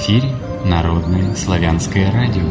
эфире Народное славянское радио.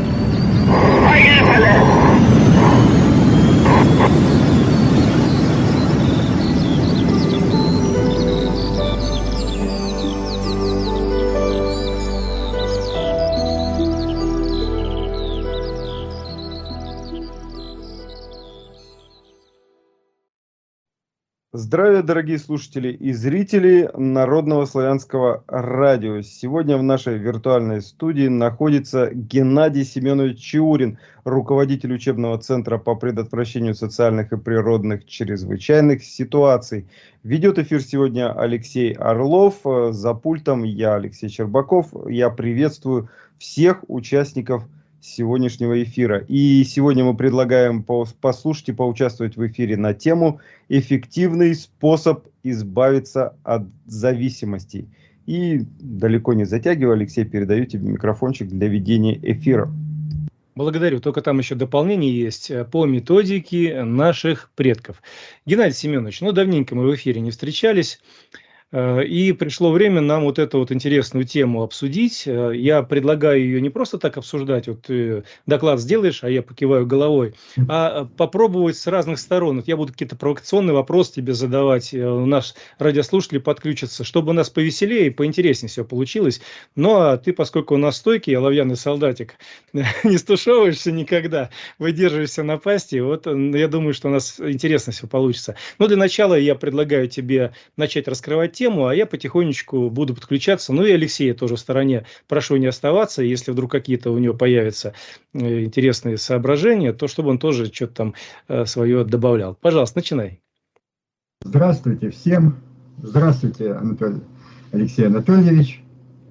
Здравия, дорогие слушатели и зрители Народного славянского радио. Сегодня в нашей виртуальной студии находится Геннадий Семенович Чаурин, руководитель учебного центра по предотвращению социальных и природных чрезвычайных ситуаций. Ведет эфир сегодня Алексей Орлов, за пультом я, Алексей Щербаков. Я приветствую всех участников сегодняшнего эфира. И сегодня мы предлагаем послушать и поучаствовать в эфире на тему «Эффективный способ избавиться от зависимостей». И далеко не затягивая, Алексей, передаю тебе микрофончик для ведения эфира. Благодарю. Только там еще дополнение есть по методике наших предков. Геннадий Семенович, давненько мы в эфире не встречались. И пришло время нам вот эту вот интересную тему обсудить. Я предлагаю ее не просто так обсуждать, вот ты доклад сделаешь, а я покиваю головой, а попробовать с разных сторон. Вот я буду какие-то провокационные вопросы тебе задавать, наш радиослушатели подключатся, чтобы у нас повеселее и поинтереснее все получилось. А ты, поскольку у нас стойкий, оловянный солдатик, не стушевываешься никогда, выдерживаешься на пасти, вот я думаю, что у нас интересно все получится. Но для начала я предлагаю тебе начать раскрывать тему, а я потихонечку буду подключаться. И Алексея тоже в стороне прошу не оставаться. Если вдруг какие-то у него появятся интересные соображения, то чтобы он тоже что-то там свое добавлял. Пожалуйста, начинай. Здравствуйте всем. Здравствуйте, Алексей Анатольевич.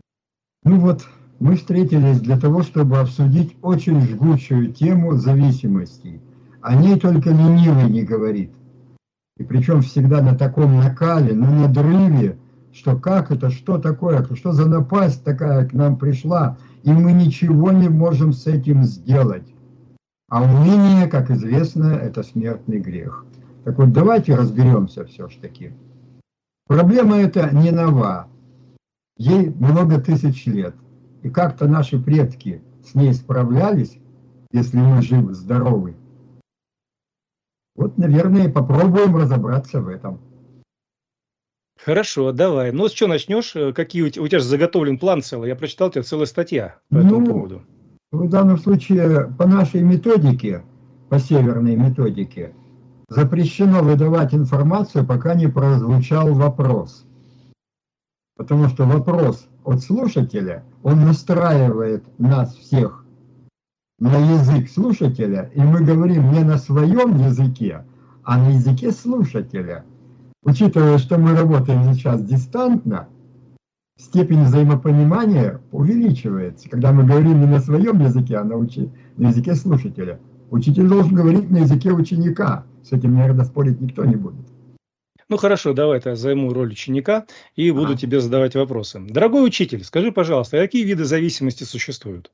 Мы встретились для того, чтобы обсудить очень жгучую тему зависимостей. О ней только ленивый не говорит. И причем всегда на таком накале, на надрыве, что как это, что такое, что за напасть такая к нам пришла, и мы ничего не можем с этим сделать. А уныние, как известно, это смертный грех. Так вот, давайте разберемся все-таки. Проблема эта не нова. Ей много тысяч лет. И как-то наши предки с ней справлялись, если мы живы-здоровы. Вот, наверное, попробуем разобраться в этом. Хорошо, давай. С чего начнешь? Какие у тебя же заготовлен план целый? Я прочитал, у тебя целая статья по этому поводу. В данном случае, по нашей методике, по северной методике, запрещено выдавать информацию, пока не прозвучал вопрос. Потому что вопрос от слушателя, он настраивает нас всех на язык слушателя, и мы говорим не на своем языке, а на языке слушателя. Учитывая, что мы работаем сейчас дистантно, степень взаимопонимания увеличивается, когда мы говорим не на своем языке, а на языке слушателя. Учитель должен говорить на языке ученика. С этим, наверное, спорить никто не будет. Хорошо, давай я займу роль ученика и буду тебе задавать вопросы. Дорогой учитель, скажи, пожалуйста, какие виды зависимости существуют?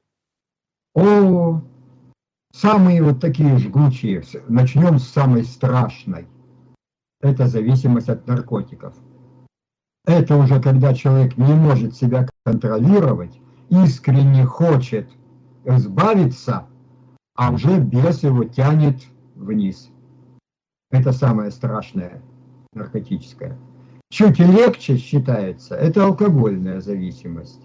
Самые вот такие жгучие. Начнем с самой страшной. Это зависимость от наркотиков. Это уже когда человек не может себя контролировать, искренне хочет избавиться, а уже бес его тянет вниз. Это самое страшное наркотическое. Чуть легче считается, это алкогольная зависимость.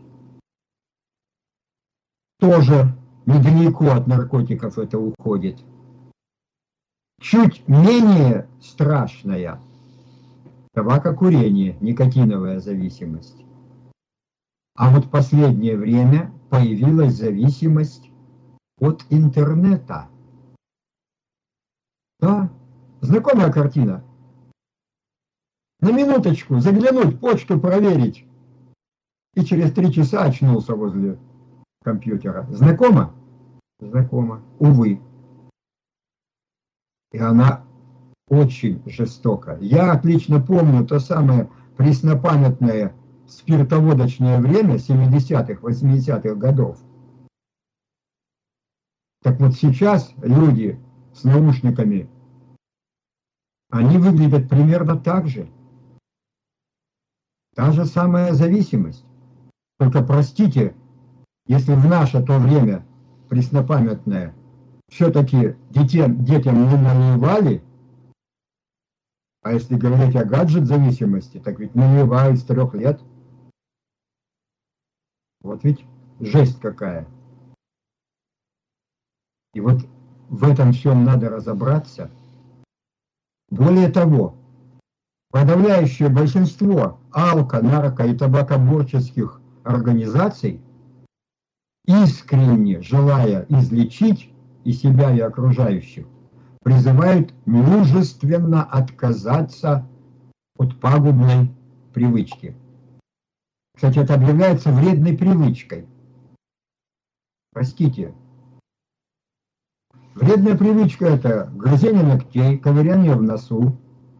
Тоже недалеко от наркотиков это уходит. Чуть менее страшная табакокурение, никотиновая зависимость. А вот в последнее время появилась зависимость от интернета. Да, знакомая картина. На минуточку заглянуть, почту проверить. И через 3 часа очнулся возле компьютера. Знакомо? Знакомо. Увы. И она очень жестока. Я отлично помню то самое преснопамятное спиртоводочное время 70-х, 80-х годов. Так вот сейчас люди с наушниками, они выглядят примерно так же. Та же самая зависимость. Только, простите, если в наше то время преснопамятное все-таки детям не навивали, а если говорить о гаджет-зависимости, так ведь навивают с 3 лет. Вот ведь жесть какая. И вот в этом всем надо разобраться. Более того, подавляющее большинство алко-, нарко- и табакоборческих организаций, искренне желая излечить и себя, и окружающих, призывают мужественно отказаться от пагубной привычки. Кстати, это объявляется вредной привычкой. Простите. Вредная привычка – это грызение ногтей, ковыряние в носу.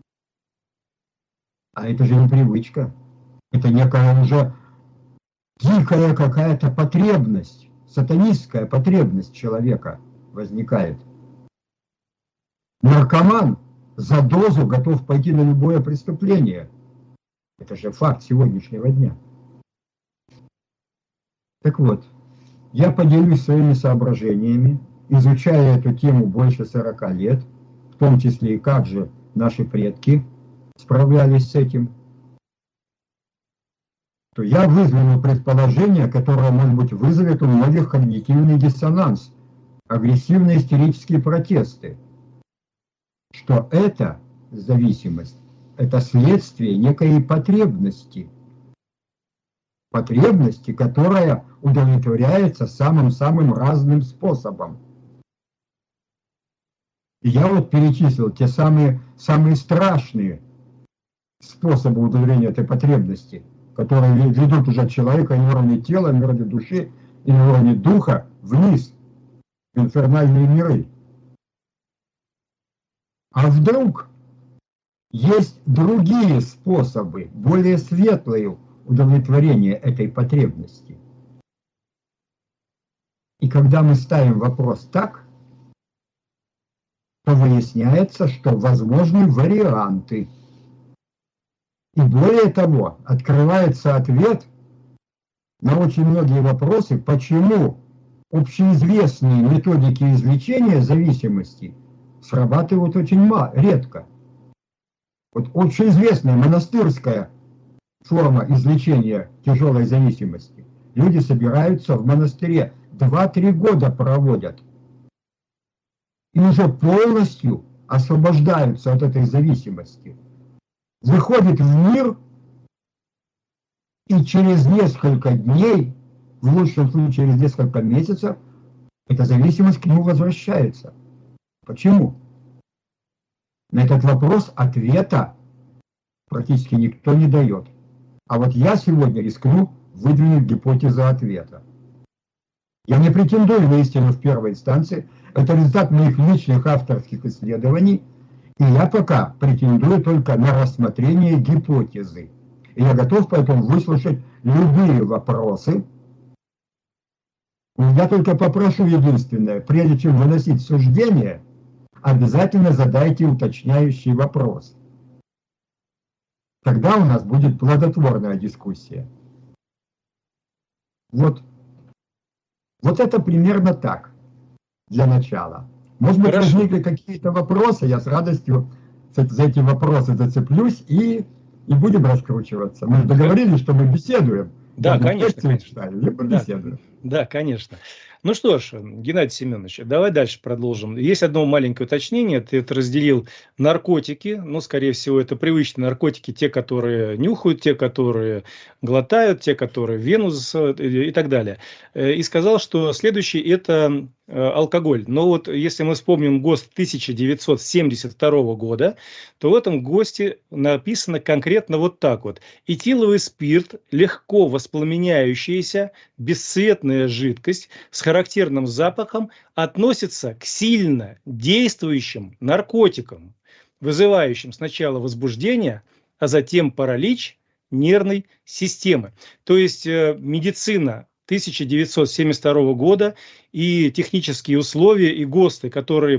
А это же не привычка. Это некая уже дикая какая-то потребность, сатанистская потребность человека возникает. Наркоман за дозу готов пойти на любое преступление. Это же факт сегодняшнего дня. Так вот, я поделюсь своими соображениями, изучая эту тему больше 40 лет, в том числе и как же наши предки справлялись с этим, то я выдвину предположение, которое, может быть, вызовет у многих когнитивный диссонанс, агрессивные истерические протесты, что эта зависимость – это следствие некой потребности, которая удовлетворяется самым разным способом. И я вот перечислил те самые страшные способы удовлетворения этой потребности, которые ведут уже человека на уровне тела, на уровне души и на уровне духа вниз, в инфернальные миры. А вдруг есть другие способы, более светлые удовлетворения этой потребности? И когда мы ставим вопрос так, то выясняется, что возможны варианты. И более того, открывается ответ на очень многие вопросы, почему общеизвестные методики излечения зависимости срабатывают очень редко. Вот общеизвестная монастырская форма излечения тяжелой зависимости. Люди собираются в монастыре, 2-3 года проводят. И уже полностью освобождаются от этой зависимости. Выходит в мир, и через несколько дней, в лучшем случае через несколько месяцев, эта зависимость к нему возвращается. Почему? На этот вопрос ответа практически никто не дает. А вот я сегодня рискну выдвинуть гипотезу ответа. Я не претендую на истину в первой инстанции, это результат моих личных авторских исследований, и я пока претендую только на рассмотрение гипотезы. И я готов поэтому выслушать любые вопросы. Я только попрошу единственное, прежде чем выносить суждение, обязательно задайте уточняющий вопрос. Тогда у нас будет плодотворная дискуссия. Вот это примерно так, для начала. Может быть, возникли какие-то вопросы, я с радостью за эти вопросы зацеплюсь и будем раскручиваться. Мы договорились, что мы беседуем. Да, конечно. Либо беседуем. Да, конечно. Ну что ж, Геннадий Семенович, давай дальше продолжим. Есть одно маленькое уточнение. Ты это разделил наркотики. Ну, скорее всего, это привычные наркотики. Те, которые нюхают, те, которые глотают, те, которые в вену засовывают и так далее. И сказал, что следующий – это алкоголь. Но вот если мы вспомним ГОСТ 1972 года, то в этом ГОСТе написано конкретно вот так вот. Этиловый спирт, легко воспламеняющаяся, бесцветная жидкость с характерным запахом, относится к сильно действующим наркотикам, вызывающим сначала возбуждение, а затем паралич нервной системы. То есть медицина 1972 года, и технические условия, и ГОСТы, которые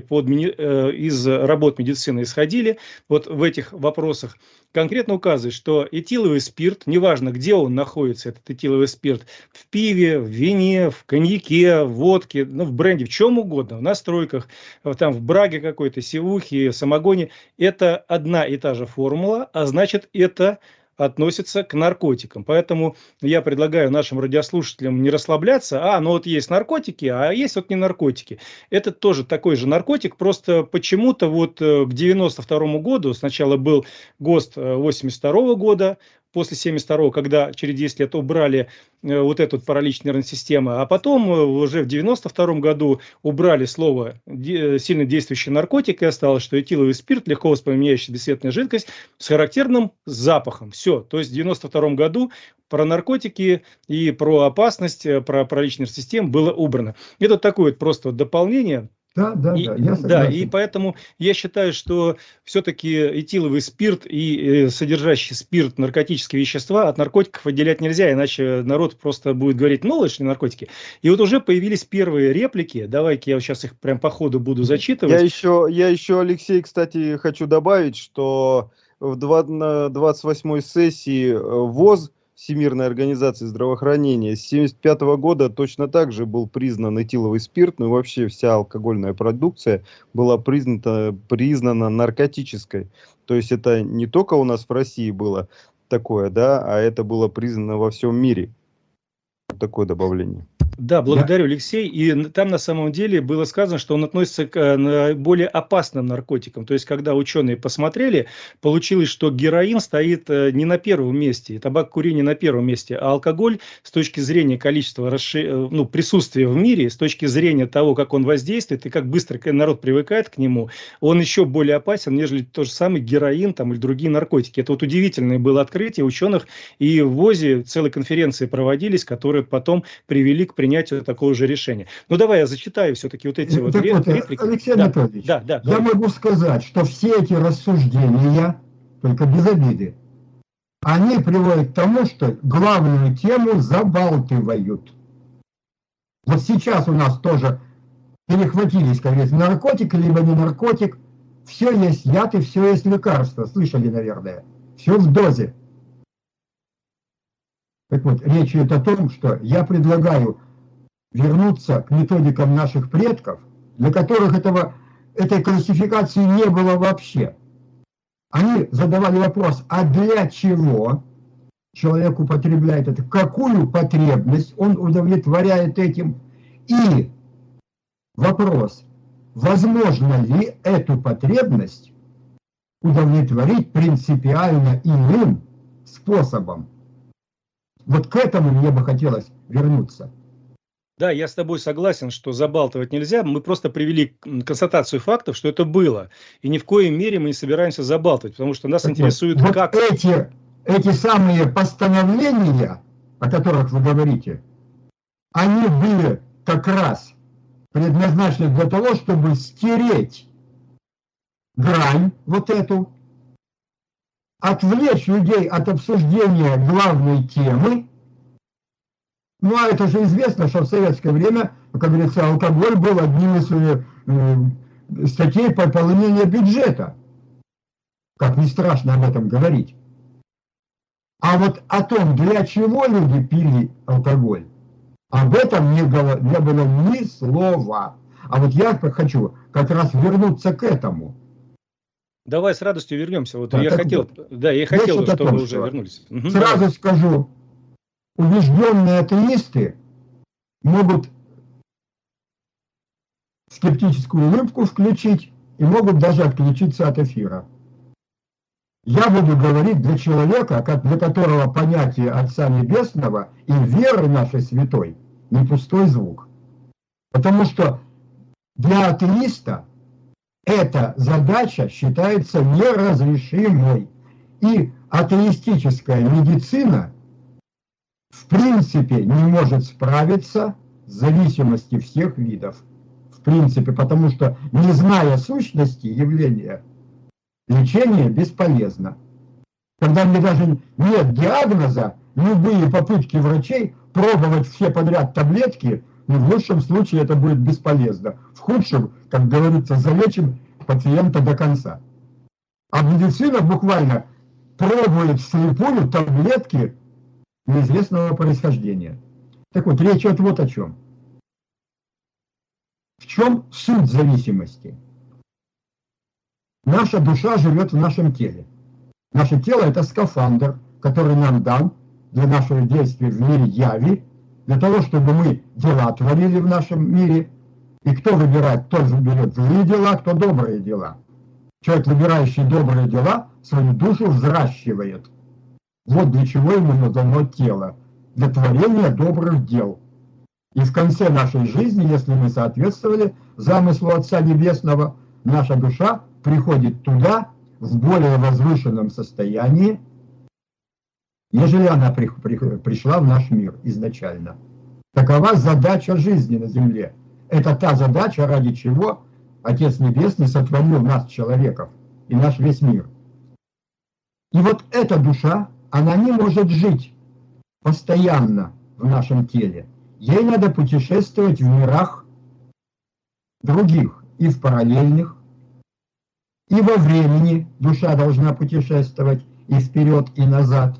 из работ медицины исходили, вот в этих вопросах, конкретно указывает, что этиловый спирт, неважно, где он находится, этот этиловый спирт, в пиве, в вине, в коньяке, в водке, ну, в бренде, в чем угодно, в настройках, там в браге какой-то, сивухе, самогоне, это одна и та же формула, а значит, это относится к наркотикам. Поэтому я предлагаю нашим радиослушателям не расслабляться. Ну вот есть наркотики, а есть вот не наркотики. Это тоже такой же наркотик, просто почему-то вот к 92 году, сначала был ГОСТ 82 года, после 72-го, когда через 10 лет убрали вот эту паралич нервной системы, а потом уже в 92-м году убрали слово «сильно действующий наркотик», и осталось, что этиловый спирт, легко воспламеняющая бесцветная жидкость с характерным запахом. Все. То есть в 92-м году про наркотики и про опасность, про паралич нервной системы было убрано. Это такое вот просто дополнение. Да, я согласен. Да, и поэтому я считаю, что все-таки этиловый спирт и содержащий спирт наркотические вещества от наркотиков отделять нельзя, иначе народ просто будет говорить, ну, лучше наркотики. И вот уже появились первые реплики, давайте я сейчас их прям по ходу буду зачитывать. Я еще, Алексей, кстати, хочу добавить, что на 28-й сессии ВОЗ, Всемирной организации здравоохранения, с 1975 года точно так же был признан этиловый спирт, ну и вообще вся алкогольная продукция была признана наркотической. То есть это не только у нас в России было такое, да, а это было признано во всем мире. Такое добавление. Да, благодарю, Алексей. И там на самом деле было сказано, что он относится к наиболее опасным наркотикам. То есть, когда ученые посмотрели, получилось, что героин стоит не на первом месте, табак, курение на первом месте, а алкоголь с точки зрения количества присутствия в мире, с точки зрения того, как он воздействует и как быстро народ привыкает к нему, он еще более опасен, нежели тот же самый героин там, или другие наркотики. Это вот удивительное было открытие ученых, и в ВОЗе целые конференции проводились, которые потом привели к принятию такого же решения. Ну, давай я зачитаю все-таки вот эти вот реплики. Алексей Анатольевич, я могу сказать, что все эти рассуждения, только без обиды, они приводят к тому, что главную тему забалтывают. Вот сейчас у нас тоже перехватились, как говорится, наркотик либо не наркотик. Все есть яд и все есть лекарство. Слышали, наверное. Все в дозе. Так вот, речь идет о том, что я предлагаю вернуться к методикам наших предков, для которых этой классификации не было вообще. Они задавали вопрос, а для чего человек употребляет это, какую потребность он удовлетворяет этим, и вопрос, возможно ли эту потребность удовлетворить принципиально иным способом. Вот к этому мне бы хотелось вернуться. Да, я с тобой согласен, что забалтывать нельзя. Мы просто привели констатацию фактов, что это было. И ни в коей мере мы не собираемся забалтывать, потому что нас интересует, вот как... Эти самые постановления, о которых вы говорите, они были как раз предназначены для того, чтобы стереть грань вот эту, отвлечь людей от обсуждения главной темы. Ну, а это же известно, что в советское время, как говорится, алкоголь был одним из статей пополнения бюджета. Как не страшно об этом говорить. А вот о том, для чего люди пили алкоголь, об этом не было ни слова. А вот я хочу как раз вернуться к этому. Давай с радостью вернемся. Вот да, я хотел, чтобы вы уже вернулись. Сразу скажу, убежденные атеисты могут скептическую улыбку включить и могут даже отключиться от эфира. Я буду говорить для человека, для которого понятие Отца Небесного и веры нашей святой не пустой звук. Потому что для атеиста эта задача считается неразрешимой. И атеистическая медицина в принципе не может справиться с зависимостью всех видов. В принципе, потому что, не зная сущности явления, лечение бесполезно. Когда мне даже нет диагноза, любые попытки врачей пробовать все подряд таблетки, но в лучшем случае это будет бесполезно. В худшем, как говорится, залечим пациента до конца. А медицина буквально пробует вслепую таблетки неизвестного происхождения. Так вот, речь идет вот о чем. В чем суть зависимости? Наша душа живет в нашем теле. Наше тело – это скафандр, который нам дан для нашего действия в мире яви, для того, чтобы мы дела творили в нашем мире. И кто выбирает, тот выберет злые дела, кто добрые дела. Человек, выбирающий добрые дела, свою душу взращивает. Вот для чего ему дано тело. Для творения добрых дел. И в конце нашей жизни, если мы соответствовали замыслу Отца Небесного, наша душа приходит туда в более возвышенном состоянии, нежели она пришла в наш мир изначально. Такова задача жизни на земле. Это та задача, ради чего Отец Небесный сотворил нас, человеков, и наш весь мир. И вот эта душа, она не может жить постоянно в нашем теле. Ей надо путешествовать в мирах других, и в параллельных, и во времени душа должна путешествовать и вперед, и назад.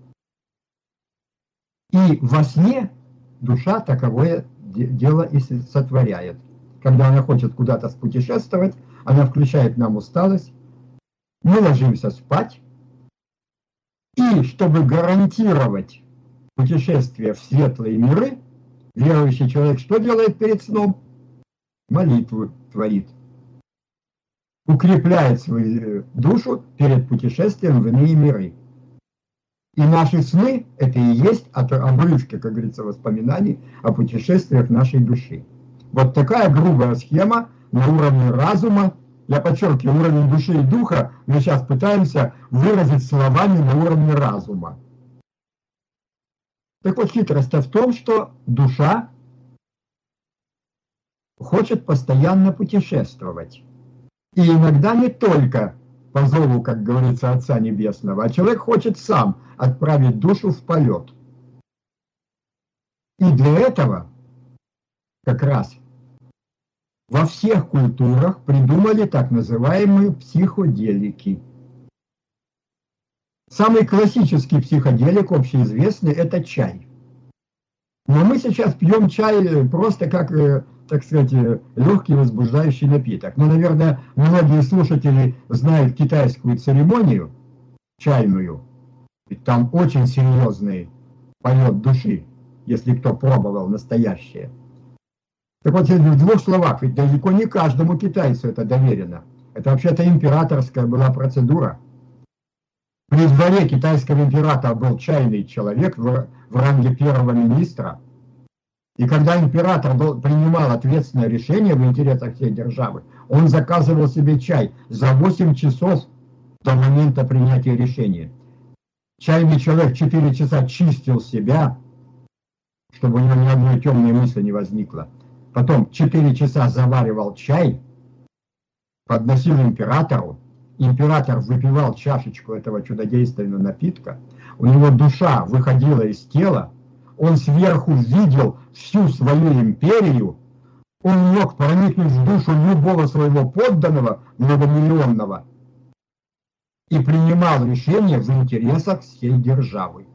И во сне душа таковое дело и сотворяет. Когда она хочет куда-то путешествовать, она включает нам усталость, мы ложимся спать, и чтобы гарантировать путешествие в светлые миры, верующий человек что делает перед сном? Молитву творит. Укрепляет свою душу перед путешествием в иные миры. И наши сны – это и есть обрывки, как говорится, воспоминаний о путешествиях нашей души. Вот такая грубая схема на уровне разума. Я подчеркиваю, уровень души и духа мы сейчас пытаемся выразить словами на уровне разума. Так вот, хитрость-то в том, что душа хочет постоянно путешествовать. И иногда не только по зову, как говорится, Отца Небесного, а человек хочет сам отправить душу в полет. И для этого как раз во всех культурах придумали так называемые психоделики. Самый классический психоделик, общеизвестный, это чай. Но мы сейчас пьем чай просто как, так сказать, легкий возбуждающий напиток. Но, наверное, многие слушатели знают китайскую церемонию чайную. Ведь там очень серьезный полет души, если кто пробовал настоящее. Так вот, в двух словах, ведь далеко не каждому китайцу это доверено. Это вообще-то императорская была процедура. При дворе китайского императора был чайный человек в ранге первого министра. И когда император принимал ответственное решение в интересах всей державы, он заказывал себе чай за 8 часов до момента принятия решения. Чайный человек 4 часа чистил себя, чтобы у него ни одной темной мысли не возникло. Потом 4 часа заваривал чай, подносил императору. Император выпивал чашечку этого чудодейственного напитка. У него душа выходила из тела. Он сверху видел всю свою империю. Он мог проникнуть в душу любого своего подданного, многомиллионного, и принимал решения в интересах всей державы.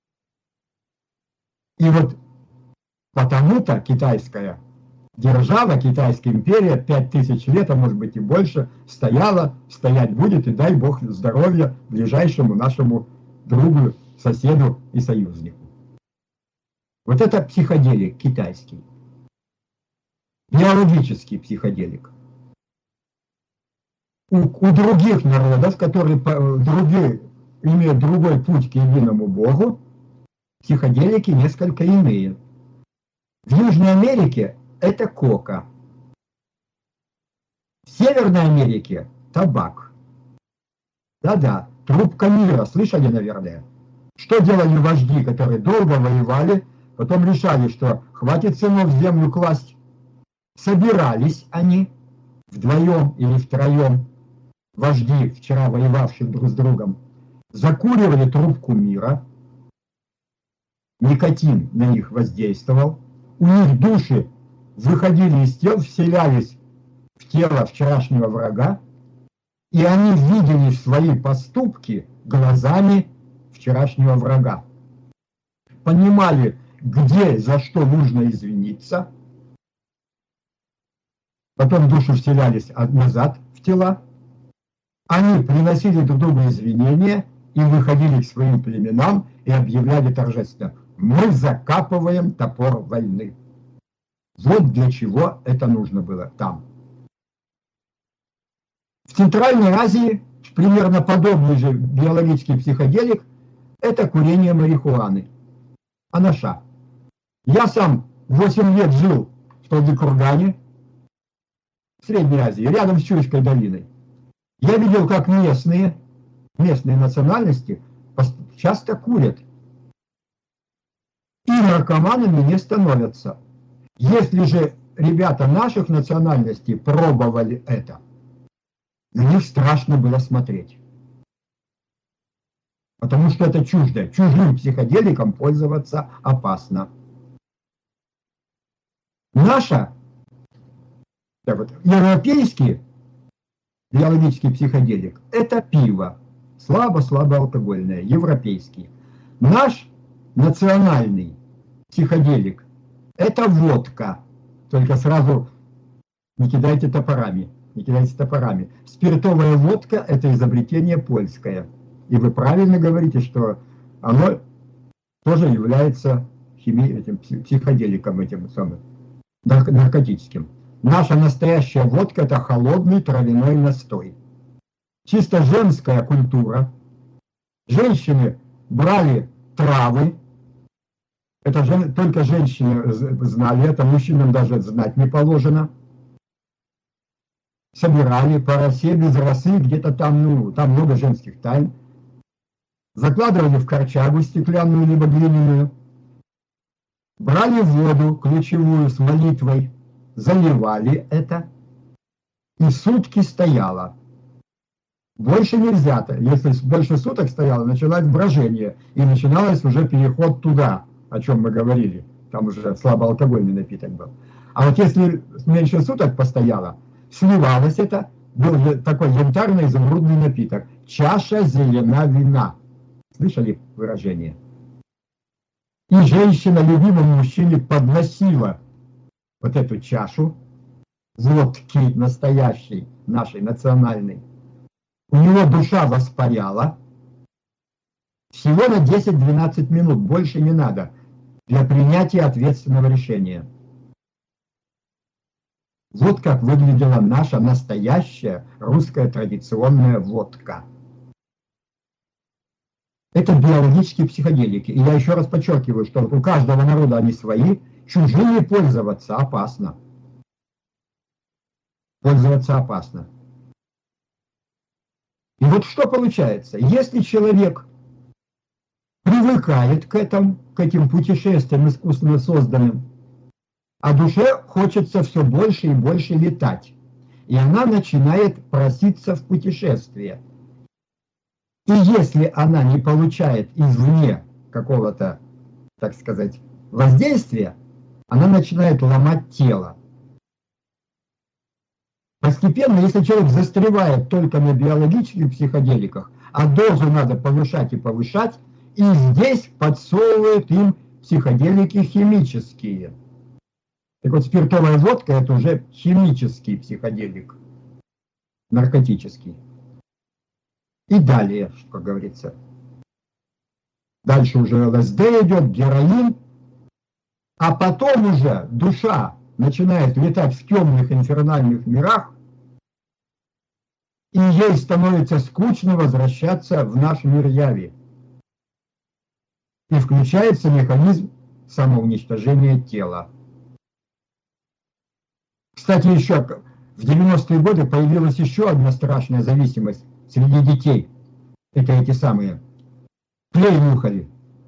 И вот потому-то китайская держава, Китайская империя 5000 лет, а может быть и больше, стояла, стоять будет, и дай Бог здоровья ближайшему нашему другу, соседу и союзнику. Вот это психоделик китайский. Биологический психоделик. У других народов, которые имеют другой путь к единому Богу, психоделики несколько иные. В Южной Америке это кока. В Северной Америке табак. Да-да, трубка мира, слышали, наверное? Что делали вожди, которые долго воевали, потом решали, что хватит сынов в землю класть. Собирались они вдвоем или втроем, вожди, вчера воевавшие друг с другом, закуривали трубку мира, никотин на них воздействовал, у них души выходили из тел, вселялись в тело вчерашнего врага, и они видели свои поступки глазами вчерашнего врага. Понимали, где, за что нужно извиниться. Потом души вселялись назад в тела. Они приносили друг другу извинения и выходили к своим племенам и объявляли торжественно: мы закапываем топор войны. Вот для чего это нужно было там. В Центральной Азии примерно подобный же биологический психоделик – это курение марихуаны, анаша. Я сам 8 лет жил в Талдыкургане, в Средней Азии, рядом с Чуйской долиной. Я видел, как местные национальности часто курят. И наркоманами не становятся. Если же ребята наших национальностей пробовали это, на них страшно было смотреть. Потому что это чуждо. Чужим психоделиком пользоваться опасно. Европейский биологический психоделик – это пиво. Слабо-слабо алкогольное, европейский. Наш национальный психоделик – это водка. Только сразу не кидайте топорами. Не кидайте топорами. Спиртовая водка – это изобретение польское. И вы правильно говорите, что оно тоже является психоделиком, этим самым наркотическим. Наша настоящая водка – это холодный травяной настой. Чисто женская культура. Женщины брали травы. Это только женщины знали, это мужчинам даже знать не положено. Собирали по росе, без росы, где-то там, там много женских тайн. Закладывали в корчагу стеклянную либо глиняную. Брали воду ключевую с молитвой, заливали это, и сутки стояло. Больше нельзя. Если больше суток стояло, началось брожение, и начиналось уже переход туда, о чем мы говорили. Там уже слабоалкогольный напиток был. А вот если меньше суток постояло, сливалось это, был такой янтарно-изумрудный напиток. Чаша зелена вина. Слышали выражение? И женщина любимому мужчине подносила вот эту чашу водки настоящей, нашей, национальной. У него душа воспаряла. Всего на 10-12 минут, больше не надо, для принятия ответственного решения. Вот как выглядела наша настоящая русская традиционная водка. Это биологические психоделики. И я еще раз подчеркиваю, что у каждого народа они свои, чужими пользоваться опасно. Пользоваться опасно. И вот что получается? Если человек привыкает к этим путешествиям искусственно созданным, а душе хочется все больше и больше летать. И она начинает проситься в путешествие. И если она не получает извне какого-то, так сказать, воздействия, она начинает ломать тело. Постепенно, если человек застревает только на биологических психоделиках, а дозу надо повышать и повышать, и здесь подсовывают им психоделики химические. Так вот, спиртовая водка – это уже химический психоделик, наркотический. И далее, что говорится. Дальше уже ЛСД идет, героин, а потом уже душа начинает летать в темных инфернальных мирах, и ей становится скучно возвращаться в наш мир яви. И включается механизм самоуничтожения тела. Кстати, еще в 90-е годы появилась еще одна страшная зависимость среди детей. Это эти самые клей нюхали.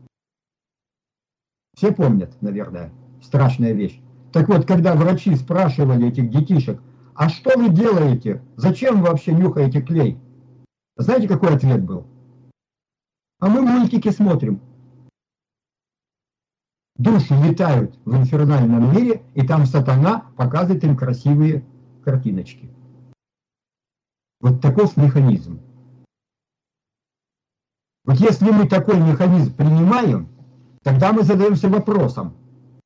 Все помнят, наверное, страшная вещь. Так вот, когда врачи спрашивали этих детишек, а что вы делаете? Зачем вы вообще нюхаете клей? Знаете, какой ответ был? А мы мультики смотрим. Души летают в инфернальном мире, и там сатана показывает им красивые картиночки. Вот таков механизм. Вот если мы такой механизм принимаем, тогда мы задаемся вопросом,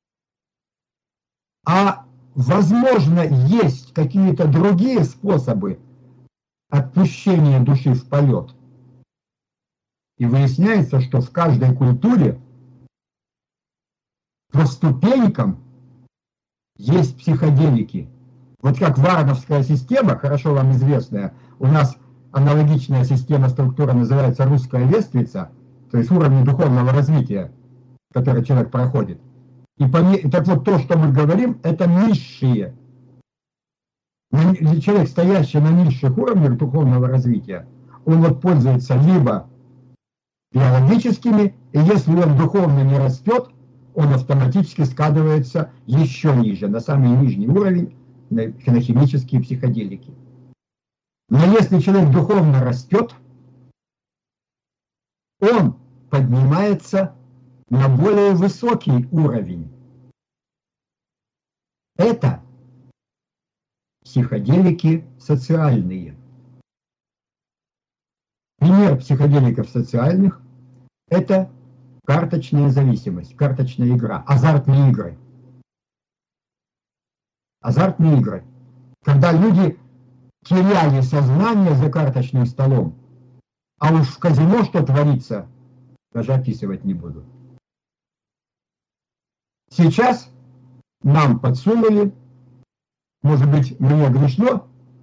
а возможно есть какие-то другие способы отпущения души в полет? И выясняется, что в каждой культуре по ступенькам есть психоделики. Вот как варновская система, хорошо вам известная, у нас аналогичная система, структура называется русская лестница, то есть уровни духовного развития, который человек проходит. И так вот, то, что мы говорим, это низшие. Человек, стоящий на низших уровнях духовного развития, он вот пользуется либо биологическими, и если он духовно не растет, он автоматически складывается еще ниже, на самый нижний уровень, на химические психоделики. Но если человек духовно растет, он поднимается на более высокий уровень. Это психоделики социальные. Пример психоделиков социальных – это карточная зависимость, карточная игра, азартные игры. Азартные игры. Когда люди теряли сознание за карточным столом, а уж в казино что творится, даже описывать не буду. Сейчас нам подсунули, может быть, мне грешно,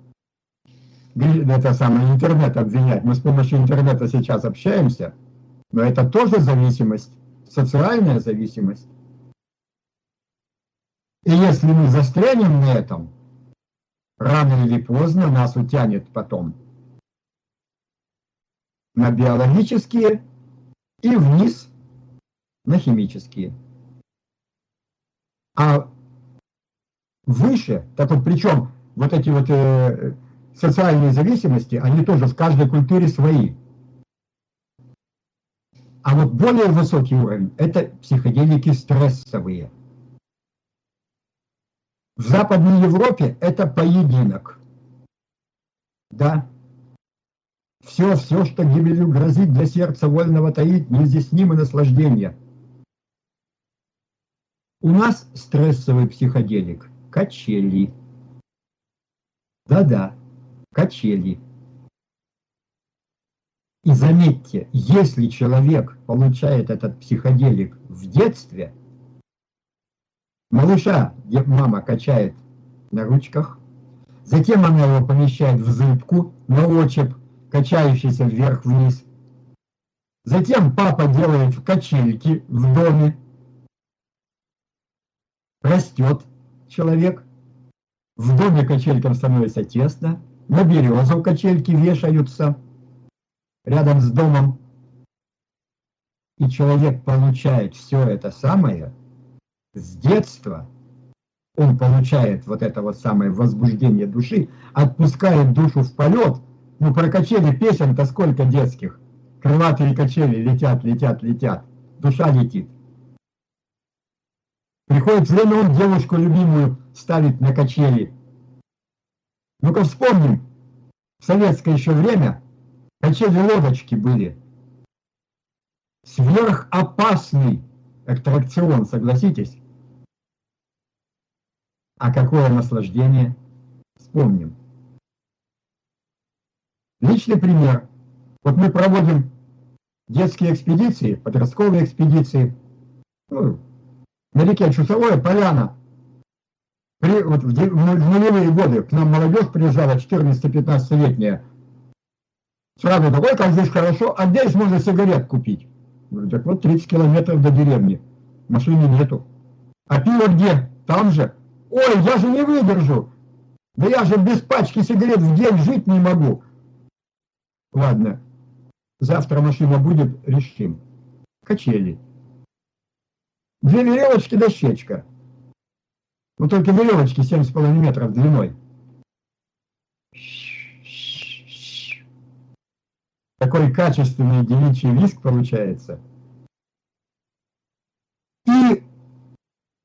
это самое, интернет обвинять, мы с помощью интернета сейчас общаемся, но это тоже зависимость, социальная зависимость. И если мы застрянем на этом, рано или поздно нас утянет потом на биологические и вниз на химические. А выше, так вот, причем вот эти вот социальные зависимости, они тоже в каждой культуре свои. А вот более высокий уровень – это психоделики стрессовые. В Западной Европе это поединок. Да. Все, что гибелью грозит, для сердца вольного таит неизъяснимое наслаждение. У нас стрессовый психоделик – качели. Да-да, качели. И заметьте, если человек получает этот психоделик в детстве, малыша мама качает на ручках, затем она его помещает в зыбку, на очеп, качающийся вверх-вниз. Затем папа делает качельки в доме. Растет человек. В доме качелькам становится тесно. На березу качельки вешаются рядом с домом. И человек получает все это самое с детства. Он получает вот это вот самое возбуждение души, отпускает душу в полет. Ну, про качели песен-то сколько детских. Крылатые качели летят, летят, летят. Душа летит. Приходит время, он девушку любимую ставит на качели. Ну-ка вспомним. В советское еще время качели-лодочки были. Сверхопасный аттракцион, согласитесь? А какое наслаждение? Вспомним. Личный пример. Вот мы проводим детские экспедиции, подростковые экспедиции. Ну, на реке Чусовое, Поляна. Вот в нулевые годы к нам молодежь приезжала, 14-15-летняя. Сразу такой, как здесь хорошо, а здесь можно сигарет купить. Говорю, так вот 30 километров до деревни. Машины нету. А пиво где? Там же. Ой, я же не выдержу. Да я же без пачки сигарет в день жить не могу. Ладно, завтра машина будет, решим. Качели. 2 веревочки, дощечка. Ну только веревочки 7,5 метров длиной. Такой качественный девичий визг получается. И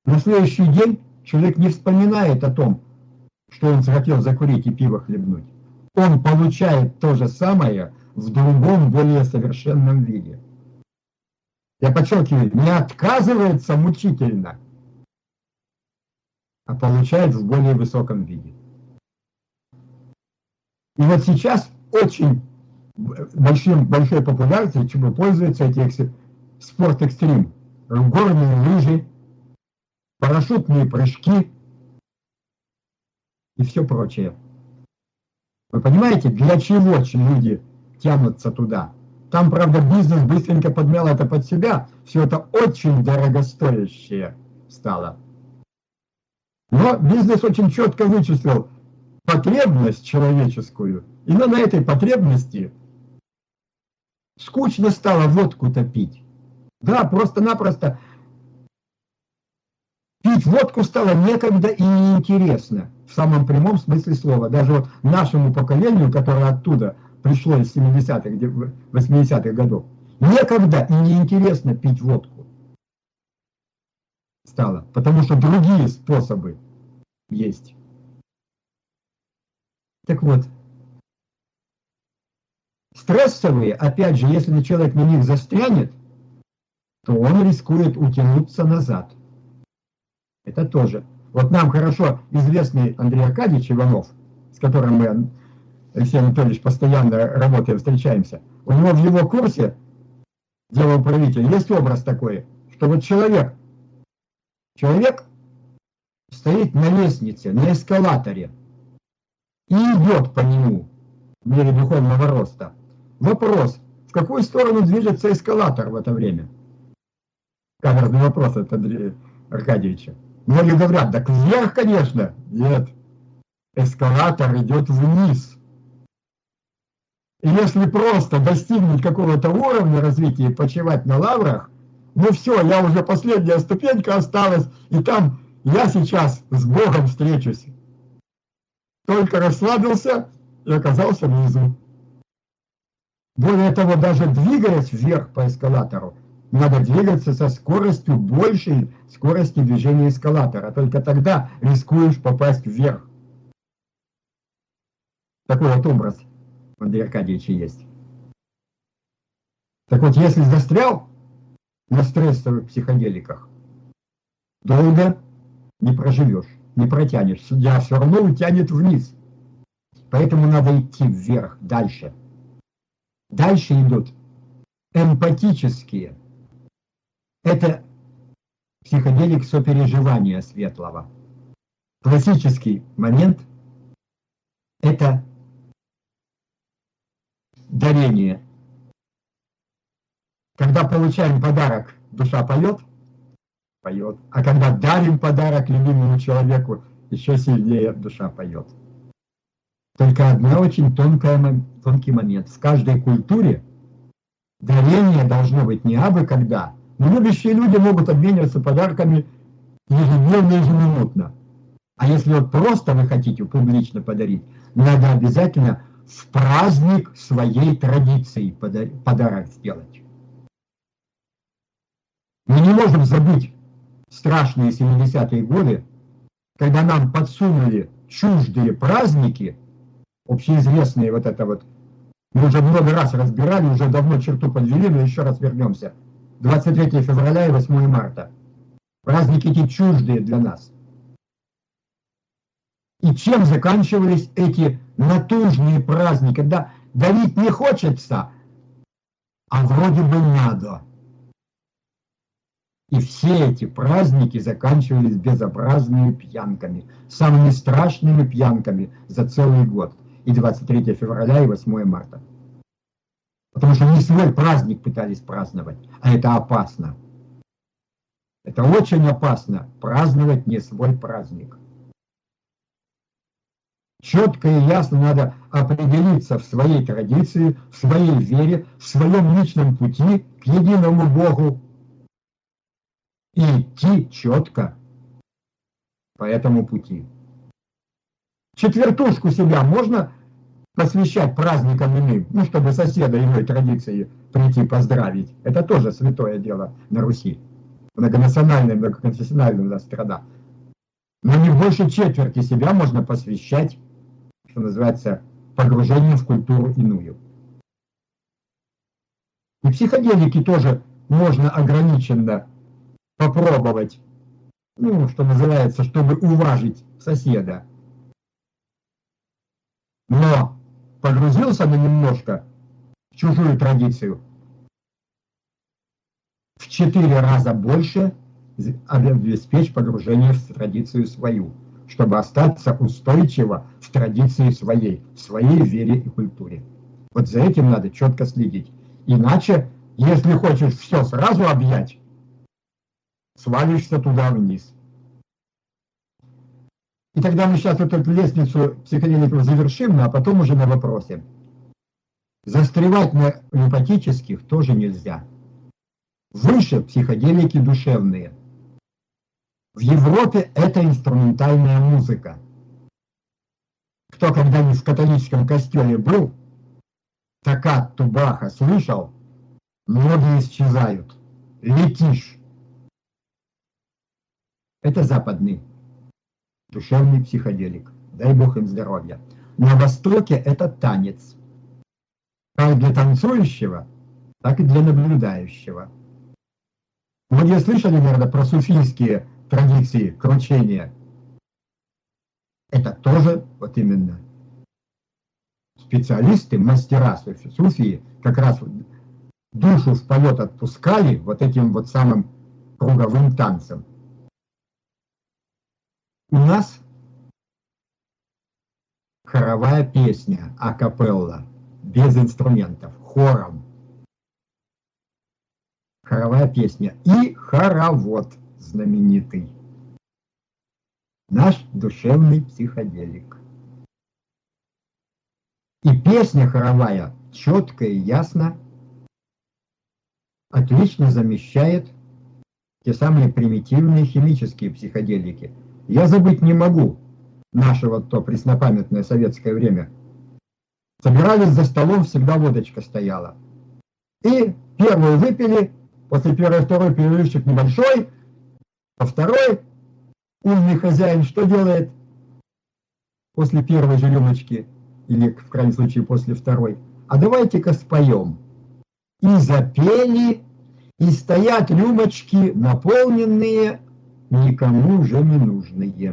На следующий день человек не вспоминает о том, что он захотел закурить и пиво хлебнуть. Он получает то же самое в другом, более совершенном виде. Я подчеркиваю, не отказывается мучительно, а получает в более высоком виде. И вот сейчас очень большой популярностью пользуются эти спорт-экстрим. Горные лыжи, парашютные прыжки и все прочее. Вы понимаете, для чего люди тянутся туда? Там, правда, бизнес быстренько подмял это под себя. Все это очень дорогостоящее стало. Но бизнес очень четко вычислил потребность человеческую. Именно на этой потребности скучно стало водку топить. Да, просто-напросто пить водку стало некогда и неинтересно. В самом прямом смысле слова. Даже вот нашему поколению, которое оттуда пришло из 70-х, 80-х годов, некогда и неинтересно пить водку стало. Потому что другие способы есть. Так вот, стрессовые, опять же, если человек на них застрянет, то он рискует утянуться назад. Это тоже. Вот нам хорошо известный Андрей Аркадьевич Иванов, с которым мы, Алексей Анатольевич, постоянно работаем, встречаемся, у него в его курсе «Дело управителя» есть образ такой, что вот человек стоит на лестнице, на эскалаторе и идет по нему в мере духовного роста. Вопрос, в какую сторону движется эскалатор в это время? Каверзный вопрос от Андрея Аркадьевича. Многие говорят, так вверх, конечно. Нет, эскалатор идет вниз. И если просто достигнуть какого-то уровня развития и почивать на лаврах, ну все, я уже последняя ступенька осталась, и там я сейчас с Богом встречусь. Только расслабился и оказался внизу. Более того, даже двигаясь вверх по эскалатору, надо двигаться со скоростью большей скорости движения эскалатора. Только тогда рискуешь попасть вверх. Такой вот образ у Андрея Аркадьевича есть. Так вот, если застрял на стрессовых психоделиках, долго не проживешь, не протянешь. Судья все равно утянет вниз. Поэтому надо идти вверх, дальше. Дальше идут эмпатические. Это психоделик сопереживания светлого. Классический момент – это дарение. Когда получаем подарок, душа поет, поет. А когда дарим подарок любимому человеку, еще сильнее душа поет. Только одна очень тонкий момент. В каждой культуре дарение должно быть не абы когда. Но любящие люди могут обмениваться подарками ежедневно, ежеминутно. А если вот просто вы хотите публично подарить, надо обязательно в праздник своей традиции подарок сделать. Мы не можем забыть страшные 70-е годы, когда нам подсунули чуждые праздники, общеизвестные вот это вот, мы уже много раз разбирали, уже давно черту подвели, но еще раз вернемся. 23 февраля и 8 марта. Праздники эти чуждые для нас. И чем заканчивались эти натужные праздники, когда дарить не хочется, а вроде бы надо. И все эти праздники заканчивались безобразными пьянками, самыми страшными пьянками за целый год. И 23 февраля, и 8 марта. Потому что не свой праздник пытались праздновать, а это опасно. Это очень опасно, праздновать не свой праздник. Четко и ясно надо определиться в своей традиции, в своей вере, в своем личном пути к единому Богу. И идти четко по этому пути. Четвертушку себя можно посвящать праздникам иным, ну, чтобы соседа иной традиции прийти поздравить. Это тоже святое дело на Руси. многонациональная, многоконфессиональная у нас страна. Но не больше четверти себя можно посвящать, что называется, погружению в культуру иную. И психоделики тоже можно ограниченно попробовать, ну, что называется, чтобы уважить соседа. Но погрузился на немножко в чужую традицию, в 4 раза больше обеспечь погружение в традицию свою, чтобы остаться устойчиво в традиции своей, в своей вере и культуре. Вот за этим надо четко следить. Иначе, если хочешь все сразу объять, свалишься туда вниз. И тогда мы сейчас вот эту лестницу психоделиков завершим, а потом уже на вопросе. Застревать на эмпатических тоже нельзя. Выше психоделики душевные. В Европе это инструментальная музыка. Кто когда-нибудь в католическом костеле был, токкату Баха слышал, многие исчезают. Летишь. Это западный душевный психоделик. Дай Бог им здоровья. На Востоке это танец. Как для танцующего, так и для наблюдающего. Многие слышали, наверное, про суфийские традиции кручения. Это тоже вот именно специалисты, мастера суфии как раз душу в полет отпускали вот этим вот самым круговым танцем. У нас хоровая песня, акапелла, без инструментов, хором. Хоровая песня и хоровод знаменитый. Наш душевный психоделик. И песня хоровая четко и ясно отлично замещает те самые примитивные химические психоделики. Я забыть не могу наше вот то преснопамятное советское время. Собирались за столом, всегда водочка стояла. И первую выпили, после первой, второй перерывчик небольшой, а второй умный хозяин что делает? После первой же рюмочки, или в крайнем случае после второй, а давайте-ка споем. И запели, и стоят рюмочки наполненные, никому уже не нужные.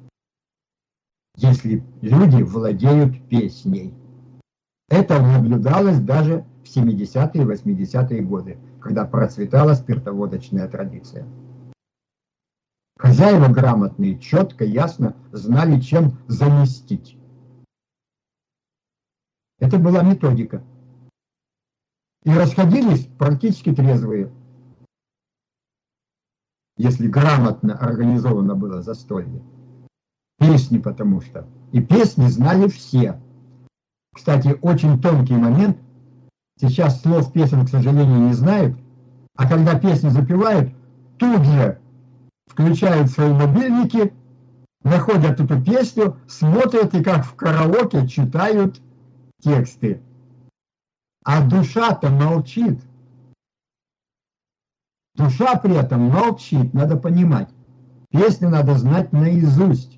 Если люди владеют песней. Это наблюдалось даже в 70-е и 80-е годы, когда процветала спиртоводочная традиция. Хозяева грамотные, четко, ясно знали, чем заместить. Это была методика. И расходились практически трезвые. Если грамотно организовано было застолье. Песни потому что. И песни знали все. Кстати, очень тонкий момент. Сейчас слов песен, к сожалению, не знают. А когда песни запевают, тут же включают свои мобильники, находят эту песню, смотрят и как в караоке читают тексты. А душа-то молчит. Душа при этом молчит, надо понимать. Песню надо знать наизусть.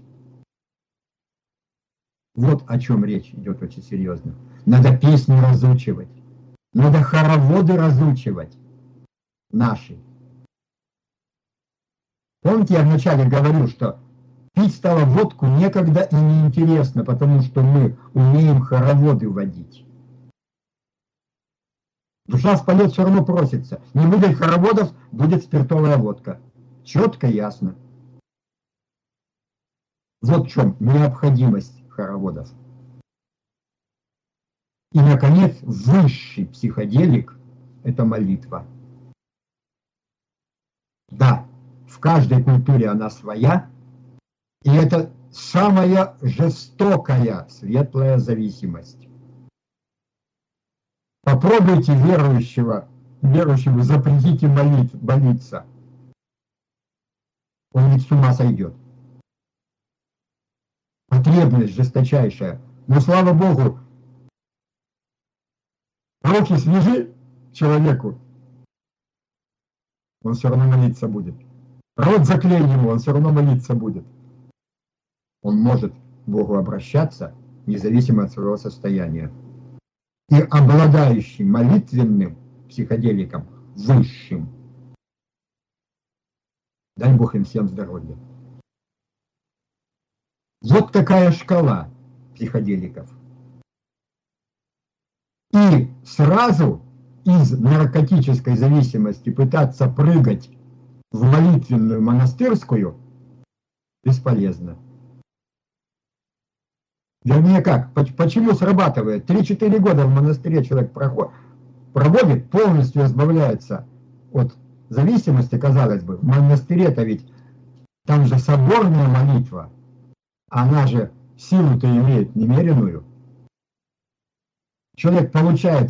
Вот о чем речь идет очень серьезно. Надо песни разучивать. Надо хороводы разучивать. Наши. Помните, я вначале говорил, что пить стало водку некогда и неинтересно, потому что мы умеем хороводы водить. Душа в полет все равно просится. Не будет хороводов, будет спиртовая водка. Четко, ясно. Вот в чем необходимость хороводов. И, наконец, высший психоделик – это молитва. Да, в каждой культуре она своя, и это самая жестокая светлая зависимость. Попробуйте верующему запретите молиться. Он ведь с ума сойдет. Потребность жесточайшая. Но, слава Богу, руки свяжи человеку. он все равно молиться будет. Рот заклей ему, он все равно молиться будет. Он может к Богу обращаться, независимо от своего состояния. И обладающий молитвенным психоделиком высшим. Дай Бог им всем здоровья. Вот такая шкала психоделиков. И сразу из наркотической зависимости пытаться прыгать в молитвенную монастырскую бесполезно. Вернее как, почему срабатывает? 3-4 года в монастыре человек проводит, полностью избавляется от зависимости, казалось бы. В монастыре-то ведь там же соборная молитва, она же силу-то имеет немеренную. Человек получает,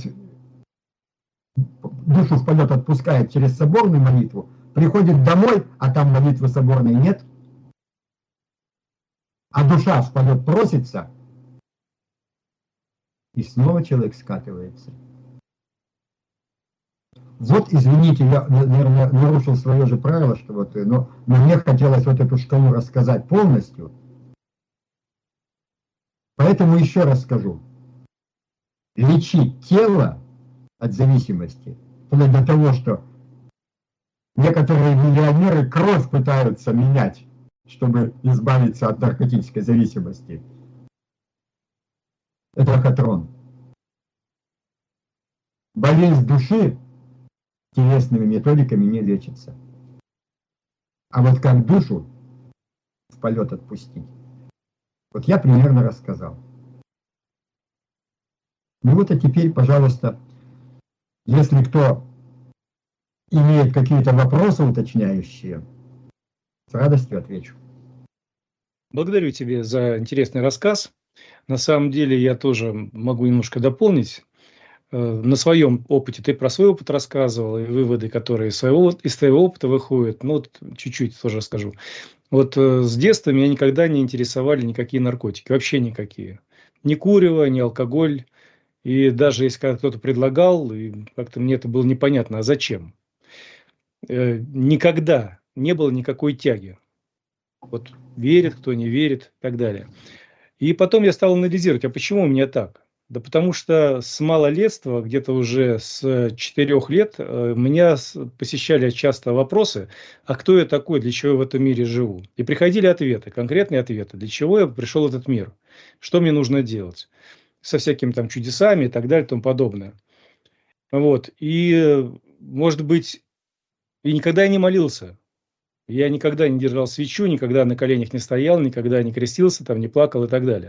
душу в полет отпускает через соборную молитву, приходит домой, а там молитвы соборной нет, а душа в полет просится, и снова человек скатывается. Вот, извините, я, наверное, нарушил свое же правило, что вот, но мне хотелось вот эту шкалу рассказать полностью. Поэтому еще раз скажу. Лечить тело от зависимости, вплоть до того, что некоторые миллионеры кровь пытаются менять, чтобы избавиться от наркотической зависимости. Это лохотрон. Болезнь души телесными методиками не лечится. А вот как душу в полет отпустить? Вот я примерно рассказал. Ну вот, а теперь, пожалуйста, если кто имеет какие-то вопросы уточняющие, с радостью отвечу. Благодарю тебя за интересный рассказ. На самом деле я тоже могу немножко дополнить. На своем опыте, ты про свой опыт рассказывал, и выводы, которые из твоего опыта выходят, ну вот чуть-чуть тоже расскажу. Вот с детства меня никогда не интересовали никакие наркотики, вообще никакие. Ни курево, ни алкоголь. И даже если кто-то предлагал, и как-то мне это было непонятно, а зачем? Никогда не было никакой тяги. Вот верит, кто не верит и так далее. И потом я стал анализировать, а почему у меня так? Да потому что с малолетства, где-то уже с 4 лет, меня посещали часто вопросы, а кто я такой, для чего я в этом мире живу? И приходили ответы, конкретные ответы, для чего я пришел в этот мир, что мне нужно делать, со всякими там чудесами и так далее и тому подобное. Вот. И, может быть, и никогда я не молился. Я никогда не держал свечу, никогда на коленях не стоял, никогда не крестился, там, не плакал и так далее.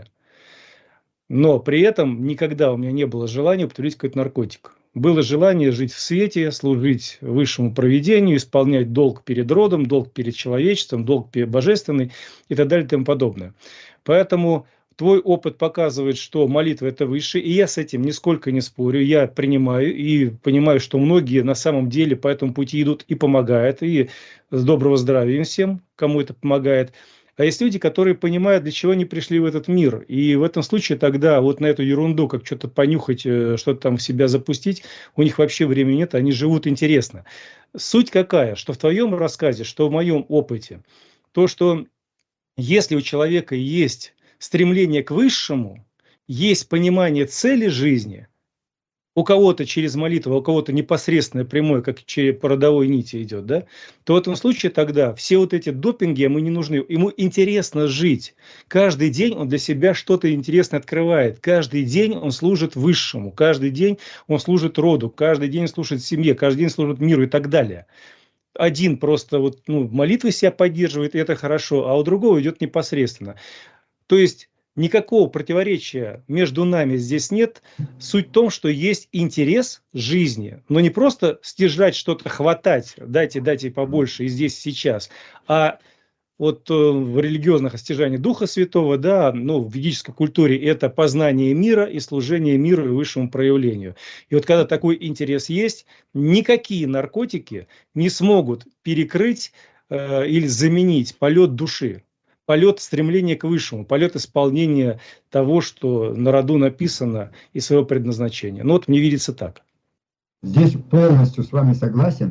Но при этом никогда у меня не было желания употребить какой-то наркотик. Было желание жить в свете, служить высшему провидению, исполнять долг перед родом, долг перед человечеством, долг божественный и так далее и тому подобное. Поэтому твой опыт показывает, что молитва – это выше, и я с этим нисколько не спорю. Я принимаю и понимаю, что многие на самом деле по этому пути идут и помогают, и с доброго здравия им всем, кому это помогает. А есть люди, которые понимают, для чего они пришли в этот мир. И в этом случае тогда вот на эту ерунду, как что-то понюхать, что-то там в себя запустить, у них вообще времени нет, они живут интересно. Суть какая? Что в твоем рассказе, что в моем опыте, то, что если у человека есть стремление к высшему, есть понимание цели жизни, у кого-то через молитву, у кого-то непосредственно прямое, как по родовой нити идет, да, то в этом случае тогда все вот эти допинги ему не нужны. Ему интересно жить. Каждый день он для себя что-то интересное открывает. Каждый день он служит высшему. Каждый день он служит роду. Каждый день он служит семье. Каждый день служит миру и так далее. Один просто вот, молитвы себя поддерживает, и это хорошо, а у другого идет непосредственно. То есть никакого противоречия между нами здесь нет. Суть в том, что есть интерес жизни. Но не просто стяжать что-то, хватать, дайте побольше и здесь, сейчас. А вот в религиозных стяжаниях Духа Святого, да, в ведической культуре это познание мира и служение миру и высшему проявлению. И вот когда такой интерес есть, никакие наркотики не смогут перекрыть или заменить полет души. Полет стремления к высшему, полет исполнения того, что на роду написано, и своего предназначения. Вот мне видится так. Здесь полностью с вами согласен.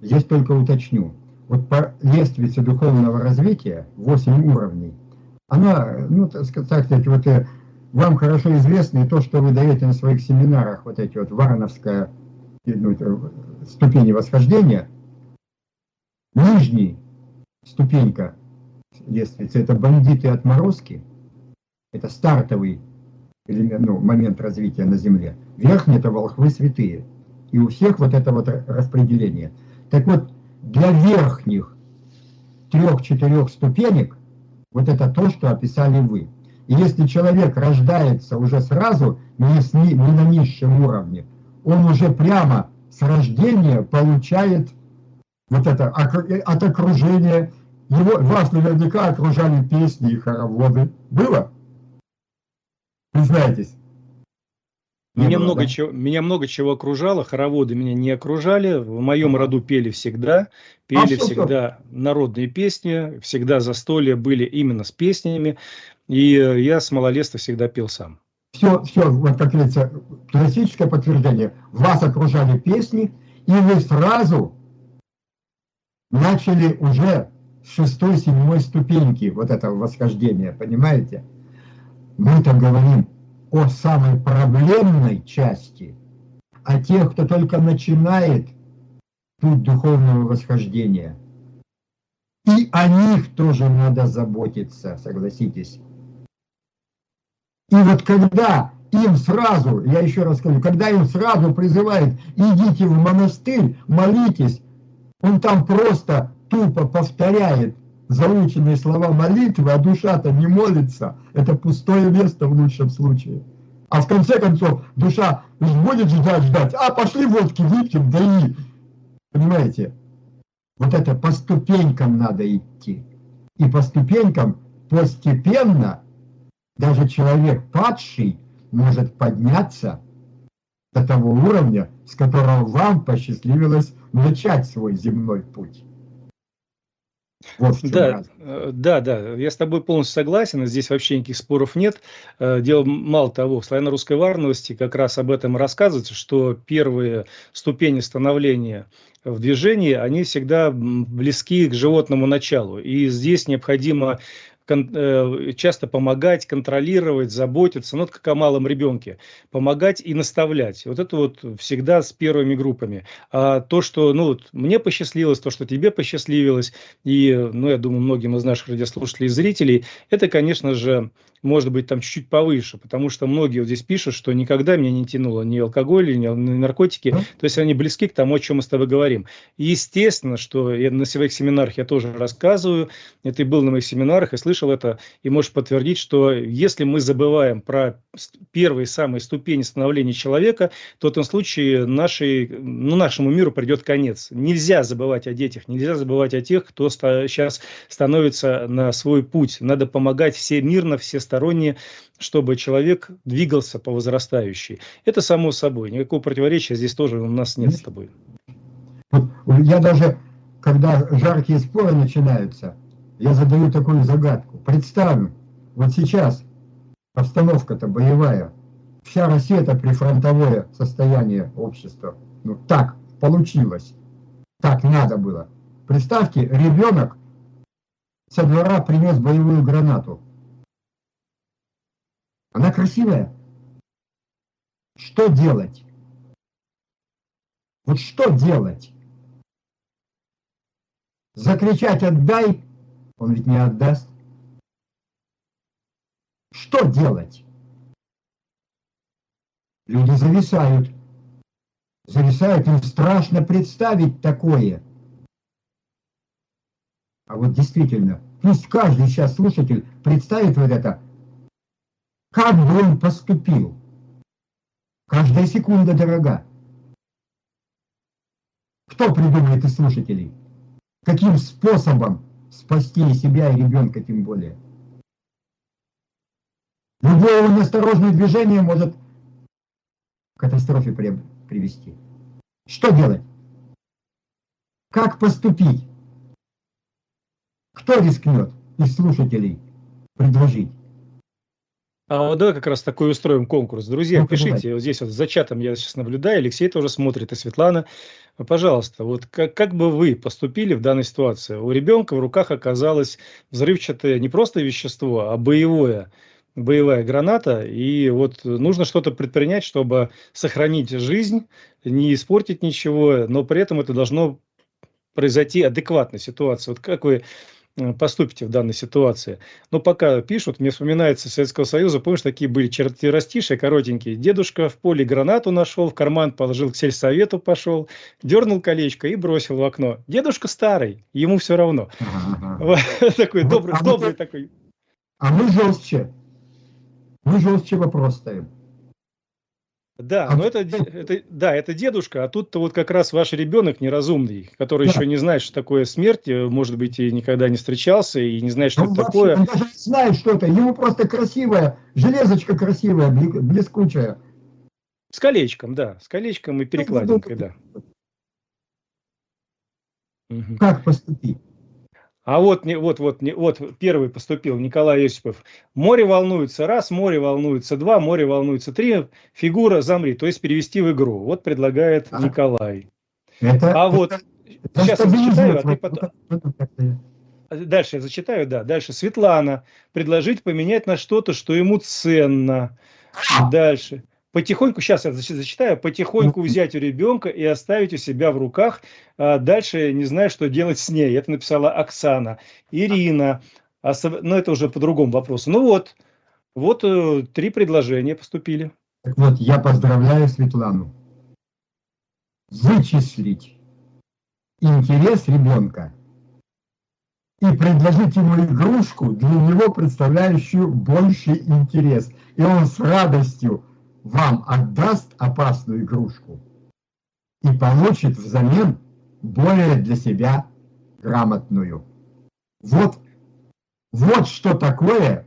здесь только уточню. Вот по лестнице духовного развития 8 уровней, она, ну, так сказать, вот вам хорошо известно и то, что вы даете на своих семинарах, вот эти вот варновская ступени восхождения. Нижняя ступенька лестницы — это бандиты отморозки, это стартовый элемент, ну, момент развития на Земле. Верхний — это волхвы святые. И у всех вот это вот распределение. Так вот, для верхних 3-4 ступенек вот это то, что описали вы. И если человек рождается уже сразу не на низшем уровне, он уже прямо с рождения получает вот это от окружения. Вас наверняка окружали песни и хороводы. Было? Признайтесь. Меня много чего окружало, хороводы меня не окружали, в моем роду пели всегда народные песни, всегда застолья были именно с песнями, и я с малолетства всегда пел сам. Все, вот как говорится, классическое подтверждение. Вас окружали песни, и вы сразу начали уже с 6-7 ступеньки вот этого восхождения, понимаете? Мы-то говорим о самой проблемной части, о тех, кто только начинает путь духовного восхождения. И о них тоже надо заботиться, согласитесь. И вот когда им сразу, я еще раз скажу, когда им сразу призывают: идите в монастырь, молитесь, он там просто тупо повторяет заученные слова молитвы, а душа-то не молится. Это пустое место в лучшем случае. А в конце концов душа будет ждать, а пошли водки выпьем, да и... Понимаете? Вот это по ступенькам надо идти. И по ступенькам постепенно даже человек падший может подняться до того уровня, с которого вам посчастливилось начать свой земной путь. Вот да, я с тобой полностью согласен, здесь вообще никаких споров нет. Дело мало того, в славяно-русской варновости как раз об этом рассказывается, что первые ступени становления в движении, они всегда близки к животному началу. И здесь необходимо часто помогать, контролировать, заботиться, ну, как о малом ребенке, помогать и наставлять. Вот это вот всегда с первыми группами. А то, что, ну, вот мне посчастливилось, то, что тебе посчастливилось, и, ну, я думаю, многим из наших радиослушателей и зрителей, это, конечно же, может быть, там чуть-чуть повыше, потому что многие вот здесь пишут, что никогда меня не тянуло ни алкоголь, ни наркотики, то есть они близки к тому, о чем мы с тобой говорим. И естественно, что я на своих семинарах я тоже рассказываю, и ты был на моих семинарах и слышал это, и можешь подтвердить, что если мы забываем про первые самые ступени становления человека, то в этом случае нашему миру придет конец. Нельзя забывать о детях, нельзя забывать о тех, кто сейчас становится на свой путь. Надо помогать всемирно, всесторонне, чтобы человек двигался по возрастающей. Это само собой. Никакого противоречия здесь тоже у нас нет с тобой. Я даже, когда жаркие споры начинаются, я задаю такую загадку. Представим, вот сейчас обстановка-то боевая, вся Россия — это прифронтовое состояние общества. Ну так получилось, так надо было. Представьте, ребенок со двора принес боевую гранату. Она красивая. Что делать? Вот что делать? Закричать «отдай», он ведь не отдаст. Что делать? Люди зависают. Зависают, им страшно представить такое. А вот действительно, пусть каждый сейчас слушатель представит вот это, как бы он поступил. Каждая секунда дорога. Кто придумает из слушателей? Каким способом спасти и себя, и ребенка тем более? Любое неосторожное движение может к катастрофе привести. Что делать? Как поступить? Кто рискнет из слушателей предложить? А вот давай как раз такой устроим конкурс. Друзья, Ну, пишите, вот здесь вот за чатом я сейчас наблюдаю, Алексей тоже смотрит, и Светлана. Пожалуйста, вот как бы вы поступили в данной ситуации? У ребенка в руках оказалось взрывчатое не просто вещество, а боевая граната, и вот нужно что-то предпринять, чтобы сохранить жизнь, не испортить ничего, но при этом это должно произойти адекватная ситуация. Вот как вы поступите в данной ситуации? Ну, пока пишут, мне вспоминается Советского Союза, помнишь, такие были четверостишие коротенькие. Дедушка в поле гранату нашел, в карман положил, к сельсовету пошел, дернул колечко и бросил в окно. Дедушка старый, ему все равно. Такой добрый такой. А мы жестче. Мы жестче вопрос ставим. Да, но это дедушка, а тут-то вот как раз ваш ребенок неразумный, который еще не знает, что такое смерть, может быть, и никогда не встречался, и не знает, что это такое. Он даже не знает, что это. Ему просто красивая, железочка красивая, блескучая. С колечком, да, с колечком и перекладинкой, да. Как поступить? А вот первый поступил Николай Осипов. Море волнуется раз, море волнуется два, море волнуется три, фигура замри, то есть перевести в игру. Вот предлагает Николай. Сейчас я зачитаю, а ты потом... Дальше я зачитаю, да. Дальше Светлана. Предложить поменять на что-то, что ему ценно. Дальше. Потихоньку, сейчас я зачитаю, потихоньку взять у ребенка и оставить у себя в руках. Дальше не знаю, что делать с ней. Это написала Оксана. Ирина. Но это уже по другому вопросу. Ну вот 3 предложения поступили. Так вот, я поздравляю Светлану. Вычислить интерес ребенка и предложить ему игрушку, для него представляющую больший интерес. И он с радостью вам отдаст опасную игрушку и получит взамен более для себя грамотную. Вот что такое,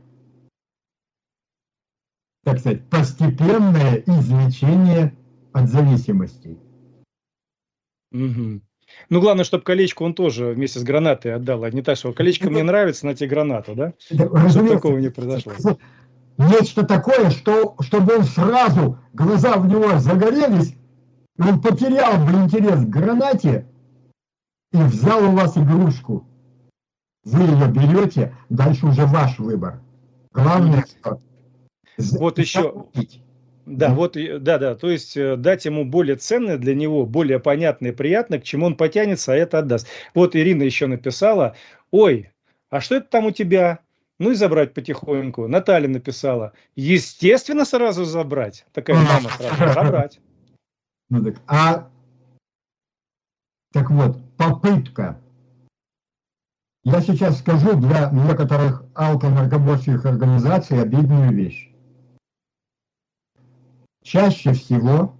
так сказать, постепенное излечение от зависимостей. Угу. Ну, главное, чтобы колечко он тоже вместе с гранатой отдал, а не так, что колечко мне нравится, на тебе гранату, да? Чтобы такого не произошло. Нечто такое, чтобы он сразу, глаза в него загорелись, и он потерял бы интерес к гранате и взял у вас игрушку. Вы ее берете, дальше уже ваш выбор. Главное, что... Вот еще... Да, то есть дать ему более ценное для него, более понятное и приятное, к чему он потянется, а это отдаст. Вот Ирина еще написала: ой, а что это там у тебя? Ну и забрать потихоньку. Наталья написала: естественно, сразу забрать. Такая мама сразу: забрать. Так вот, попытка. Я сейчас скажу для некоторых алко-наркоборческих организаций обидную вещь. Чаще всего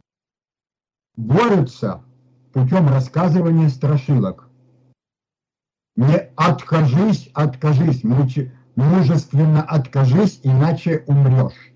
борются путем рассказывания страшилок. Не откажись, мужественно откажись, иначе умрешь.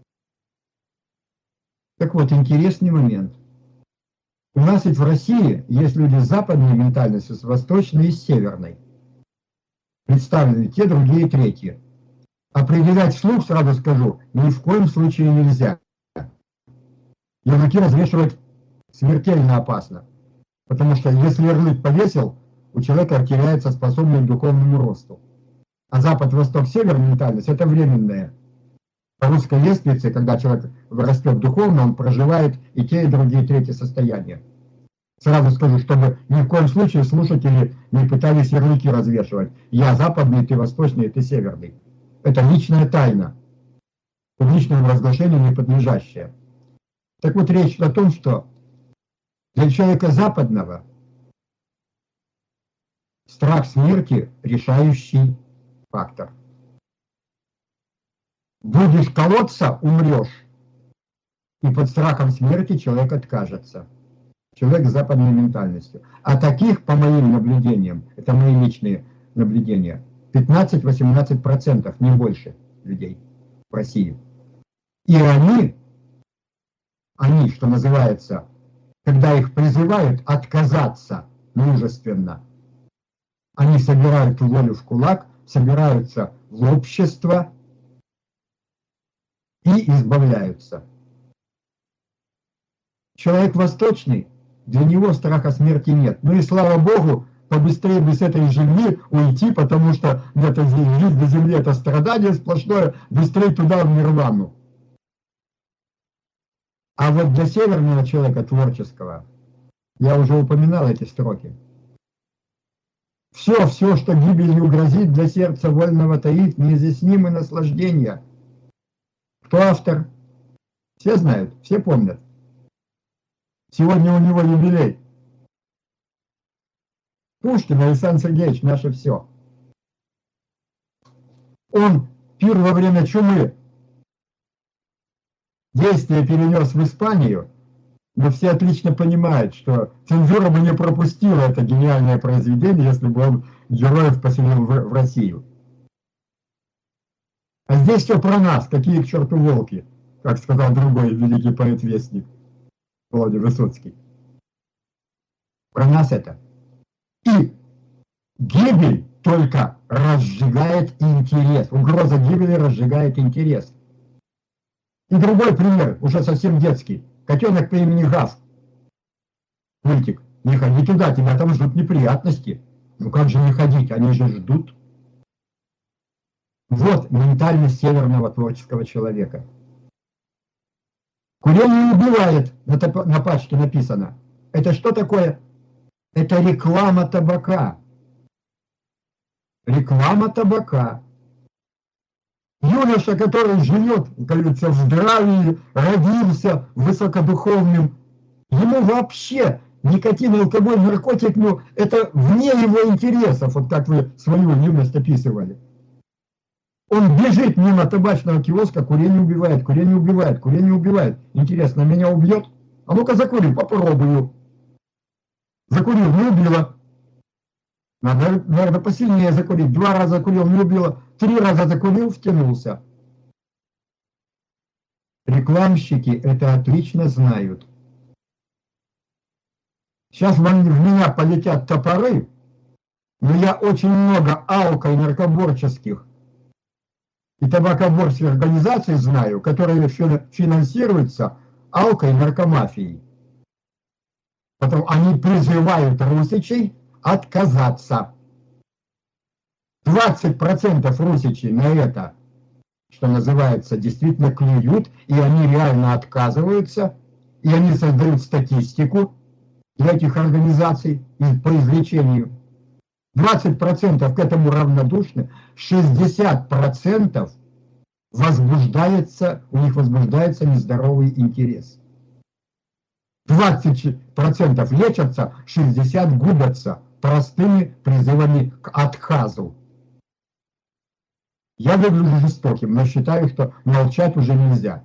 Так вот, интересный момент. У нас ведь в России есть люди с западной ментальностью, с восточной и с северной. Представлены те, другие, третьи. Определять вслух, сразу скажу, ни в коем случае нельзя. Ярлыки развешивать смертельно опасно. Потому что если ярлык повесил, у человека теряется способность к духовному росту. А запад, восток, север ментальность – это временное. По русской лестнице, когда человек растет духовно, он проживает и те, и другие, третьи состояния. Сразу скажу, чтобы ни в коем случае слушатели не пытались ярлыки развешивать. Я западный, ты восточный, ты северный. Это личная тайна, публичному разглашению не подлежащая. Так вот, речь о том, что для человека западного страх смерти – решающий фактор. Будешь колоться – умрешь. И под страхом смерти человек откажется. Человек с западной ментальностью. А таких, по моим наблюдениям, это мои личные наблюдения, 15-18%, не больше людей в России. И они, что называется, когда их призывают отказаться мужественно, они собирают волю в кулак, собираются в общество и избавляются. Человек восточный, для него страха смерти нет. Ну и слава Богу, побыстрее бы с этой земли уйти, потому что эта жизнь на земле это страдание сплошное, быстрее туда в нирвану. А вот для северного человека творческого, я уже упоминал эти строки, все, что гибелью грозит, для сердца вольного таит неизъяснимые наслаждения. Кто автор? Все знают, все помнят. Сегодня у него юбилей. Пушкин Александр Сергеевич, наше все. Он пир во время чумы действие перенес в Испанию, но все отлично понимают, что цензура бы не пропустила это гениальное произведение, если бы он героев поселил в Россию. А здесь все про нас, какие к черту волки, как сказал другой великий поэт-вестник Володя Высоцкий. Про нас это. И гибель только разжигает интерес. Угроза гибели разжигает интерес. И другой пример, уже совсем детский. Котенок по имени Гав. Мультик. Не ходи туда, тебя там ждут неприятности. Ну как же не ходить, они же ждут. Вот ментальность северного творческого человека. Курение убивает, на пачке написано. Это что такое? Это реклама табака. Реклама табака. Юноша, который живет, говорится, в здравии, родился высокодуховным, ему вообще никотин, алкоголь, наркотик, ну, это вне его интересов, вот как вы свою юность описывали. Он бежит мимо табачного киоска, курение убивает, курение убивает, курение убивает. Интересно, меня убьет? А ну-ка закурю, попробую. Закурил, не убило. Надо, наверное, посильнее закурить. 2 раза закурил, не убило. 3 раза закурил, втянулся. Рекламщики это отлично знают. Сейчас в меня полетят топоры, но я очень много алко- и наркоборческих и табакоборческих организаций знаю, которые финансируются алко- и наркомафией. Потом они призывают русичей отказаться. 20% русичей на это, что называется, действительно клюют, и они реально отказываются, и они создают статистику для этих организаций по излечению. 20% к этому равнодушны, 60% возбуждается, у них возбуждается нездоровый интерес. 20% лечатся, 60% губятся простыми призывами к отказу. Я выгляжу жестоким, но считаю, что молчать уже нельзя.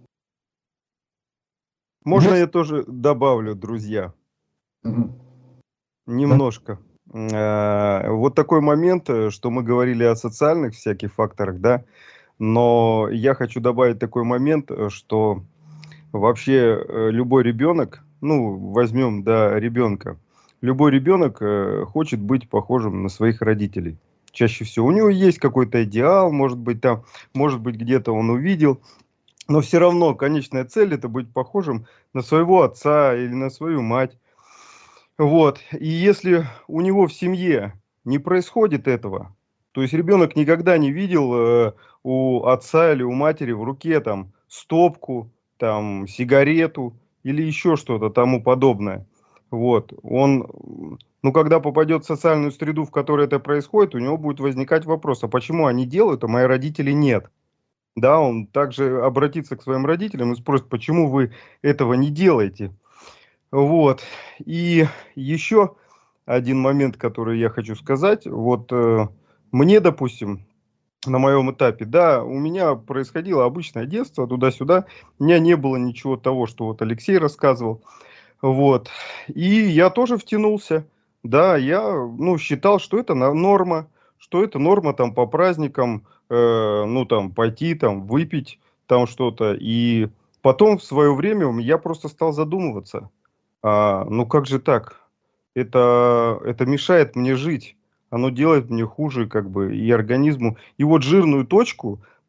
Можно я тоже добавлю, друзья? Угу. Немножко. Вот такой момент, что мы говорили о социальных всяких факторах, да, но я хочу добавить такой момент, что вообще любой ребенок, ну, возьмем, да, ребенка, любой ребенок хочет быть похожим на своих родителей. Чаще всего у него есть какой-то идеал, может быть, там, может быть, где-то он увидел, но все равно конечная цель это быть похожим на своего отца или на свою мать. Вот. И если у него в семье не происходит этого, то есть ребенок никогда не видел у отца или у матери в руке там стопку, там сигарету или еще что-то тому подобное. Вот. Он, ну, когда попадет в социальную среду, в которой это происходит, у него будет возникать вопрос, а почему они делают, а мои родители нет? Да, он также обратится к своим родителям и спросит, почему вы этого не делаете? Вот. И еще один момент, который я хочу сказать. Вот мне, допустим, на моем этапе, да, у меня происходило обычное детство, туда-сюда. У меня не было ничего того, что вот Алексей рассказывал. Вот. И я тоже втянулся. Да, я, ну, считал, что это норма, что это норма там по праздникам, ну, там, пойти, там, выпить, там что-то. И потом в свое время я просто стал задумываться. Ну как же так? Это мешает мне жить. Оно делает мне хуже, как бы, и организму. И вот жирную точку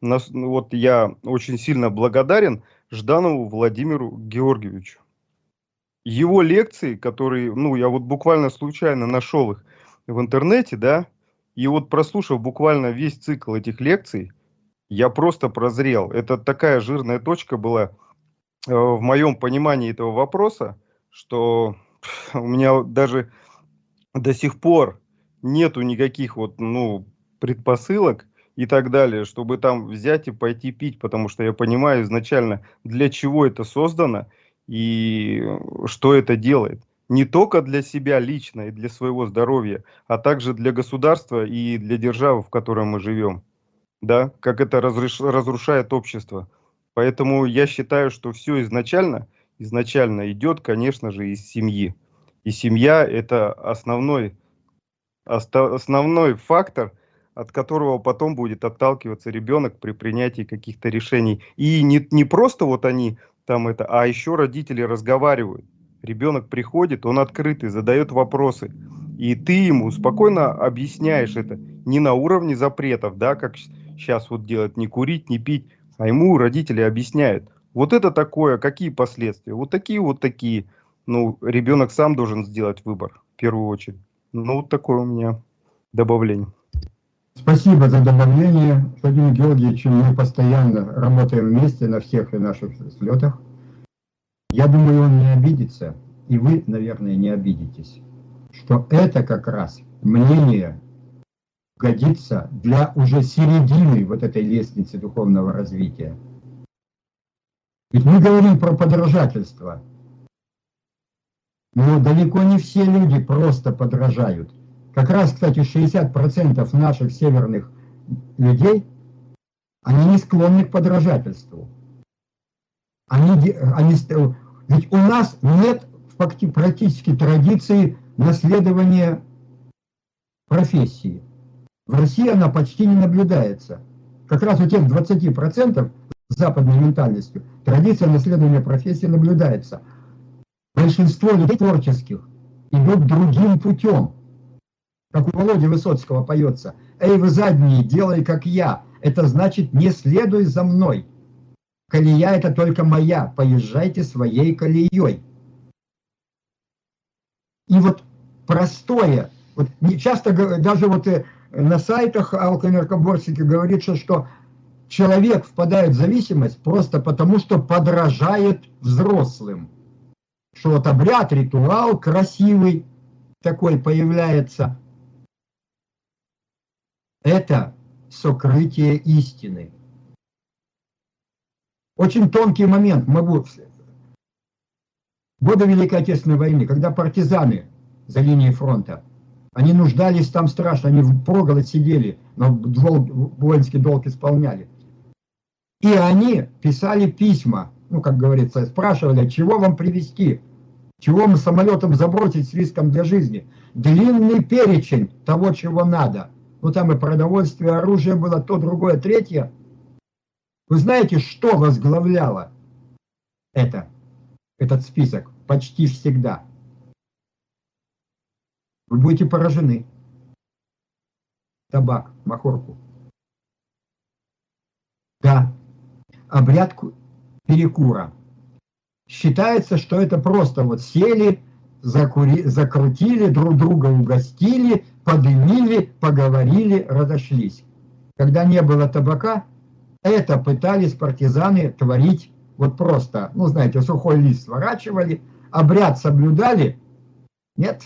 вот я очень сильно благодарен Жданову Владимиру Георгиевичу. Его лекции, которые, я вот буквально случайно нашел их в интернете, да, и вот прослушав буквально весь цикл этих лекций, я просто прозрел. Это такая жирная точка была в моем понимании этого вопроса, что у меня даже до сих пор нету никаких предпосылок и так далее, чтобы там взять и пойти пить, потому что я понимаю изначально, для чего это создано и что это делает. Не только для себя лично и для своего здоровья, а также для государства и для державы, в которой мы живем. Да, как это разрушает общество. Поэтому я считаю, что все изначально идет, конечно же, из семьи. И семья – это основной фактор, от которого потом будет отталкиваться ребенок при принятии каких-то решений. И не просто вот они там а еще родители разговаривают. Ребенок приходит, он открытый, задает вопросы. И ты ему спокойно объясняешь это. Не на уровне запретов, да, как сейчас вот делают, не курить, не пить, а ему родители объясняют. Вот это такое, какие последствия? Вот такие. Ребенок сам должен сделать выбор, в первую очередь. Вот такое у меня добавление. Спасибо за добавление, Владимир Георгиевич. Мы постоянно работаем вместе на всех наших слетах. Я думаю, он не обидится, и вы, наверное, не обидитесь, что это как раз мнение годится для уже середины вот этой лестницы духовного развития. Ведь мы говорим про подражательство. Но далеко не все люди просто подражают. Как раз, кстати, 60% наших северных людей, они не склонны к подражательству. Ведь у нас нет практически традиции наследования профессии. В России она почти не наблюдается. Как раз у тех 20% с западной ментальностью традиция наследования профессии наблюдается. Большинство людей творческих идут другим путем. Как у Володи Высоцкого поется: «Эй, вы задние, делай как я». Это значит: не следуй за мной. Колея — это только моя, поезжайте своей колеей. И вот простое, вот часто даже на сайтах алконаркоборщики говорится, что человек впадает в зависимость просто потому, что подражает взрослым. Что вот обряд, ритуал красивый такой появляется. Это сокрытие истины. Очень тонкий момент. В годы Великой Отечественной войны, когда партизаны за линией фронта, они нуждались там страшно, они впроголодь сидели, но воинский долг исполняли. И они писали письма, как говорится, спрашивали: чего вам привезти, чего мы самолетом забросить с риском для жизни. Длинный перечень того, чего надо. Там и продовольствие, оружие было, то, другое, третье. Вы знаете, что возглавляло этот список почти всегда? Вы будете поражены. Табак, махорку. Да, обряд перекура. Считается, что это просто сели, закрутили, друг друга угостили, подымили, поговорили, разошлись. Когда не было табака, это пытались партизаны творить просто, сухой лист сворачивали, обряд соблюдали. Нет,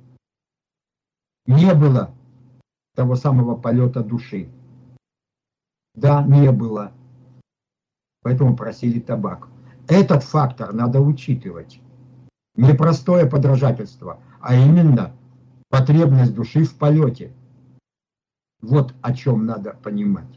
не было того самого полета души. Да, не было. Поэтому просили табак. Этот фактор надо учитывать. Не простое подражательство, а именно потребность души в полете. Вот о чем надо понимать.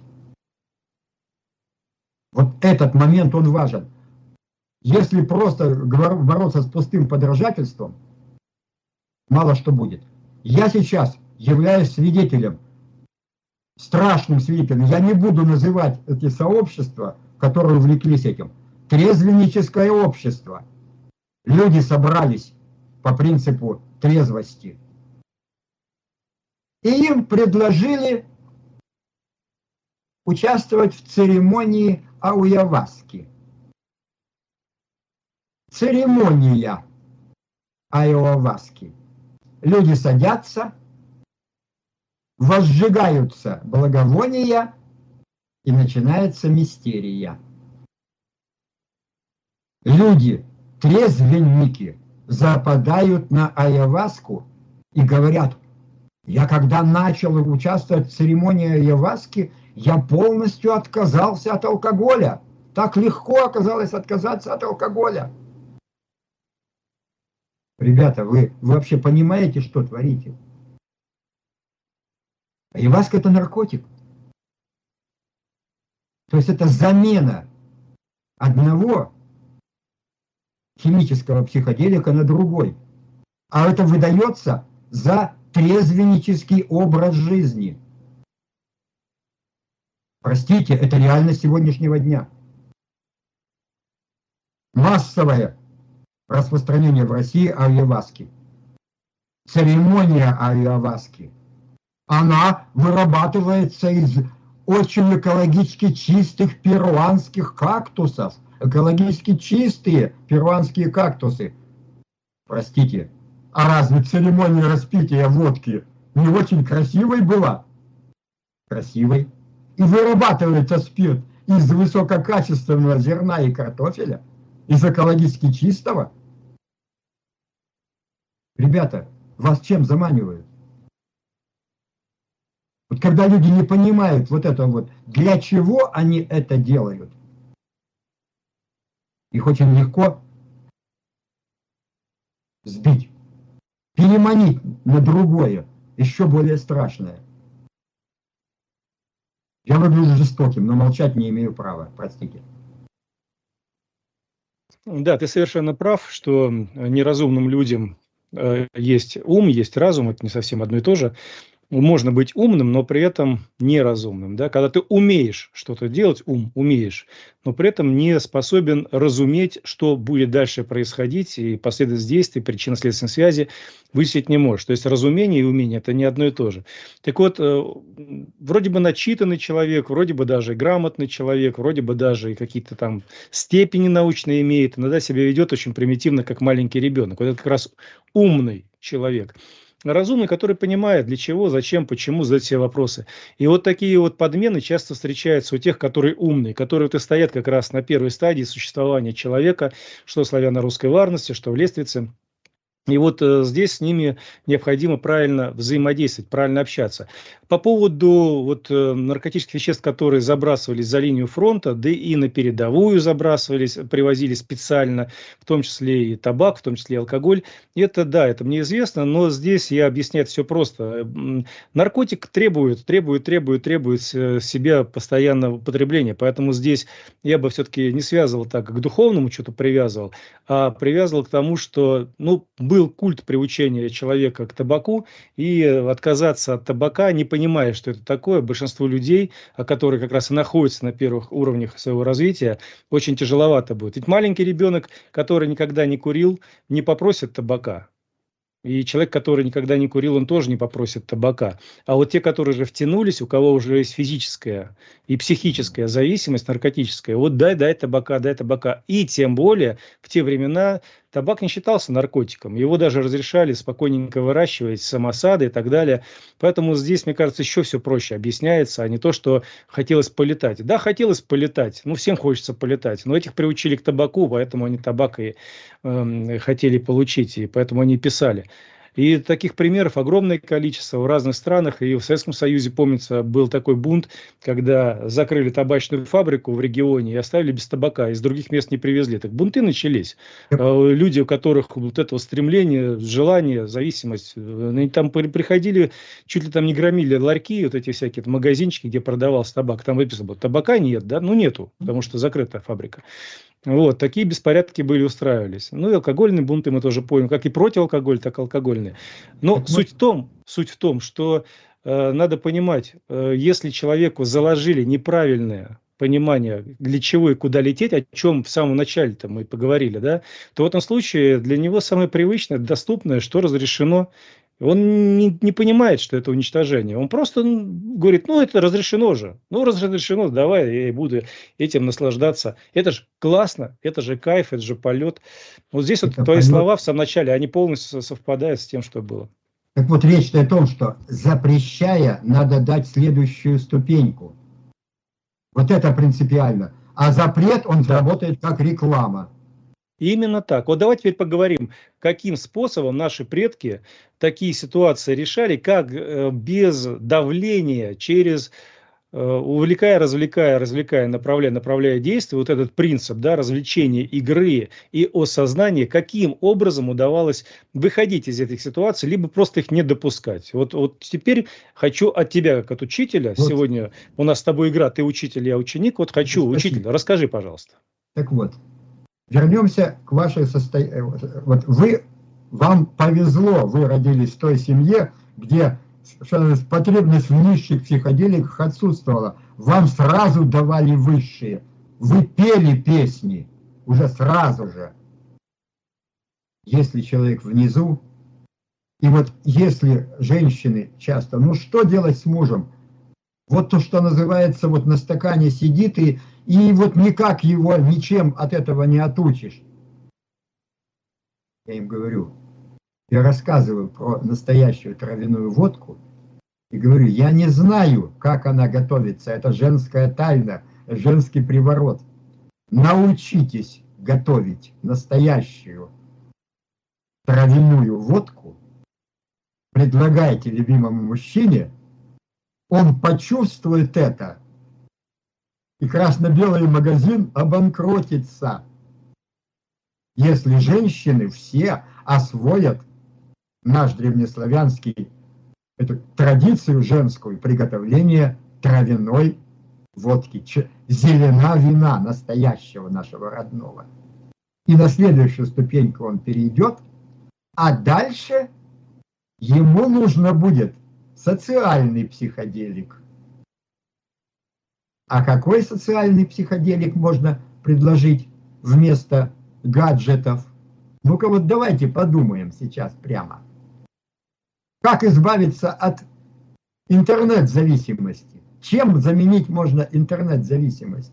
Вот этот момент, он важен. Если просто бороться с пустым подражательством, мало что будет. Я сейчас являюсь свидетелем, страшным свидетелем. Я не буду называть эти сообщества, которые увлеклись этим. Трезвенническое общество. Люди собрались по принципу трезвости. И им предложили участвовать в церемонии Ауяваски. Церемония Айаваски. Люди садятся, возжигаются благовония, и начинается мистерия. Люди, трезвенники, западают на Айаваску и говорят: я когда начал участвовать в церемонии Айаваски, я полностью отказался от алкоголя. Так легко оказалось отказаться от алкоголя. Ребята, вы вообще понимаете, что творите? Айаваска – это наркотик. То есть это замена одного химического психоделика на другой. А это выдается за трезвеннический образ жизни. Простите, это реальность сегодняшнего дня. Массовое распространение в России айаваски. Церемония айаваски. Она вырабатывается из очень экологически чистых перуанских кактусов. Экологически чистые перуанские кактусы. Простите, а разве церемония распития водки не очень красивой была? Красивой. И вырабатывается спирт из высококачественного зерна и картофеля, из экологически чистого. Ребята, вас чем заманивают? Вот когда люди не понимают вот это вот, для чего они это делают, их очень легко сбить, переманить на другое, еще более страшное. Я выгляжу жестоким, но молчать не имею права, простите. Да, ты совершенно прав, что неразумным людям есть ум, есть разум, это не совсем одно и то же. Можно быть умным, но при этом неразумным. Да? Когда ты умеешь что-то делать, умеешь, но при этом не способен разуметь, что будет дальше происходить, и последовательность действий, причинно-следственной связи вычислить не можешь. То есть разумение и умение – это не одно и то же. Так вот, вроде бы начитанный человек, вроде бы даже грамотный человек, вроде бы даже и какие-то там степени научные имеет, иногда себя ведет очень примитивно, как маленький ребенок. Вот это как раз умный человек. Разумный, который понимает, для чего, зачем, почему, задать все вопросы. И вот такие вот подмены часто встречаются у тех, которые умные, которые вот и стоят как раз на первой стадии существования человека, что в славяно-русской варности, что в лествице. И вот здесь с ними необходимо правильно взаимодействовать, правильно общаться. По поводу вот, наркотических веществ, которые забрасывались за линию фронта, да и на передовую забрасывались, привозили специально, в том числе и табак, в том числе и алкоголь. Это да, это мне известно, но здесь я объясняю все просто. Наркотик требует себя постоянного употребления, поэтому здесь я бы все-таки не связывал так, к духовному что-то привязывал, а привязывал к тому, что, был культ приучения человека к табаку, и отказаться от табака, не понимая, что это такое, большинству людей, которые как раз и находятся на первых уровнях своего развития, очень тяжеловато будет. Ведь маленький ребенок, который никогда не курил, не попросит табака. И человек, который никогда не курил, он тоже не попросит табака. А вот те, которые же втянулись, у кого уже есть физическая и психическая зависимость наркотическая, вот дай табака, дай табака. И тем более в те времена табак не считался наркотиком. Его даже разрешали спокойненько выращивать, самосады и так далее. Поэтому здесь, мне кажется, еще все проще объясняется, а не то, что хотелось полетать. Да, хотелось полетать. Всем хочется полетать. Но этих приучили к табаку, поэтому они табак и хотели получить. И поэтому они писали. И таких примеров огромное количество в разных странах. И в Советском Союзе, помнится, был такой бунт, когда закрыли табачную фабрику в регионе и оставили без табака. Из других мест не привезли. Так бунты начались. Люди, у которых вот это стремление, желание, зависимость, они там приходили, чуть ли там не громили ларьки, вот эти всякие магазинчики, где продавался табак. Там выписано было: табака нет, да? Нету, потому что закрыта фабрика. Вот, такие беспорядки устраивались. И алкогольные бунты мы тоже поняли, как и противоалкогольные, так и алкогольные. Но суть в том, что надо понимать, если человеку заложили неправильное понимание, для чего и куда лететь, о чем в самом начале-то мы поговорили, да, то в этом случае для него самое привычное, доступное, что разрешено, Он не понимает, что это уничтожение. Он просто говорит, ну, это разрешено же. Ну, разрешено, давай, я и буду этим наслаждаться. Это же классно, это же кайф, это же полет. Вот здесь вот твои слова в самом начале, они полностью совпадают с тем, что было. Так вот, речь-то о том, что запрещая, надо дать следующую ступеньку. Вот это принципиально. А запрет, он работает как реклама. Именно так. Вот давайте теперь поговорим, каким способом наши предки такие ситуации решали, как без давления, через увлекая, развлекая, направляя действия, вот этот принцип, да, развлечения, игры и осознания, каким образом удавалось выходить из этих ситуаций, либо просто их не допускать. Вот теперь хочу от тебя, как от учителя, вот. Сегодня у нас с тобой игра, ты учитель, я ученик, вот хочу, спасибо. Учитель, расскажи, пожалуйста. Так вот, вернемся к вашей состоянию. Вот вам повезло, вы родились в той семье, где потребность в низших психоделиках отсутствовала. Вам сразу давали высшие. Вы пели песни уже сразу же. Если человек внизу, и вот если женщины часто, ну что делать с мужем? Вот то, что называется, вот на стакане сидит, и вот никак его ничем от этого не отучишь. Я им говорю, я рассказываю про настоящую травяную водку и говорю, я не знаю, как она готовится, это женская тайна, женский приворот. Научитесь готовить настоящую травяную водку, предлагайте любимому мужчине, он почувствует это, и красно-белый магазин обанкротится. Если женщины все освоят наш древнеславянский, эту традицию женскую приготовления травяной водки, зелена вина настоящего нашего родного. И на следующую ступеньку он перейдет, а дальше ему нужно будет социальный психоделик. А какой социальный психоделик можно предложить вместо гаджетов? Ну-ка вот давайте подумаем сейчас прямо. Как избавиться от интернет-зависимости? Чем заменить можно интернет-зависимость?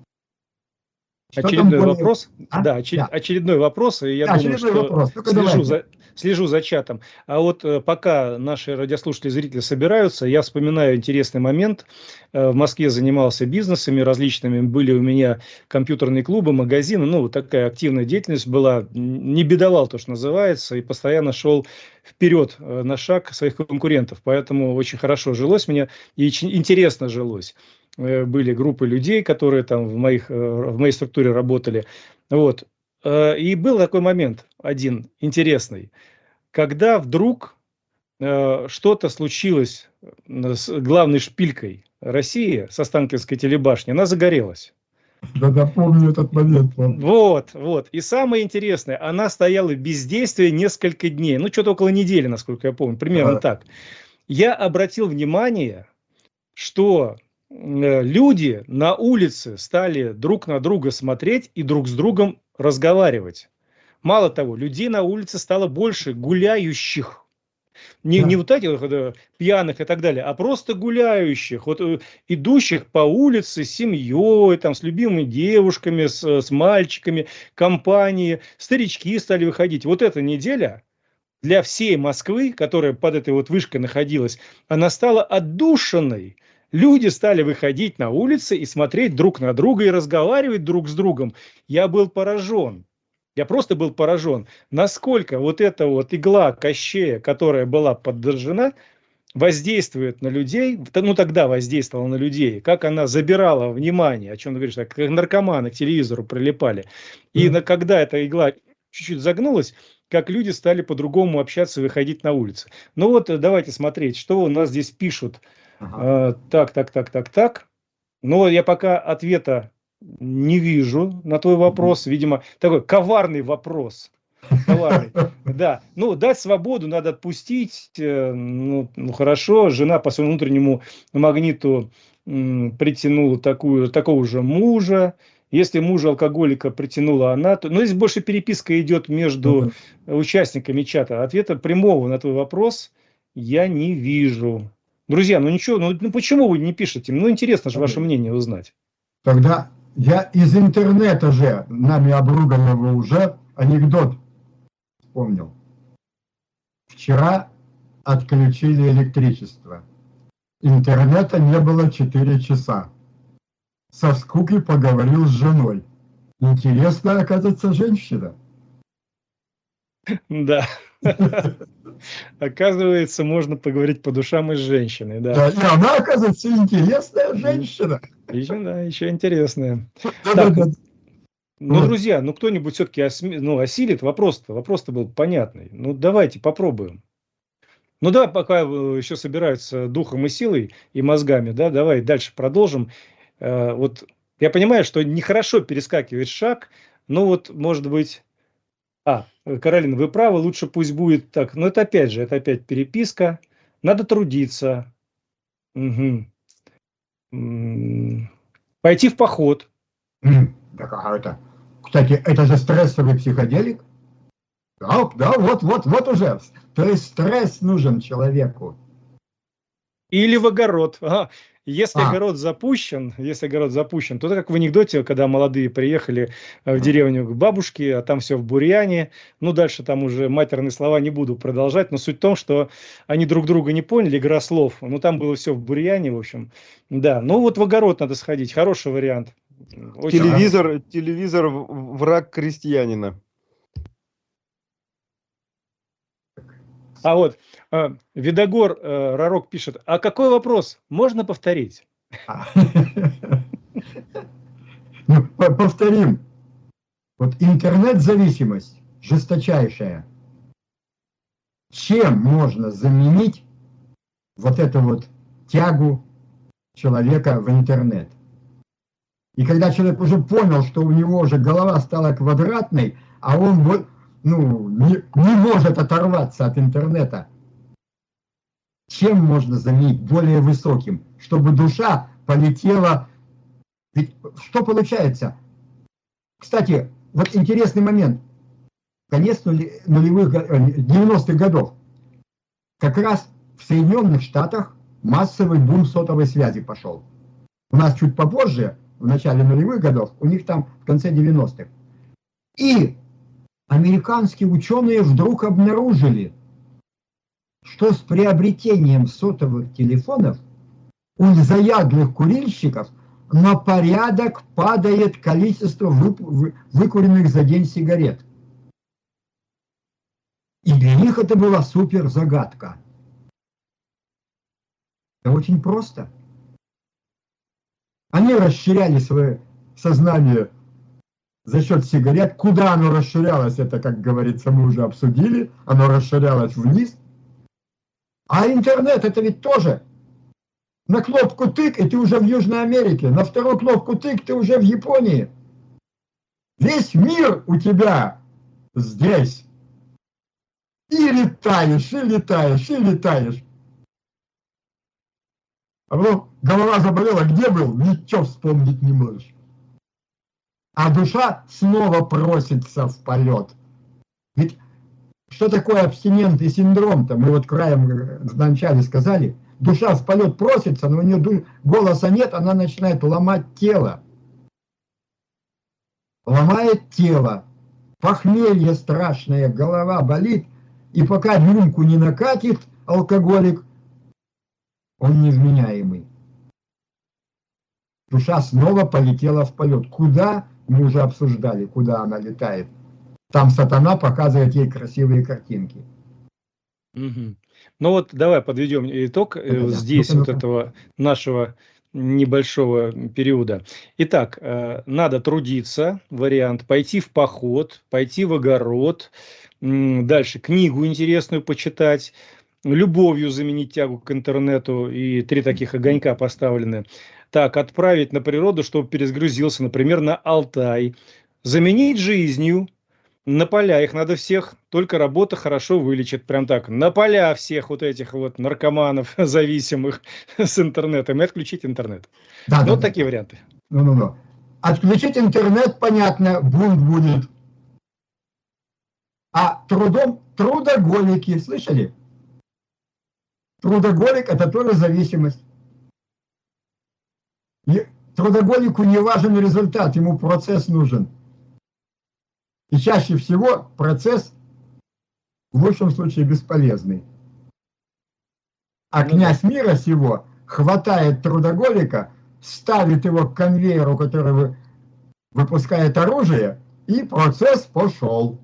Очередной вопрос. А? Да, очередной вопрос. И я думаю, что слежу за чатом. А вот пока наши радиослушатели и зрители собираются, я вспоминаю интересный момент. В Москве занимался бизнесами различными. Были у меня компьютерные клубы, магазины. Ну, вот такая активная деятельность была. Не бедовал, то, что называется. И постоянно шел вперед на шаг своих конкурентов. Поэтому очень хорошо жилось мне и очень интересно жилось. Были группы людей, которые там в моей структуре работали. Вот. И был такой момент один интересный, когда вдруг что-то случилось с главной шпилькой России, с Останкинской телебашни, она загорелась. Да, помню этот момент. Вот. И самое интересное, она стояла в бездействии несколько дней, ну, что-то около недели, насколько я помню, примерно так. Я обратил внимание, что люди на улице стали друг на друга смотреть и друг с другом разговаривать. Мало того, людей на улице стало больше, гуляющих. Не вот этих пьяных и так далее, а просто гуляющих, вот, идущих по улице с семьей, там, с любимыми девушками, с мальчиками, компании. Старички стали выходить. Вот эта неделя для всей Москвы, которая под этой вот вышкой находилась, она стала отдушиной. Люди стали выходить на улицы и смотреть друг на друга и разговаривать друг с другом. Я был поражен. Я просто был поражен, насколько вот эта вот игла Кощея, которая была подожжена, воздействует на людей, ну тогда воздействовала на людей, как она забирала внимание, о чем ты говоришь, как наркоманы к телевизору прилипали. И когда эта игла чуть-чуть загнулась, как люди стали по-другому общаться и выходить на улицы. Ну вот давайте смотреть, что у нас здесь пишут. Так. Но я пока ответа не вижу на твой вопрос. Видимо, такой коварный вопрос. Коварный. Да. Ну, дать свободу, надо отпустить. Ну, хорошо. Жена по своему внутреннему магниту притянула такого же мужа. Если мужа алкоголика притянула она, то... Но здесь больше переписка идет между участниками чата. Ответа прямого на твой вопрос я не вижу. Друзья, ну ничего, ну почему вы не пишете? Ну интересно же ваше мнение узнать. Тогда я из интернета же, нами обруганного уже, анекдот вспомнил. Вчера отключили электричество. Интернета не было 4 часа. Со скуки поговорил с женой. Интересная, оказывается, женщина. Да. Оказывается, можно поговорить по душам и с женщиной, да. Да, и она, оказывается, интересная женщина. Еще интересная. Да-да-да. Ну, друзья, ну кто-нибудь все-таки осилит? Вопрос-то был понятный. Ну, давайте попробуем. Ну да, пока еще собираются духом и силой и мозгами, да, давай дальше продолжим. Вот я понимаю, что нехорошо перескакивать шаг, но вот, может быть... Каролина, вы правы, лучше пусть будет так. Но это опять переписка. Надо трудиться. Угу. Пойти в поход. Так, это, кстати, это же стрессовый психоделик. Да, вот уже. То есть стресс нужен человеку. Или в огород. Если огород запущен, то это как в анекдоте, когда молодые приехали в деревню к бабушке, а там все в бурьяне. Ну, дальше там уже матерные слова не буду продолжать, но суть в том, что они друг друга не поняли, игра слов. Ну, там было все в бурьяне, в общем. Да, ну вот в огород надо сходить, хороший вариант. Телевизор враг крестьянина. А вот Видогор Ророк пишет, а какой вопрос? Можно повторить? Ну, повторим. Вот интернет-зависимость жесточайшая. Чем можно заменить вот эту вот тягу человека в интернет? И когда человек уже понял, что у него уже голова стала квадратной, а он вот не может оторваться от интернета. Чем можно заменить более высоким, чтобы душа полетела? Ведь что получается? Кстати, вот интересный момент. Конец 90-х годов. Как раз в Соединенных Штатах массовый бум сотовой связи пошел. У нас чуть попозже, в начале нулевых годов, у них там в конце 90-х. И американские ученые вдруг обнаружили, что с приобретением сотовых телефонов у заядлых курильщиков на порядок падает количество выкуренных за день сигарет. И для них это была супер загадка. Это очень просто. Они расширяли свое сознание за счет сигарет. Куда оно расширялось, это, как говорится, мы уже обсудили. Оно расширялось вниз. А интернет это ведь тоже. На кнопку тык, и ты уже в Южной Америке. На вторую кнопку тык, ты уже в Японии. Весь мир у тебя здесь. И летаешь, и летаешь, и летаешь. А потом голова заболела, где был? Ничего вспомнить не можешь. А душа снова просится в полет. Ведь что такое абстинентный синдром-то? Мы вот краем вначале сказали. Душа в полет просится, но у нее голоса нет, она начинает ломать тело. Ломает тело. Похмелье страшное, голова болит. И пока рюмку не накатит алкоголик, он невменяемый. Душа снова полетела в полет. Куда? Мы уже обсуждали, куда она летает. Там сатана показывает ей красивые картинки. Угу. Ну вот давай подведем итог здесь вот этого нашего небольшого периода. Итак, надо трудиться, вариант, пойти в поход, пойти в огород, дальше книгу интересную почитать, любовью заменить тягу к интернету, и 3 таких огонька поставлены. Так, отправить на природу, чтобы перезагрузился, например, на Алтай. Заменить жизнью. На поля их надо всех, только работа хорошо вылечит. Прям так, на поля всех вот этих вот наркоманов, зависимых с интернетом, и отключить интернет. Да, вот такие варианты. Отключить интернет, понятно, бунт будет. А трудоголики, слышали? Трудоголик – это тоже зависимость. И трудоголику не важен результат, ему процесс нужен. И чаще всего процесс в лучшем случае бесполезный. А князь мира сего хватает трудоголика, ставит его к конвейеру, который выпускает оружие, и процесс пошел.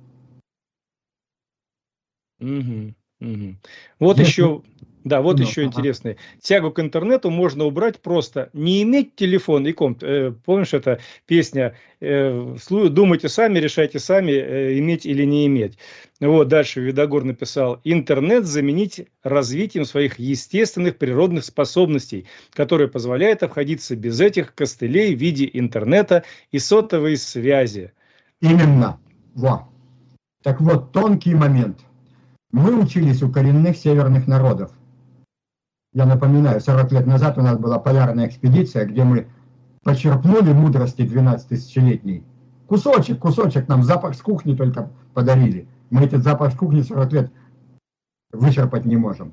Вот Если- еще, да, вот Ну, еще ага. интересное. Тягу к интернету можно убрать просто не иметь телефон и комп. Помнишь, эта песня «Думайте сами, решайте сами, иметь или не иметь». Вот дальше Видогор написал: интернет заменить развитием своих естественных природных способностей, которые позволяют обходиться без этих костылей в виде интернета и сотовой связи. Именно. Во. Так вот, тонкий момент. Мы учились у коренных северных народов. Я напоминаю, 40 лет назад у нас была полярная экспедиция, где мы почерпнули мудрости 12-тысячелетней. Кусочек нам запах с кухни только подарили. Мы этот запах с кухни 40 лет вычерпать не можем.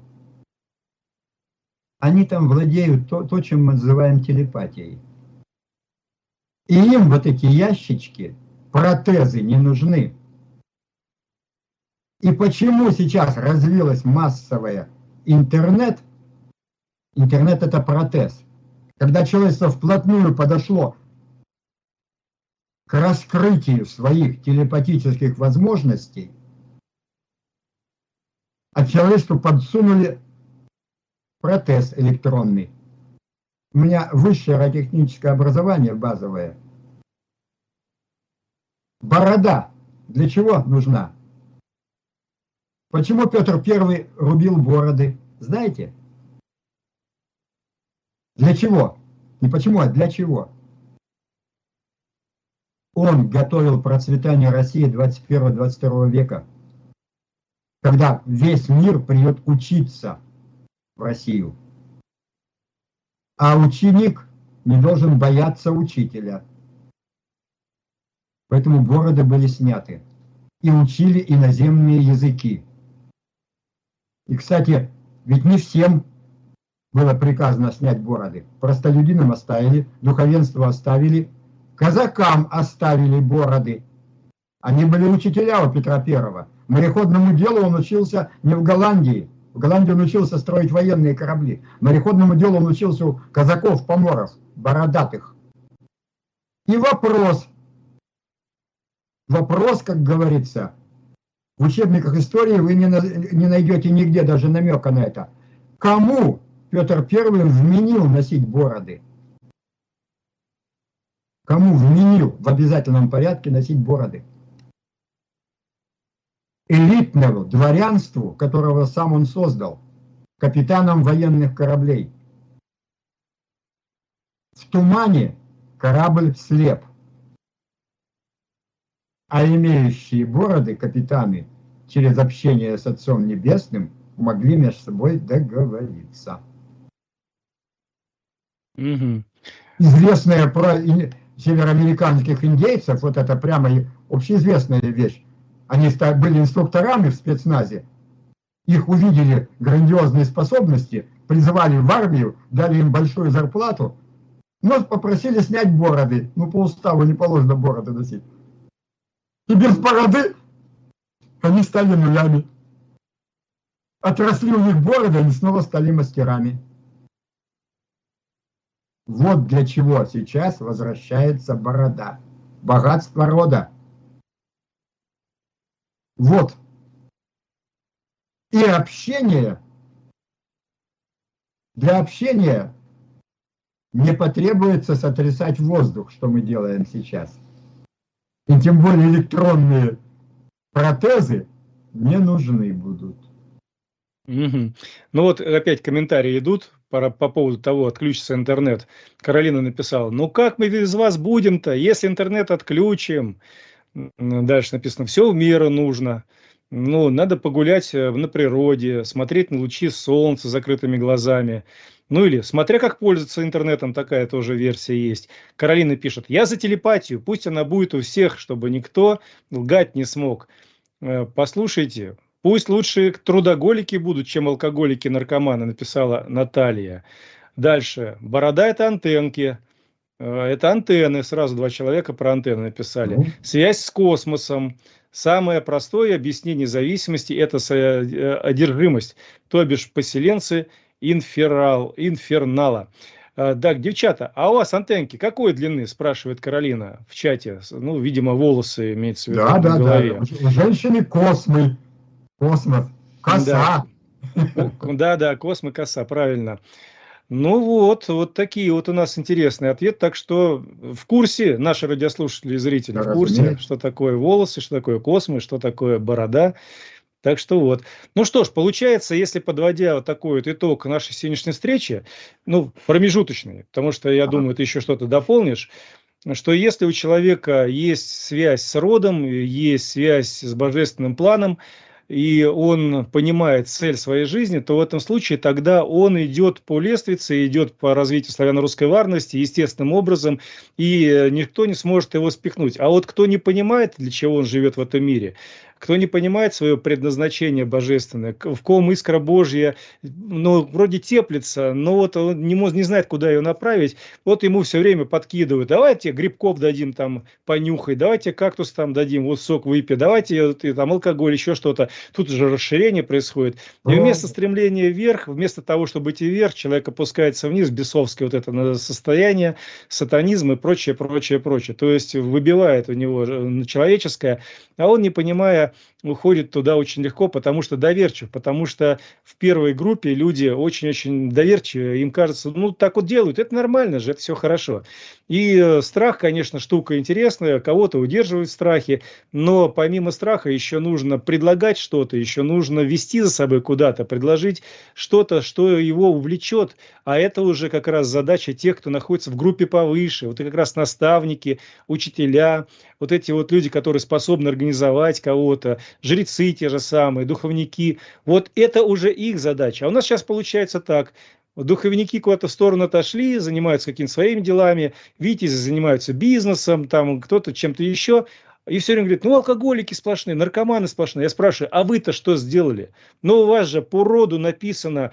Они там владеют то, чем мы называем телепатией. И им вот эти ящички, протезы не нужны. И почему сейчас развилась массовая интернет? Интернет – это протез. Когда человечество вплотную подошло к раскрытию своих телепатических возможностей, а человечеству подсунули протез электронный. У меня высшее радиотехническое образование базовое. Борода для чего нужна? Почему Петр I рубил бороды? Знаете? Для чего? Не почему, а для чего? Он готовил процветание России 21-22 века, когда весь мир придет учиться в Россию. А ученик не должен бояться учителя. Поэтому бороды были сняты. И учили иноземные языки. И, кстати, ведь не всем было приказано снять бороды. Простолюдинам оставили, духовенству оставили, казакам оставили бороды. Они были учителя у Петра I. Мореходному делу он учился не в Голландии. В Голландии он учился строить военные корабли. Мореходному делу он учился у казаков-поморов, бородатых. И вопрос, как говорится, в учебниках истории вы не найдете нигде даже намека на это. Кому Петр I вменил носить бороды? Кому вменил в обязательном порядке носить бороды? Элитному дворянству, которого сам он создал, капитанам военных кораблей. В тумане корабль слеп. А имеющие бороды капитаны через общение с Отцом Небесным могли между собой договориться. Известная про североамериканских индейцев, вот это прямо общеизвестная вещь. Они были инструкторами в спецназе, их увидели грандиозные способности, призвали в армию, дали им большую зарплату, но попросили снять бороды. Ну, по уставу не положено бороды носить. И без бороды они стали нулями. Отросли у них бороды, они снова стали мастерами. Вот для чего сейчас возвращается борода. Богатство рода. Вот. И общение. Для общения не потребуется сотрясать воздух, что мы делаем сейчас. И тем более электронные протезы не нужны будут. Ну вот опять комментарии идут по поводу того, отключится интернет. Каролина написала: ну как мы без вас будем-то, если интернет отключим? Дальше написано: все в миру нужно. Ну, надо погулять на природе, смотреть на лучи солнца с закрытыми глазами. Ну или смотря как пользоваться интернетом, такая тоже версия есть. Каролина пишет: я за телепатию, пусть она будет у всех, чтобы никто лгать не смог. Послушайте, Пусть лучше трудоголики будут, чем алкоголики, наркоманы, написала Наталья. Дальше. Борода – это антенки. Это антенны. Сразу два человека про антенны написали. Связь с космосом. Самое простое объяснение зависимости – это одержимость. То бишь поселенцы инфернала. Так, девчата, а у вас антенки какой длины, спрашивает Каролина в чате. Ну, видимо, волосы имеется в виду на голове. Да. У женщины космос, коса. Да, космос, коса, правильно. Ну вот такие вот у нас интересный ответ. Так что в курсе наши радиослушатели и зрители, Да, в курсе, разумеется. что такое волосы, что такое космос, что такое борода. Так что вот. Ну что ж, получается, если подводя вот такой вот итог нашей сегодняшней встречи, ну, промежуточный, потому что, я думаю, ты еще что-то дополнишь, что если у человека есть связь с родом, есть связь с божественным планом, и он понимает цель своей жизни, то в этом случае тогда он идет по лестнице, идет по развитию славяно-русской варности естественным образом, и никто не сможет его спихнуть. А вот кто не понимает, для чего он живет в этом мире, кто не понимает свое предназначение божественное, в ком искра Божья, ну, вроде теплится, но вот он не знает, куда ее направить, вот ему все время подкидывают: давайте грибков дадим там понюхай, давайте кактус там дадим, вот сок выпей, давайте там алкоголь, еще что-то. Тут уже расширение происходит. И вместо стремления вверх, вместо того, чтобы идти вверх, человек опускается вниз, бесовское вот это состояние, сатанизм и прочее. То есть выбивает у него человеческое, а он, не понимая, уходит туда очень легко, потому что доверчив, потому что в первой группе люди очень-очень доверчивы, им кажется, ну так вот делают, это нормально же, это все хорошо. И страх, конечно, штука интересная, кого-то удерживают в страхе, но помимо страха еще нужно предлагать что-то, еще нужно вести за собой куда-то, предложить что-то, что его увлечет, а это уже как раз задача тех, кто находится в группе повыше, вот и как раз наставники, учителя, вот эти вот люди, которые способны организовать кого-то, жрецы те же самые, духовники, вот это уже их задача. А у нас сейчас получается так: духовники куда-то в сторону отошли, занимаются какими-то своими делами, витязи занимаются бизнесом, там кто-то чем-то еще, и все время говорит: ну алкоголики сплошные, наркоманы сплошные. Я спрашиваю: а вы-то что сделали? Ну у вас же по роду написано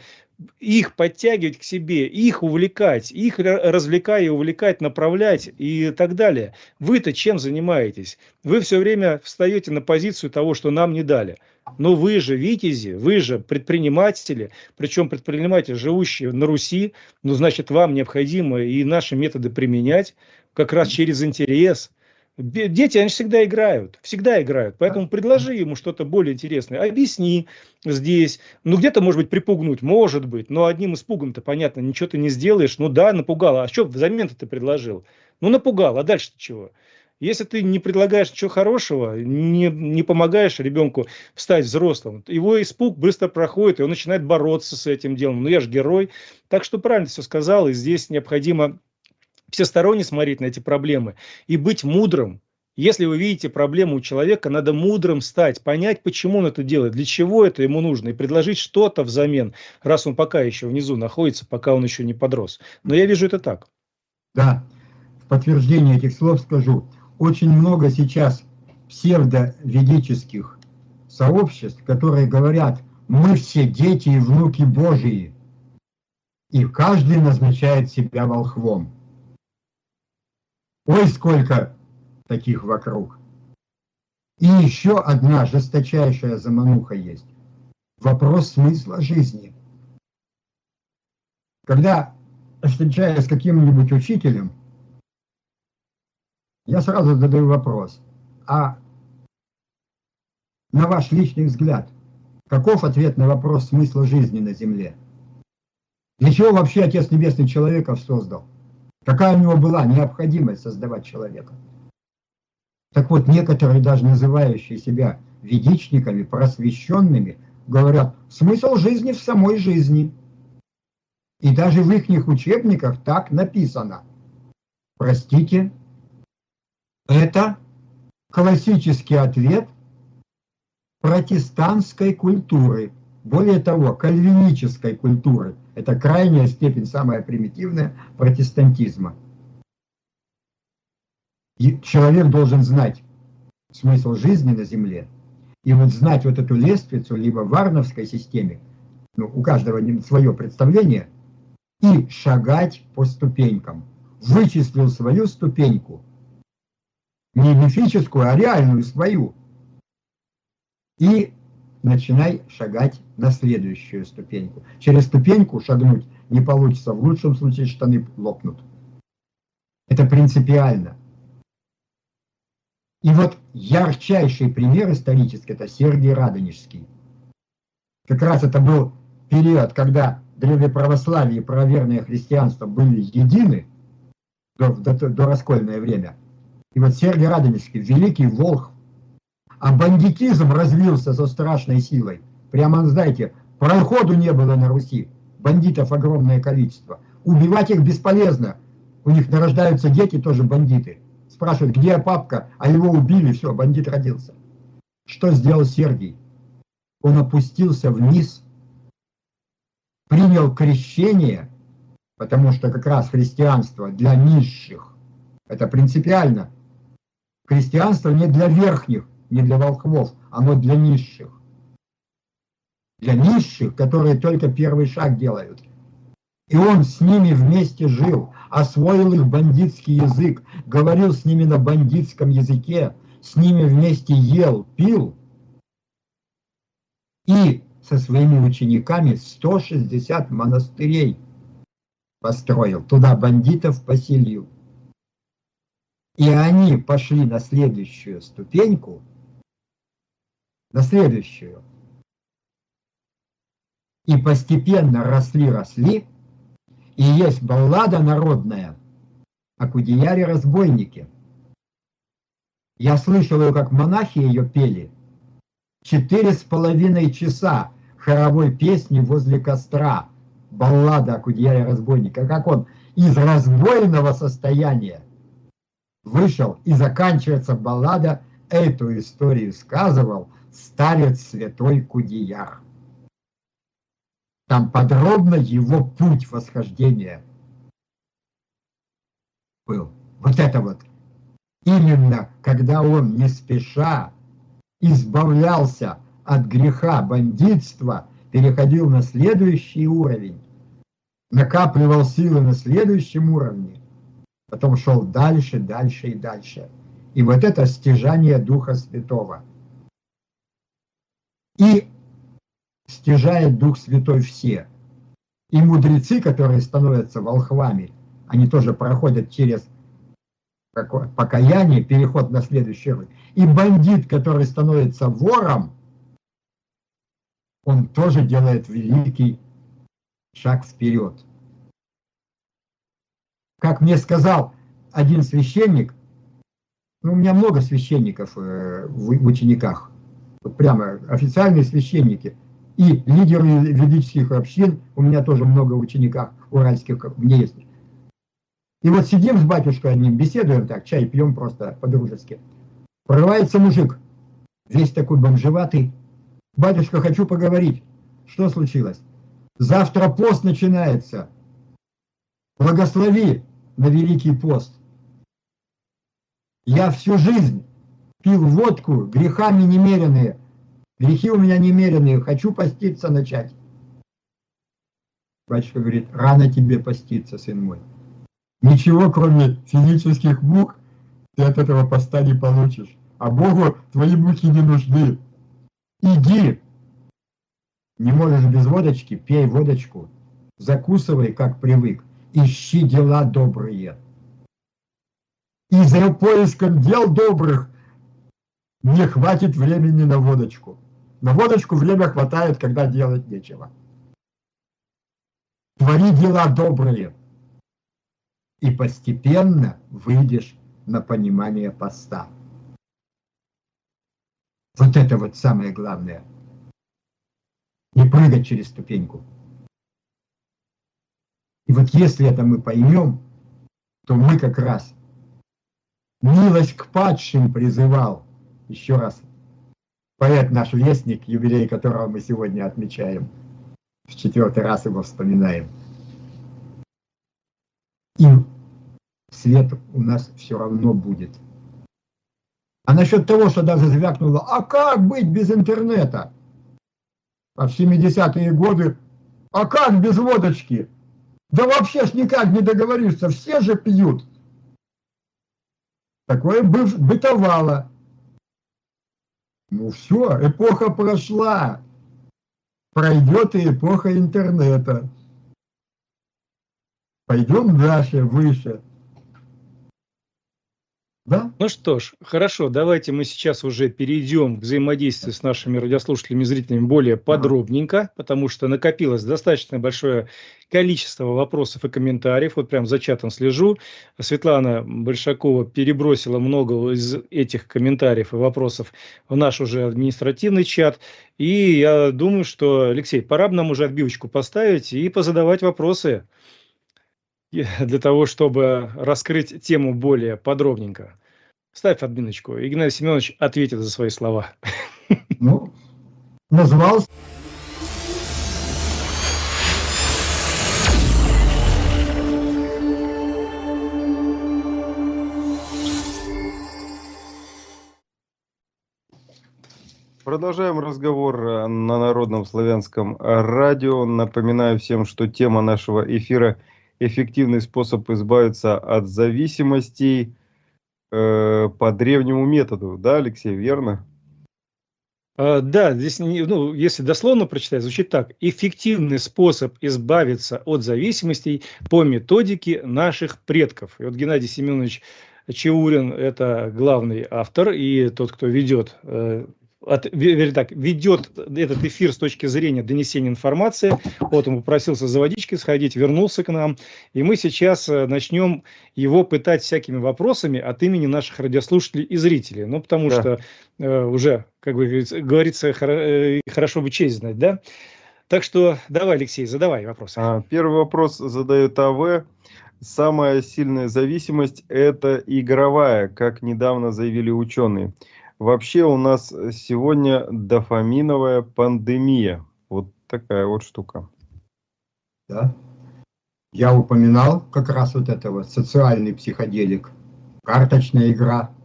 их подтягивать к себе, их увлекать, их развлекать и увлекать, направлять и так далее. Вы-то чем занимаетесь? Вы все время встаете на позицию того, что нам не дали. Но вы же витязи, вы же предприниматели, причем предприниматели, живущие на Руси, ну значит вам необходимо и наши методы применять как раз через интерес. Дети, они всегда играют, поэтому предложи ему что-то более интересное, объясни здесь, ну где-то, может быть, припугнуть, может быть, но одним испугом-то, понятно, ничего ты не сделаешь, ну да, напугал, а что взамен-то ты предложил? Ну напугал, а дальше-то чего? Если ты не предлагаешь ничего хорошего, не помогаешь ребенку стать взрослым, его испуг быстро проходит, и он начинает бороться с этим делом, ну я же герой, так что правильно все сказал, и здесь необходимо всесторонне смотреть на эти проблемы и быть мудрым. Если вы видите проблему у человека, надо мудрым стать, понять, почему он это делает, для чего это ему нужно, и предложить что-то взамен, раз он пока еще внизу находится, пока он еще не подрос. Но я вижу это так. Да, в подтверждение этих слов скажу, очень много сейчас псевдоведических сообществ, которые говорят: мы все дети и внуки Божии, и каждый назначает себя волхвом. Ой, сколько таких вокруг. И еще одна жесточайшая замануха есть. Вопрос смысла жизни. Когда встречаюсь с каким-нибудь учителем, я сразу задаю вопрос: а на ваш личный взгляд, каков ответ на вопрос смысла жизни на земле? Для чего вообще Отец Небесный человеков создал? Какая у него была необходимость создавать человека? Так вот, некоторые, даже называющие себя ведичниками, просвещенными, говорят: смысл жизни в самой жизни. И даже в их учебниках так написано. Простите, это классический ответ протестантской культуры. Более того, кальвинической культуры. Это крайняя степень, самая примитивная, протестантизма. И человек должен знать смысл жизни на земле И вот знать вот эту лестницу, либо в варновской системе, ну, у каждого свое представление, и шагать по ступенькам. Вычислил свою ступеньку, не мифическую, а реальную свою, и начинай шагать на следующую ступеньку. Через ступеньку шагнуть не получится, в лучшем случае штаны лопнут. Это принципиально. И вот ярчайший пример исторический – это Сергий Радонежский. Как раз это был период, когда древнеправославие и правоверное христианство были едины до раскольное время. И вот Сергий Радонежский, великий волхв, а бандитизм развился со страшной силой. Прямо, знаете, проходу не было на Руси. Бандитов огромное количество. Убивать их бесполезно. У них нарождаются дети, тоже бандиты. Спрашивают, где папка, а его убили, все, бандит родился. Что сделал Сергий? Он опустился вниз, принял крещение, потому что как раз христианство для низших, это принципиально. Христианство не для верхних, не для волхвов, оно для низших. Для низших, которые только первый шаг делают. И он с ними вместе жил, освоил их бандитский язык, говорил с ними на бандитском языке, с ними вместе ел, пил. И со своими учениками 160 монастырей построил, туда бандитов поселил. И они пошли на следующую ступеньку, на следующую. И постепенно росли. И есть баллада народная о Кудеяре-разбойнике. Я слышал ее, как монахи ее пели. 4,5 часа хоровой песни возле костра. Баллада о Кудеяре-разбойнике. Как он из разбойного состояния вышел, и заканчивается баллада, эту историю сказывал старец святой Кудеяр. Там подробно его путь восхождения был. Вот это вот. Именно когда он не спеша избавлялся от греха бандитства, переходил на следующий уровень, накапливал силы на следующем уровне, потом шел дальше, дальше и дальше. И вот это стяжание Духа Святого. И стяжает Дух Святой все. И мудрецы, которые становятся волхвами, они тоже проходят через покаяние, переход на следующий уровень. И бандит, который становится вором, он тоже делает великий шаг вперед. Как мне сказал один священник, ну, у меня много священников в учениках, вот прямо официальные священники, и лидеры ведических общин, у меня тоже много в учениках уральских, у меня есть. И вот сидим с батюшкой одним, беседуем так, чай пьем просто по-дружески. Прорывается мужик, весь такой бомжеватый. Батюшка, хочу поговорить. Что случилось? Завтра пост начинается. Благослови на Великий пост. Я всю жизнь пил водку, грехами немеренные. Грехи у меня немеренные, хочу поститься начать. Батюшка говорит, рано тебе поститься, сын мой. Ничего, кроме физических мук, ты от этого поста не получишь. А Богу твои муки не нужны. Иди. Не можешь без водочки, пей водочку. Закусывай, как привык. Ищи дела добрые. И за поиском дел добрых не хватит времени на водочку. На водочку время хватает, когда делать нечего. Твори дела добрые. И постепенно выйдешь на понимание поста. Вот это вот самое главное. Не прыгать через ступеньку. И вот если это мы поймем, то мы как раз милость к падшим призывал. Еще раз. Поэт наш Вестник, юбилей которого мы сегодня отмечаем. В 4-й раз его вспоминаем. И свет у нас все равно будет. А насчет того, что даже звякнуло, а как быть без интернета? А в 70-е годы, а как без водочки? Да вообще ж никак не договоришься, все же пьют. Такое бытовало. Ну все, эпоха прошла. Пройдет и эпоха интернета. Пойдем дальше, выше. Да? Ну что ж, хорошо, давайте мы сейчас уже перейдем к взаимодействию с нашими радиослушателями и зрителями более подробненько, потому что накопилось достаточно большое количество вопросов и комментариев. Вот прям за чатом слежу. Светлана Большакова перебросила много из этих комментариев и вопросов в наш уже административный чат. И я думаю, что, Алексей, пора бы нам уже отбивочку поставить и позадавать вопросы для того, чтобы раскрыть тему более подробненько. Ставь админочку, и Геннадий Семенович ответит за свои слова. Ну, назвался. Продолжаем разговор на Народном славянском радио. Напоминаю всем, что тема нашего эфира – эффективный способ избавиться от зависимостей по древнему методу. Да, Алексей, верно? Да, здесь, если дословно прочитать, звучит так. Эффективный способ избавиться от зависимостей по методике наших предков. И вот Геннадий Семенович Чаурин – это главный автор и тот, кто ведет ведет этот эфир с точки зрения донесения информации. Вот он попросился за водичкой сходить, вернулся к нам. И мы сейчас начнем его пытать всякими вопросами от имени наших радиослушателей и зрителей. Ну, потому что уже, как бы говорится, хорошо бы честь знать, да? Так что давай, Алексей, задавай вопросы. Первый вопрос задает АВ. Самая сильная зависимость – это игровая, как недавно заявили ученые. Вообще у нас сегодня дофаминовая пандемия. Вот такая вот штука. Да. Я упоминал как раз вот это вот социальный психоделик. Карточная игра,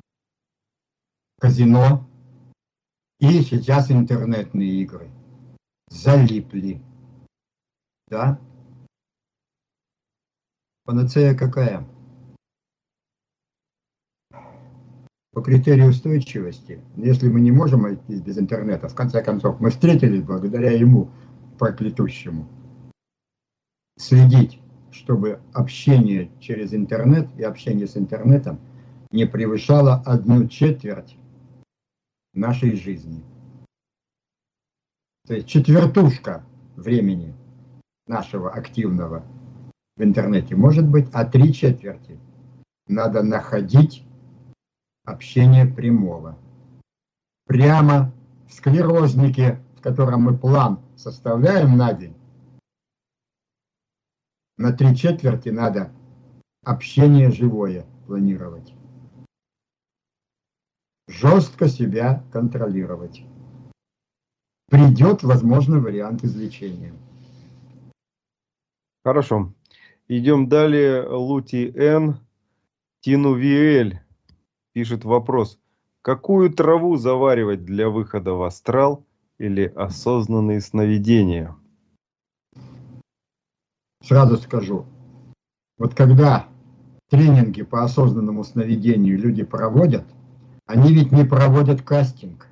казино и сейчас интернетные игры. Залипли. Да? Панацея какая? По критерию устойчивости, если мы не можем обойтись без интернета, в конце концов, мы встретились благодаря ему, проклятущему. Следить, чтобы общение через интернет и общение с интернетом не превышало 1/4 нашей жизни. То есть четвертушка времени нашего активного в интернете может быть, а 3/4 надо находить общение прямого. Прямо в склерознике, в котором мы план составляем на день, на 3/4 надо общение живое планировать. Жестко себя контролировать. Придет, возможно, вариант излечения. Хорошо. Идем далее. Лути Н. Тинувиэль пишет вопрос. Какую траву заваривать для выхода в астрал или осознанные сновидения? Сразу скажу. Вот когда тренинги по осознанному сновидению люди проводят, они ведь не проводят кастинг.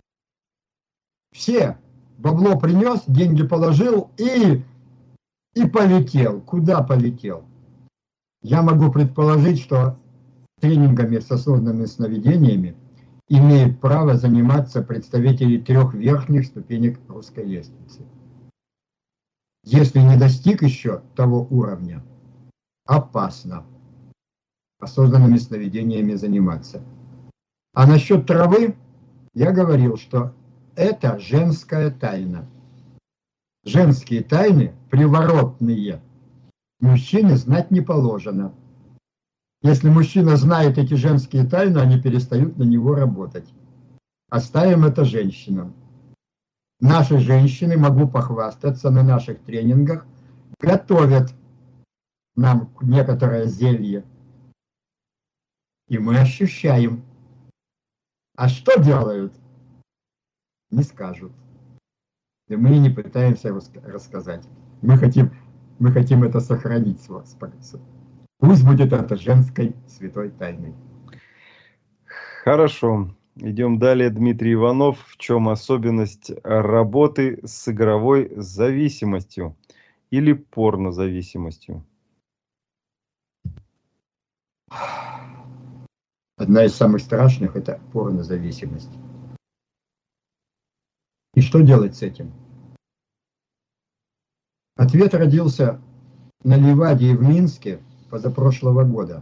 Все бабло принес, деньги положил и полетел. Куда полетел? Я могу предположить, что тренингами с осознанными сновидениями имеют право заниматься представители 3 верхних ступенек русской лестницы. Если не достиг еще того уровня, опасно осознанными сновидениями заниматься. А насчет травы я говорил, что это женская тайна. Женские тайны приворотные. Мужчине знать не положено. Если мужчина знает эти женские тайны, они перестают на него работать. Оставим это женщинам. Наши женщины, могу похвастаться, на наших тренингах готовят нам некоторое зелье. И мы ощущаем А что делают? Не скажут. И мы не пытаемся рассказать. Мы хотим это сохранить. Пусть будет это женской святой тайной. Хорошо. Идем далее. Дмитрий Иванов. В чем особенность работы с игровой зависимостью или порнозависимостью? Одна из самых страшных – это порнозависимость. И что делать с этим? Ответ родился на Ливаде в Минске позапрошлого года.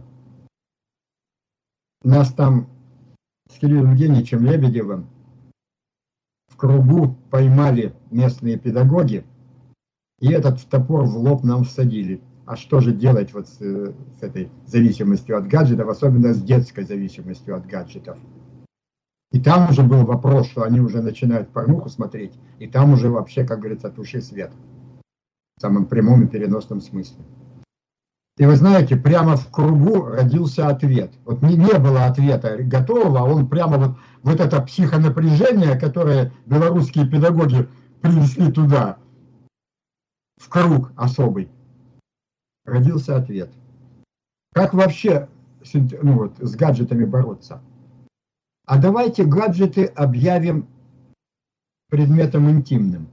Нас там с Кириллом Евгеньевичем Лебедевым в кругу поймали местные педагоги, и этот топор в лоб нам всадили. А что же делать вот с этой зависимостью от гаджетов, особенно с детской зависимостью от гаджетов? И там уже был вопрос, что они уже начинают порнуху смотреть, и там уже вообще, как говорится, туши свет. В самом прямом и переносном смысле. И вы знаете, прямо в кругу родился ответ. Вот не было ответа готового, а он прямо вот это психонапряжение, которое белорусские педагоги принесли туда, в круг особый, родился ответ. Как вообще с гаджетами бороться? А давайте гаджеты объявим предметом интимным,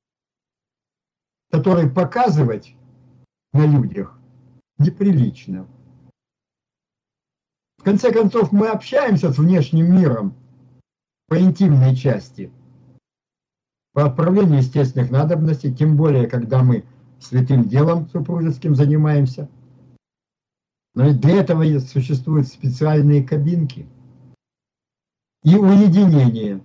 который показывать на людях неприлично. В конце концов, мы общаемся с внешним миром по интимной части, по отправлению естественных надобностей, тем более, когда мы святым делом супружеским занимаемся. Но и для этого существуют специальные кабинки и уединение.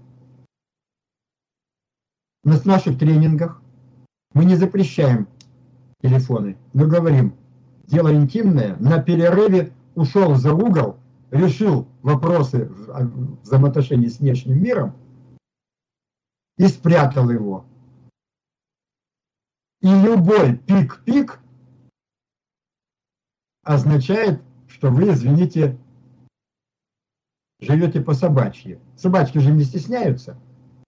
На наших тренингах мы не запрещаем телефоны, но говорим, дело интимное, на перерыве ушел за угол, решил вопросы взаимоотношений с внешним миром и спрятал его. И любой пик-пик означает, что вы, извините, живете по-собачьи. Собачки же не стесняются.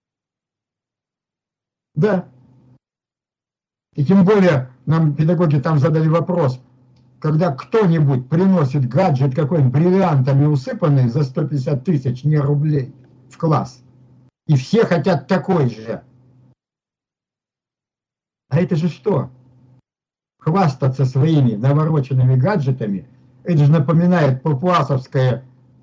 Да. И тем более нам педагоги там задали вопрос, когда кто-нибудь приносит гаджет какой-нибудь бриллиантами усыпанный за 150 тысяч, не рублей, в класс, и все хотят такой же. А это же что? Хвастаться своими навороченными гаджетами, это же напоминает папуасовская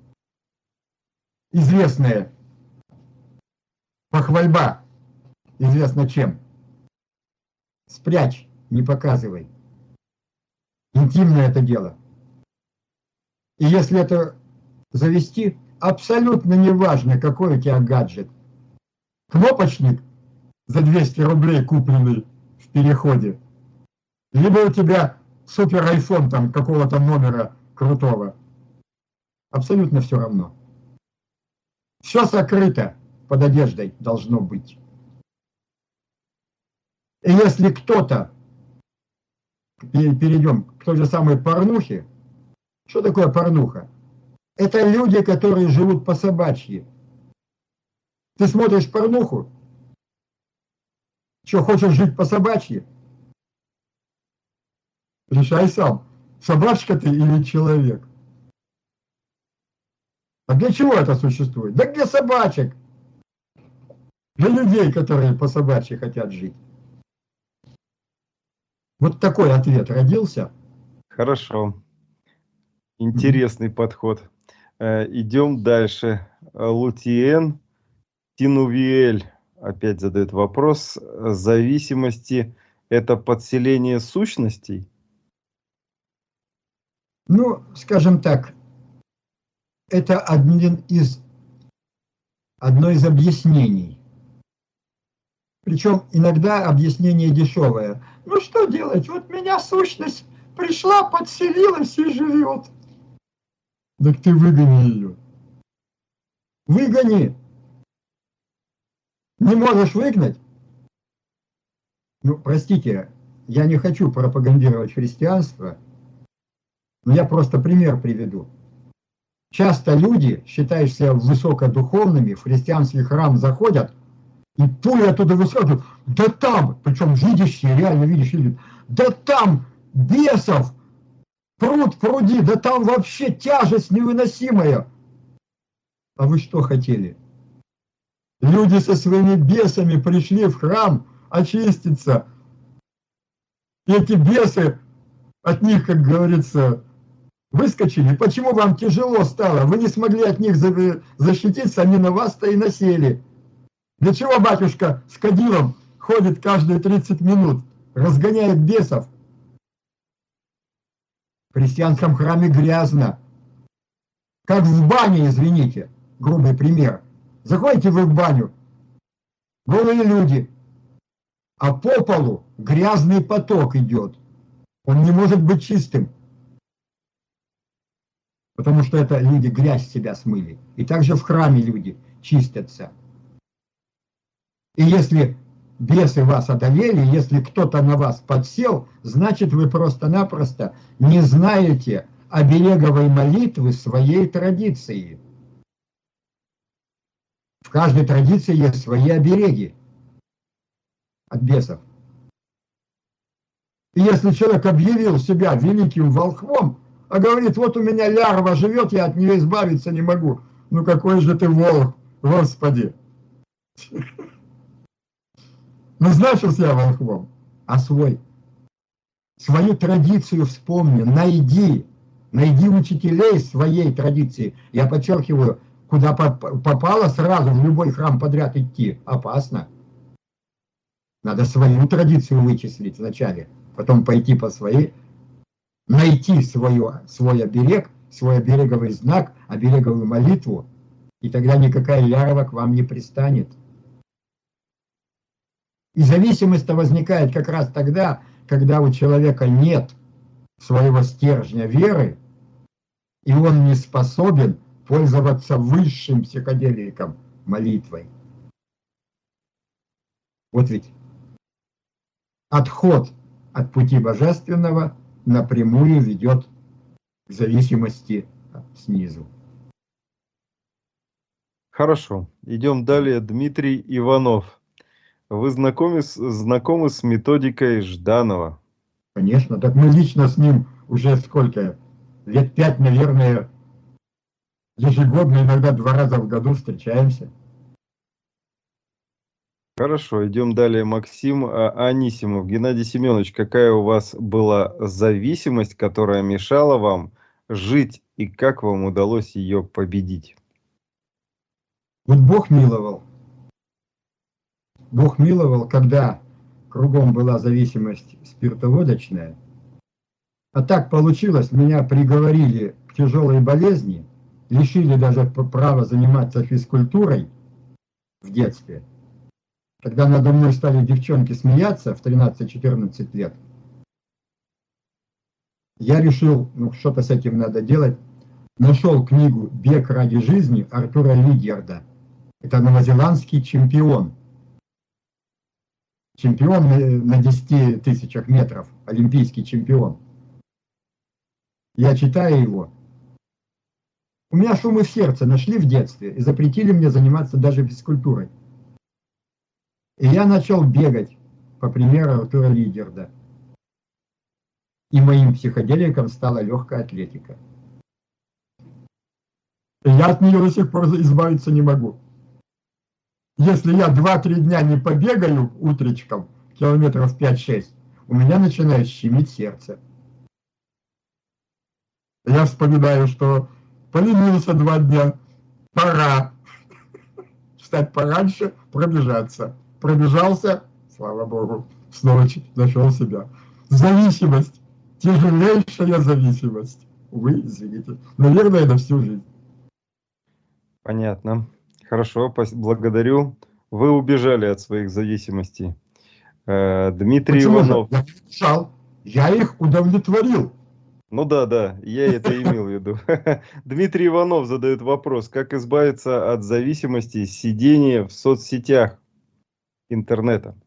известная похвальба, известно чем. Спрячь, не показывай. Интимное это дело. И если это завести, абсолютно неважно, какой у тебя гаджет. Кнопочник за 200 рублей купленный в переходе. Либо у тебя супер айфон там какого-то номера крутого. Абсолютно все равно. Все сокрыто под одеждой должно быть. И если кто-то, перейдем к той же самой порнухе, что такое порнуха? Это люди, которые живут по-собачьи. Ты смотришь порнуху, что, хочешь жить по-собачьи? Решай сам, собачка ты или человек. А для чего это существует? Да для собачек. Для людей, которые по-собачьи хотят жить. Вот такой ответ родился. Хорошо. Интересный подход. Идем дальше. Лутиен Тинувиэль опять задает вопрос. Зависимости – это подселение сущностей? Ну, скажем так, это одно из объяснений. Причем иногда объяснение дешевое. Ну что делать? Вот меня сущность пришла, подселилась и живет. Так ты выгони ее. Выгони. Не можешь выгнать? Ну, простите, я не хочу пропагандировать христианство, но я просто пример приведу. Часто люди, считающиеся высокодуховными, в христианский храм заходят, и пули оттуда выскакивают. Да там, причем видящие, реально видящие, да там бесов пруд пруди, да там вообще тяжесть невыносимая. А вы что хотели? Люди со своими бесами пришли в храм очиститься. И эти бесы от них, как говорится, выскочили. Почему вам тяжело стало? Вы не смогли от них защититься, они на вас-то и насели. Для чего батюшка с кадилом ходит каждые 30 минут, разгоняет бесов? В христианском храме грязно. Как в бане, извините, грубый пример. Заходите вы в баню, голые люди, а по полу грязный поток идет. Он не может быть чистым. Потому что это люди грязь с себя смыли. И также в храме люди чистятся. И если бесы вас одолели, если кто-то на вас подсел, значит вы просто-напросто не знаете обереговой молитвы своей традиции. В каждой традиции есть свои обереги от бесов. И если человек объявил себя великим волхвом, а говорит, вот у меня лярва живет, я от нее избавиться не могу. Ну какой же ты волк, Господи! Назначился я волхвом, а свою традицию вспомни, найди учителей своей традиции. Я подчеркиваю, куда попало, сразу в любой храм подряд идти опасно. Надо свою традицию вычислить вначале, потом пойти по своей, найти свой оберег, свой обереговый знак, обереговую молитву, и тогда никакая лярва к вам не пристанет. И зависимость-то возникает как раз тогда, когда у человека нет своего стержня веры, и он не способен пользоваться высшим психоделиком, молитвой. Вот ведь отход от пути божественного напрямую ведет к зависимости снизу. Хорошо, идем далее. Дмитрий Иванов. Вы знакомы с методикой Жданова? Конечно, так мы лично с ним уже сколько? Лет 5, наверное, ежегодно, иногда 2 раза в году встречаемся. Хорошо, идем далее. Максим Анисимов. Геннадий Семенович, какая у вас была зависимость, которая мешала вам жить, и как вам удалось ее победить? Вот Бог миловал. Бог миловал, когда кругом была зависимость спиртоводочная. А так получилось, меня приговорили к тяжелой болезни, лишили даже права заниматься физкультурой в детстве. Когда надо мной стали девчонки смеяться в 13-14 лет, я решил, ну что-то с этим надо делать. Нашел книгу «Бег ради жизни» Артура Лидьярда. Это новозеландский чемпион. Чемпион на 10 тысячах метров, олимпийский чемпион. Я читаю его. У меня шумы в сердце нашли в детстве и запретили мне заниматься даже физкультурой. И я начал бегать, по примеру Артура Лидьярда. И моим психоделиком стала легкая атлетика. И я от нее до сих пор избавиться не могу. Если я 2-3 дня не побегаю утречком, километров 5-6, у меня начинает щемить сердце. Я вспоминаю, что поленился 2 дня, пора встать пораньше, пробежаться. Пробежался, слава Богу, снова нашел себя. Зависимость, тяжелейшая зависимость. Увы, извините, наверное, на всю жизнь. Понятно. Хорошо, благодарю. Вы убежали от своих зависимостей. Дмитрий Почему Иванов. Я убежал, я их удовлетворил. Ну да, я это имел в виду. Дмитрий Иванов задает вопрос, как избавиться от зависимости сидения в соцсетях интернета?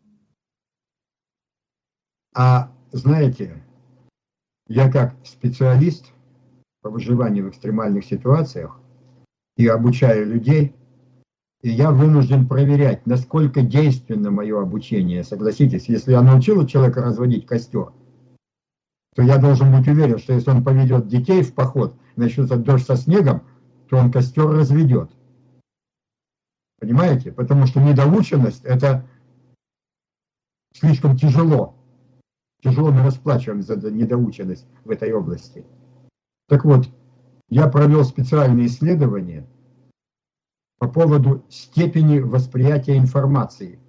А знаете, я как специалист по выживанию в экстремальных ситуациях и обучаю людей. И я вынужден проверять, насколько действенно мое обучение. Согласитесь, если я научил человека разводить костер, то я должен быть уверен, что если он поведет детей в поход, начнется дождь со снегом, то он костер разведет. Понимаете? Потому что недоученность – это слишком тяжело. Тяжело мы расплачиваемся за недоученность в этой области. Так вот, я провел специальные исследования по поводу степени восприятия информации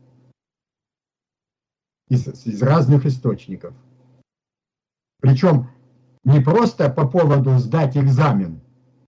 из разных источников. Причем не просто по поводу сдать экзамен,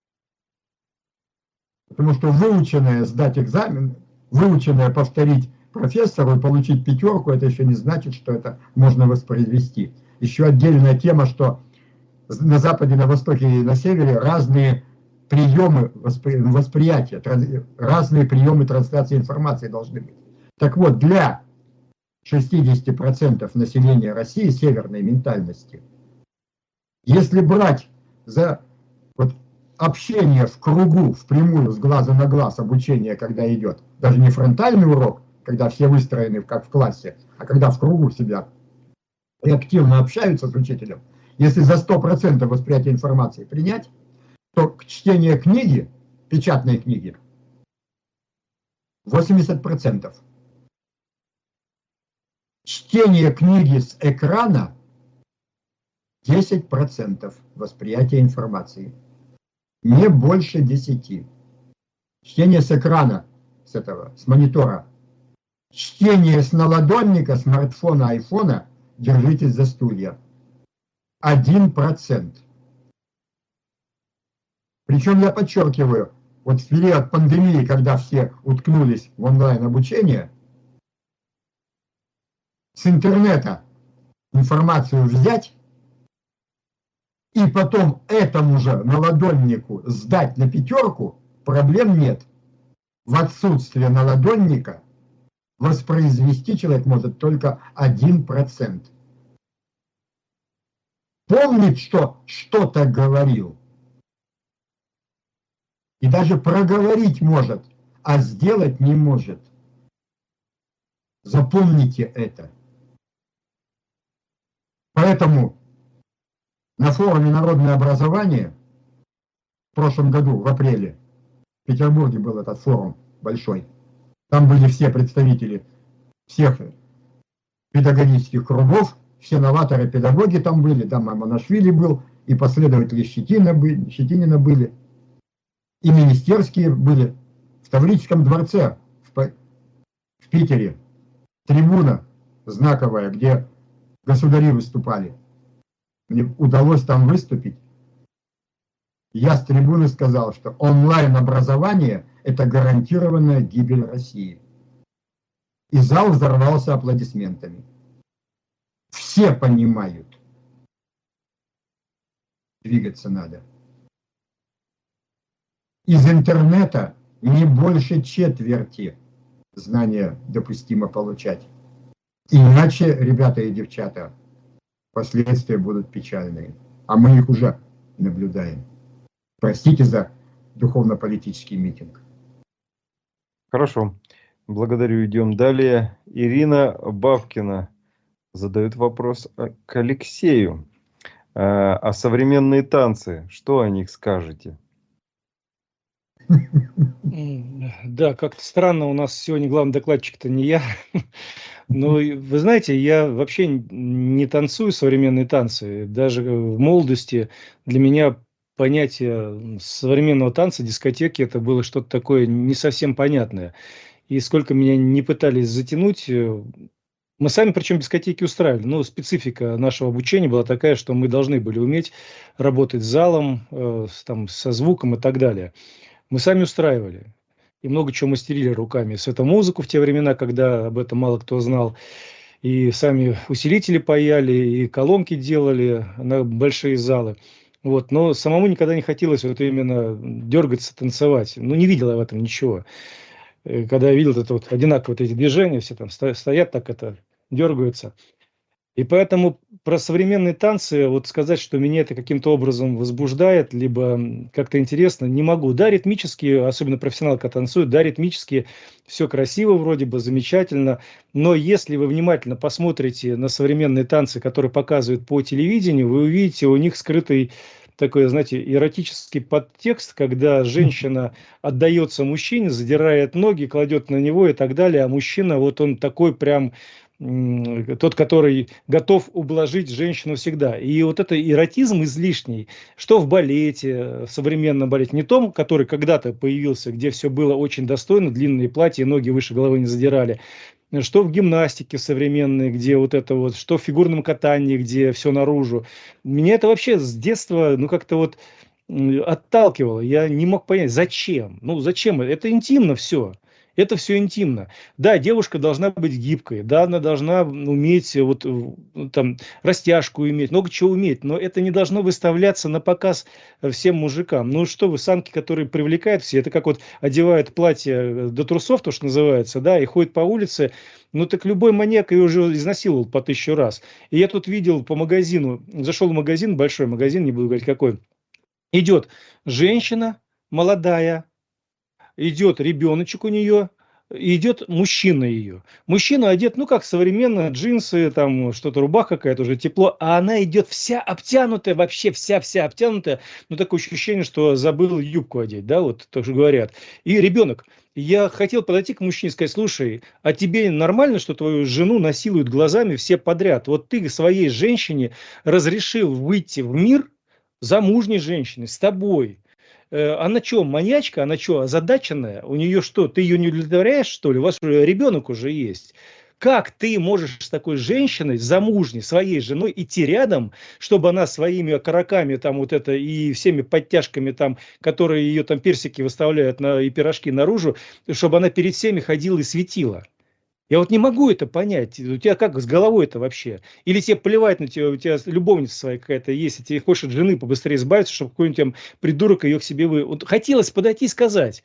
потому что выученное сдать экзамен, выученное повторить профессору и получить 5, это еще не значит, что это можно воспроизвести. Еще отдельная тема, что на Западе, на Востоке и на Севере разные приемы восприятия, разные приемы трансляции информации должны быть. Так вот, для 60% населения России северной ментальности, если брать за вот общение в кругу, впрямую, с глаза на глаз, обучение, когда идет, даже не фронтальный урок, когда все выстроены как в классе, а когда в кругу сидят и активно общаются с учителем, если за 100% восприятия информации принять, то чтение книги, печатной книги, 80%. Чтение книги с экрана 10% восприятия информации. Не больше 10. Чтение с экрана, с монитора. Чтение с наладонника, смартфона, айфона, держитесь за стулья. 1%. Причем я подчеркиваю, вот в период пандемии, когда все уткнулись в онлайн-обучение, с интернета информацию взять и потом этому же наладоннику сдать на 5, проблем нет. В отсутствие наладонника воспроизвести человек может только 1%. Помнит, что что-то говорил. И даже проговорить может, а сделать не может. Запомните это. Поэтому на форуме «Народное образование» в прошлом году, в апреле, в Петербурге был этот форум большой. Там были все представители всех педагогических кругов, все новаторы-педагоги там были, там Мамонашвили был, и последователи Щетинина были, и министерские были. В Таврическом дворце в Питере трибуна знаковая, где государи выступали. Мне удалось там выступить. Я с трибуны сказал, что онлайн-образование – это гарантированная гибель России. И зал взорвался аплодисментами. Все понимают. Двигаться надо. Из интернета не больше четверти знания допустимо получать. Иначе, ребята и девчата, последствия будут печальные. А мы их уже наблюдаем. Простите за духовно-политический митинг. Хорошо. Благодарю. Идем далее. Ирина Бабкина задает вопрос к Алексею. А современные танцы, что о них скажете? Да, как-то странно, у нас сегодня главный докладчик-то не я. Но вы знаете, я вообще не танцую современные танцы. Даже в молодости для меня понятие современного танца, дискотеки, это было что-то такое не совсем понятное. И сколько меня не пытались затянуть, мы сами причем дискотеки устраивали. Но специфика нашего обучения была такая, что мы должны были уметь работать с залом, там, со звуком и так далее. Мы сами устраивали. И много чего мастерили руками. Светомузыку в те времена, когда об этом мало кто знал. И сами усилители паяли, и колонки делали на большие залы. Вот. Но самому никогда не хотелось вот именно дергаться, танцевать. Ну, не видел я в этом ничего. Когда я видел это вот одинаково вот эти движения, все там стоят так это, дергаются. И поэтому про современные танцы вот сказать, что меня это каким-то образом возбуждает, либо как-то интересно, не могу. Да, ритмически, особенно профессионал, когда танцует, да, ритмически все красиво вроде бы, замечательно. Но если вы внимательно посмотрите на современные танцы, которые показывают по телевидению, вы увидите у них скрытый такой, знаете, эротический подтекст, когда женщина отдается мужчине, задирает ноги, кладет на него и так далее, а мужчина, вот он такой прям тот, который готов ублажить женщину всегда. И вот это эротизм излишний, что в балете, в современном балете, не том, который когда-то появился, где все было очень достойно, длинные платья, ноги выше головы не задирали, что в гимнастике современной, где вот это вот, что в фигурном катании, где все наружу. Меня это вообще с детства, ну, как-то вот отталкивало. Я не мог понять, зачем. Ну, зачем? Это интимно все. Это все интимно. Да, девушка должна быть гибкой, да, она должна уметь вот там растяжку иметь, много чего уметь, но это не должно выставляться на показ всем мужикам. Ну что вы, самки, которые привлекают все, это как вот одевают платье до трусов, то что называется, да, и ходят по улице, ну так любой маньяк ее уже изнасиловал по 1000 раз. И я тут видел по магазину, зашел в магазин, большой магазин, не буду говорить какой, идет женщина молодая, идет ребеночек у нее, идет мужчина ее. Мужчина одет, ну, как современно, джинсы, там, что-то, рубаха какая-то, уже тепло, а она идет вся обтянутая, вообще вся обтянутая, ну, такое ощущение, что забыл юбку одеть, да, вот, так же говорят. И ребенок. Я хотел подойти к мужчине и сказать, слушай, а тебе нормально, что твою жену насилуют глазами все подряд? Вот ты своей женщине разрешил выйти в мир, замужней женщиной, с тобой. Она что, маньячка? Она что, озадаченная? У нее что, ты ее не удовлетворяешь, что ли? У вас уже ребенок уже есть. Как ты можешь с такой женщиной, замужней, своей женой идти рядом, чтобы она своими окороками там вот это и всеми подтяжками там, которые ее там персики выставляют и пирожки наружу, чтобы она перед всеми ходила и светила? Я вот не могу это понять. У тебя как с головой это вообще? Или тебе плевать на тебя, у тебя любовница своя какая-то есть, и тебе хочешь от жены побыстрее избавиться, чтобы какой-нибудь там придурок ее к себе Вот хотелось подойти и сказать.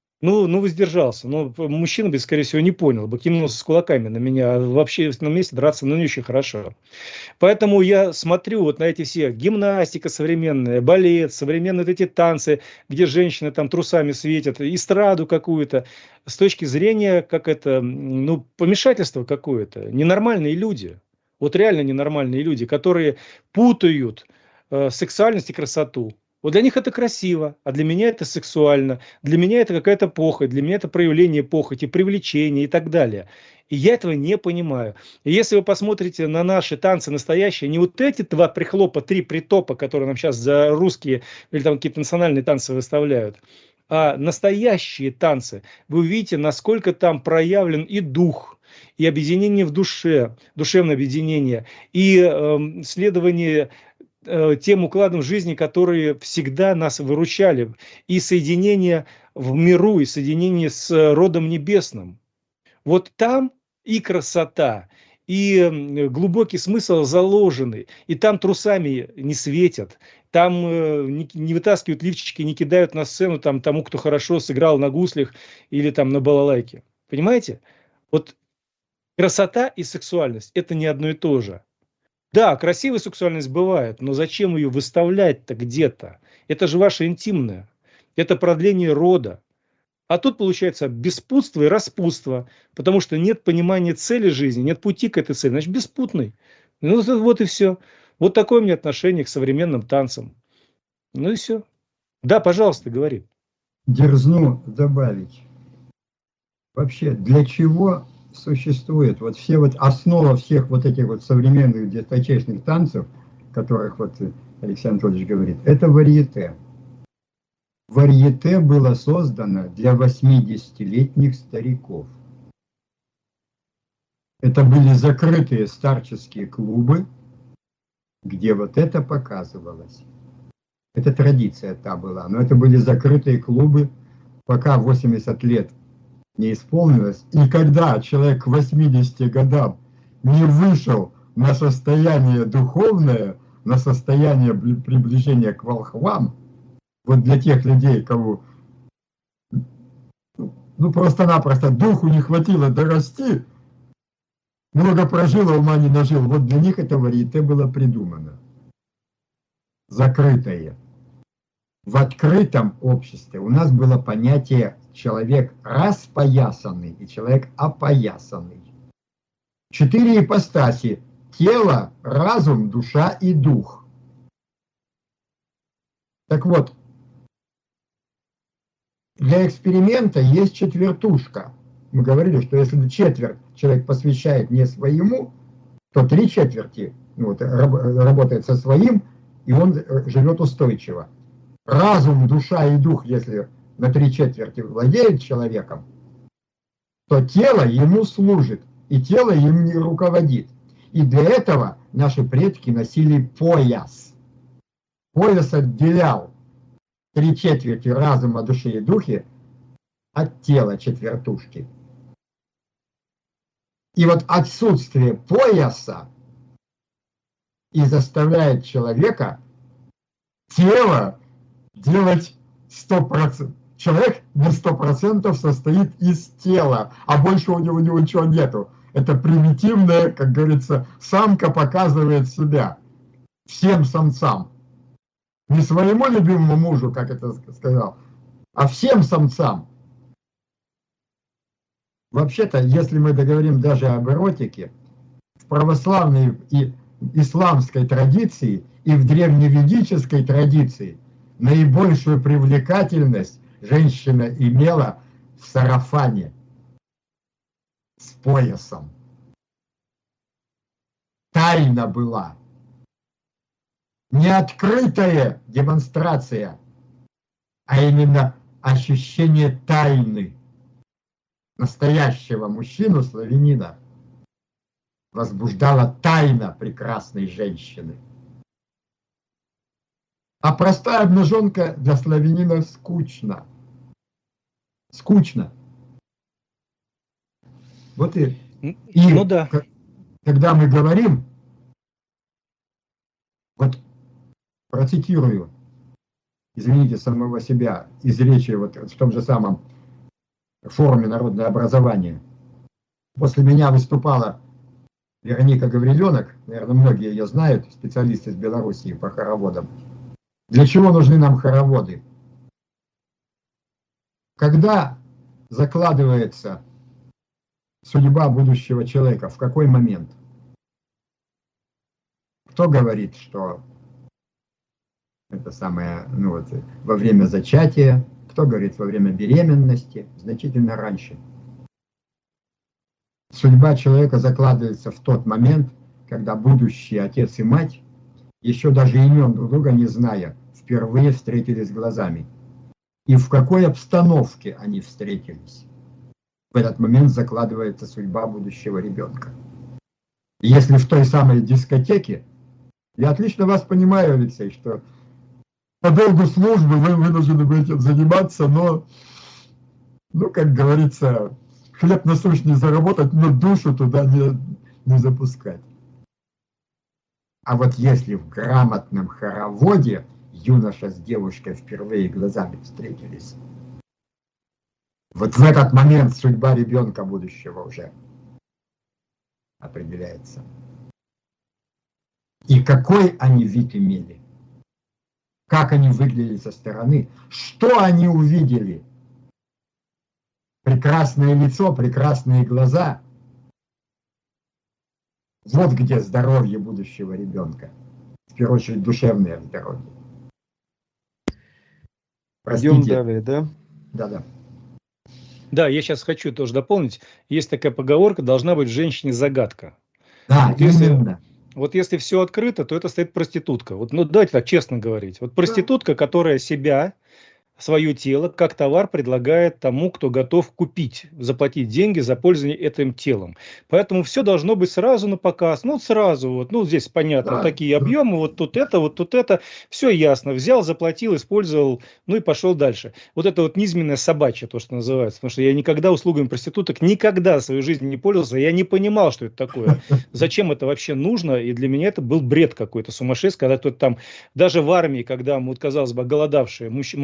Ну, воздержался. Но мужчина бы, скорее всего, не понял бы, кинулся с кулаками на меня. А вообще на месте драться, ну, не очень хорошо. Поэтому я смотрю вот на эти все гимнастика современная, балет, современные вот эти танцы, где женщины там трусами светят, эстраду какую-то, с точки зрения, как это, ну, помешательство какое-то. Ненормальные люди. Вот реально ненормальные люди, которые путают сексуальность и красоту. Вот для них это красиво, а для меня это сексуально, для меня это какая-то похоть, для меня это проявление похоти, привлечение и так далее. И я этого не понимаю. И если вы посмотрите на наши танцы настоящие, не вот эти 2 прихлопа, 3 притопа, которые нам сейчас за русские или там какие-то национальные танцы выставляют, а настоящие танцы, вы увидите, насколько там проявлен и дух, и объединение в душе, душевное объединение, и следование тем укладом жизни, которые всегда нас выручали, и соединение в миру, и соединение с родом небесным. Вот там и красота, и глубокий смысл заложены, и там трусами не светят, там не вытаскивают лифчики, не кидают на сцену там, тому, кто хорошо сыграл на гуслях или там на балалайке. Понимаете? Вот красота и сексуальность – это не одно и то же. Да, красивая сексуальность бывает, но зачем ее выставлять-то где-то? Это же ваше интимное. Это продление рода. А тут получается беспутство и распутство, потому что нет понимания цели жизни, нет пути к этой цели. Значит, беспутный. Ну, вот и все. Вот такое у меня отношение к современным танцам. Ну и все. Да, пожалуйста, говори. Дерзну добавить. Вообще, для чего существует вот все вот основа всех вот этих вот современных дискотечных танцев, о которых вот Алексей Анатольевич говорит, это варьете. Варьете было создано для 80-летних стариков. Это были закрытые старческие клубы, где вот это показывалось. Это традиция та была, но это были закрытые клубы, пока 80 лет не исполнилось. И когда человек к 80 годам не вышел на состояние духовное, на состояние приближения к волхвам, вот для тех людей, кого ну просто-напросто духу не хватило дорасти много прожил, а ума не нажил. Вот для них это варьете было придумано. Закрытое. В открытом обществе у нас было понятие человек распоясанный и человек опоясанный. 4 ипостаси: тело, разум, душа и дух. Так вот, для эксперимента есть четвертушка. Мы говорили, что если четверть человек посвящает не своему, то 3/4 работает со своим, и он живет устойчиво. Разум, душа и дух, если на 3/4 владеют человеком, то тело ему служит, и тело им не руководит. И для этого наши предки носили пояс. Пояс отделял 3/4 разума, души и духи от тела четвертушки. И вот отсутствие пояса и заставляет человека тело делать 100%. Человек на 100% состоит из тела, а больше у него ничего нету. Это примитивная, как говорится, самка показывает себя всем самцам. Не своему любимому мужу, как это сказал, а всем самцам. Вообще-то, если мы договорим даже об эротике, в православной и исламской традиции и в древневедической традиции наибольшую привлекательность женщина имела в сарафане с поясом. Тайна была. Не открытая демонстрация, а именно ощущение тайны настоящего мужчину, славянина, возбуждала тайна прекрасной женщины. А простая обнаженка для славянина скучна. Скучно. Вот и ну да. Когда мы говорим, вот процитирую, извините, самого себя из речи вот в том же самом форуме «Народное образование». После меня выступала Вероника Гавриленок, наверное, многие ее знают, специалист из Белоруссии по хороводам. Для чего нужны нам хороводы? Когда закладывается судьба будущего человека, в какой момент? Кто говорит, что это самое, во время зачатия, кто говорит во время беременности, значительно раньше. Судьба человека закладывается в тот момент, когда будущий отец и мать, еще даже имен друг друга не зная, впервые встретились глазами. И в какой обстановке они встретились. В этот момент закладывается судьба будущего ребенка. И если в той самой дискотеке, я отлично вас понимаю, Алексей, что по долгу службы вы вынуждены будете заниматься, но, как говорится, хлеб насущный заработать, но душу туда не запускать. А вот если в грамотном хороводе юноша с девушкой впервые глазами встретились, вот в этот момент судьба ребенка будущего уже определяется. И какой они вид имели, как они выглядели со стороны, что они увидели. Прекрасное лицо, прекрасные глаза. Вот где здоровье будущего ребенка. В первую очередь душевное здоровье. Пойдем далее, да? Да. Да, я сейчас хочу тоже дополнить. Есть такая поговорка: должна быть в женщине загадка. Да, именно. Вот если все открыто, то это стоит проститутка. Вот, давайте так честно говорить. Вот проститутка, которая себя, свое тело, как товар предлагает тому, кто готов купить, заплатить деньги за пользование этим телом. Поэтому все должно быть сразу на показ. Сразу. Здесь понятно, Да. такие объемы, вот тут это. Все ясно. Взял, заплатил, использовал, и пошел дальше. Вот это вот низменное собачье, то, что называется. Потому что я никогда услугами проституток никогда в своей жизни не пользовался. Я не понимал, что это такое. Зачем это вообще нужно? И для меня это был бред какой-то сумасшедший. Когда кто-то там, даже в армии, когда, казалось бы, голодавшие молодые мужчины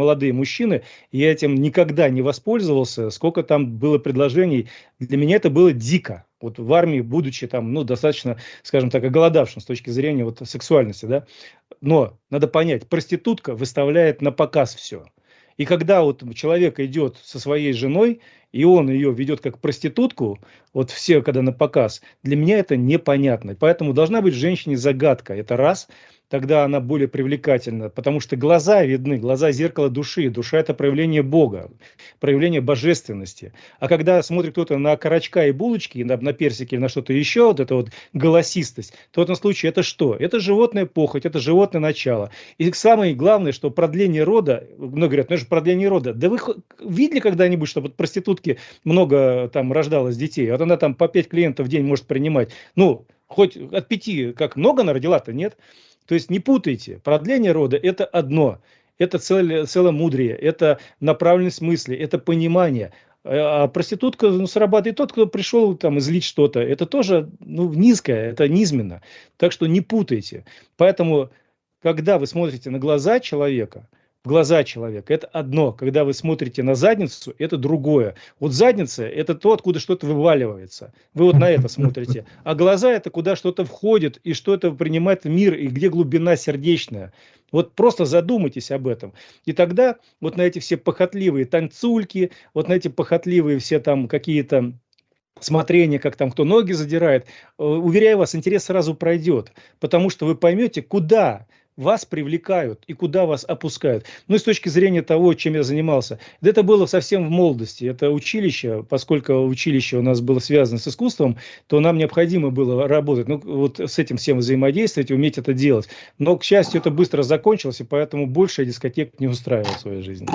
мужчины, я этим никогда не воспользовался, сколько там было предложений, для меня это было дико. Вот в армии, будучи там, ну, достаточно, скажем так, оголодавшим с точки зрения вот сексуальности, да, но надо понять, проститутка выставляет на показ все. И когда вот человек идет со своей женой, и он ее ведет как проститутку, вот все, когда на показ, для меня это непонятно. Поэтому должна быть женщине загадка. Это раз. Тогда она более привлекательна, потому что глаза видны, глаза – зеркало души. Душа – это проявление Бога, проявление божественности. А когда смотрит кто-то на окорочка и булочки, на персики или на что-то еще, вот эта вот голосистость, то в этом случае это что? Это животная похоть, это животное начало. И самое главное, что продление рода, многие говорят, ну это же продление рода. Да вы видели когда-нибудь, чтобы от проститутки много там рождалось детей? Вот она там по 5 клиентов в день может принимать. Ну, хоть от 5, как много она родила-то, нет? То есть не путайте, продление рода – это одно, это целомудрие, это направленность мысли, это понимание. А проститутка, ну, срабатывает тот, кто пришел там излить что-то, это тоже, ну, низкое, это низменно. Так что не путайте. Поэтому, когда вы смотрите на глаза человека, в глаза человека, это одно. Когда вы смотрите на задницу, это другое. Вот задница – это то, откуда что-то вываливается. Вы вот на это смотрите. А глаза – это куда что-то входит, и что это принимает в мир, и где глубина сердечная. Вот просто задумайтесь об этом. И тогда вот на эти все похотливые танцульки, вот на эти похотливые все там какие-то смотрение, как там кто ноги задирает, уверяю вас, интерес сразу пройдет. Потому что вы поймете, куда вас привлекают и куда вас опускают. Ну и с точки зрения того, чем я занимался. Да это было совсем в молодости. Это училище, поскольку училище у нас было связано с искусством, то нам необходимо было работать, ну вот с этим всем взаимодействовать, уметь это делать. Но, к счастью, это быстро закончилось, и поэтому больше я дискотек не устраивал в своей жизни.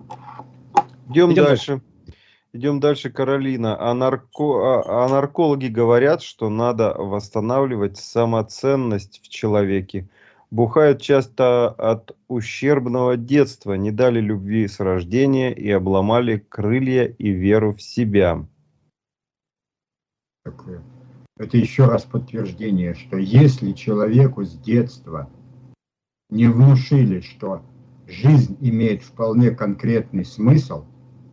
Идем дальше. Идем дальше, Каролина. А наркологи говорят, что надо восстанавливать самоценность в человеке. Бухают часто от ущербного детства, не дали любви с рождения и обломали крылья и веру в себя. Это еще раз подтверждение, что если человеку с детства не внушили, что жизнь имеет вполне конкретный смысл,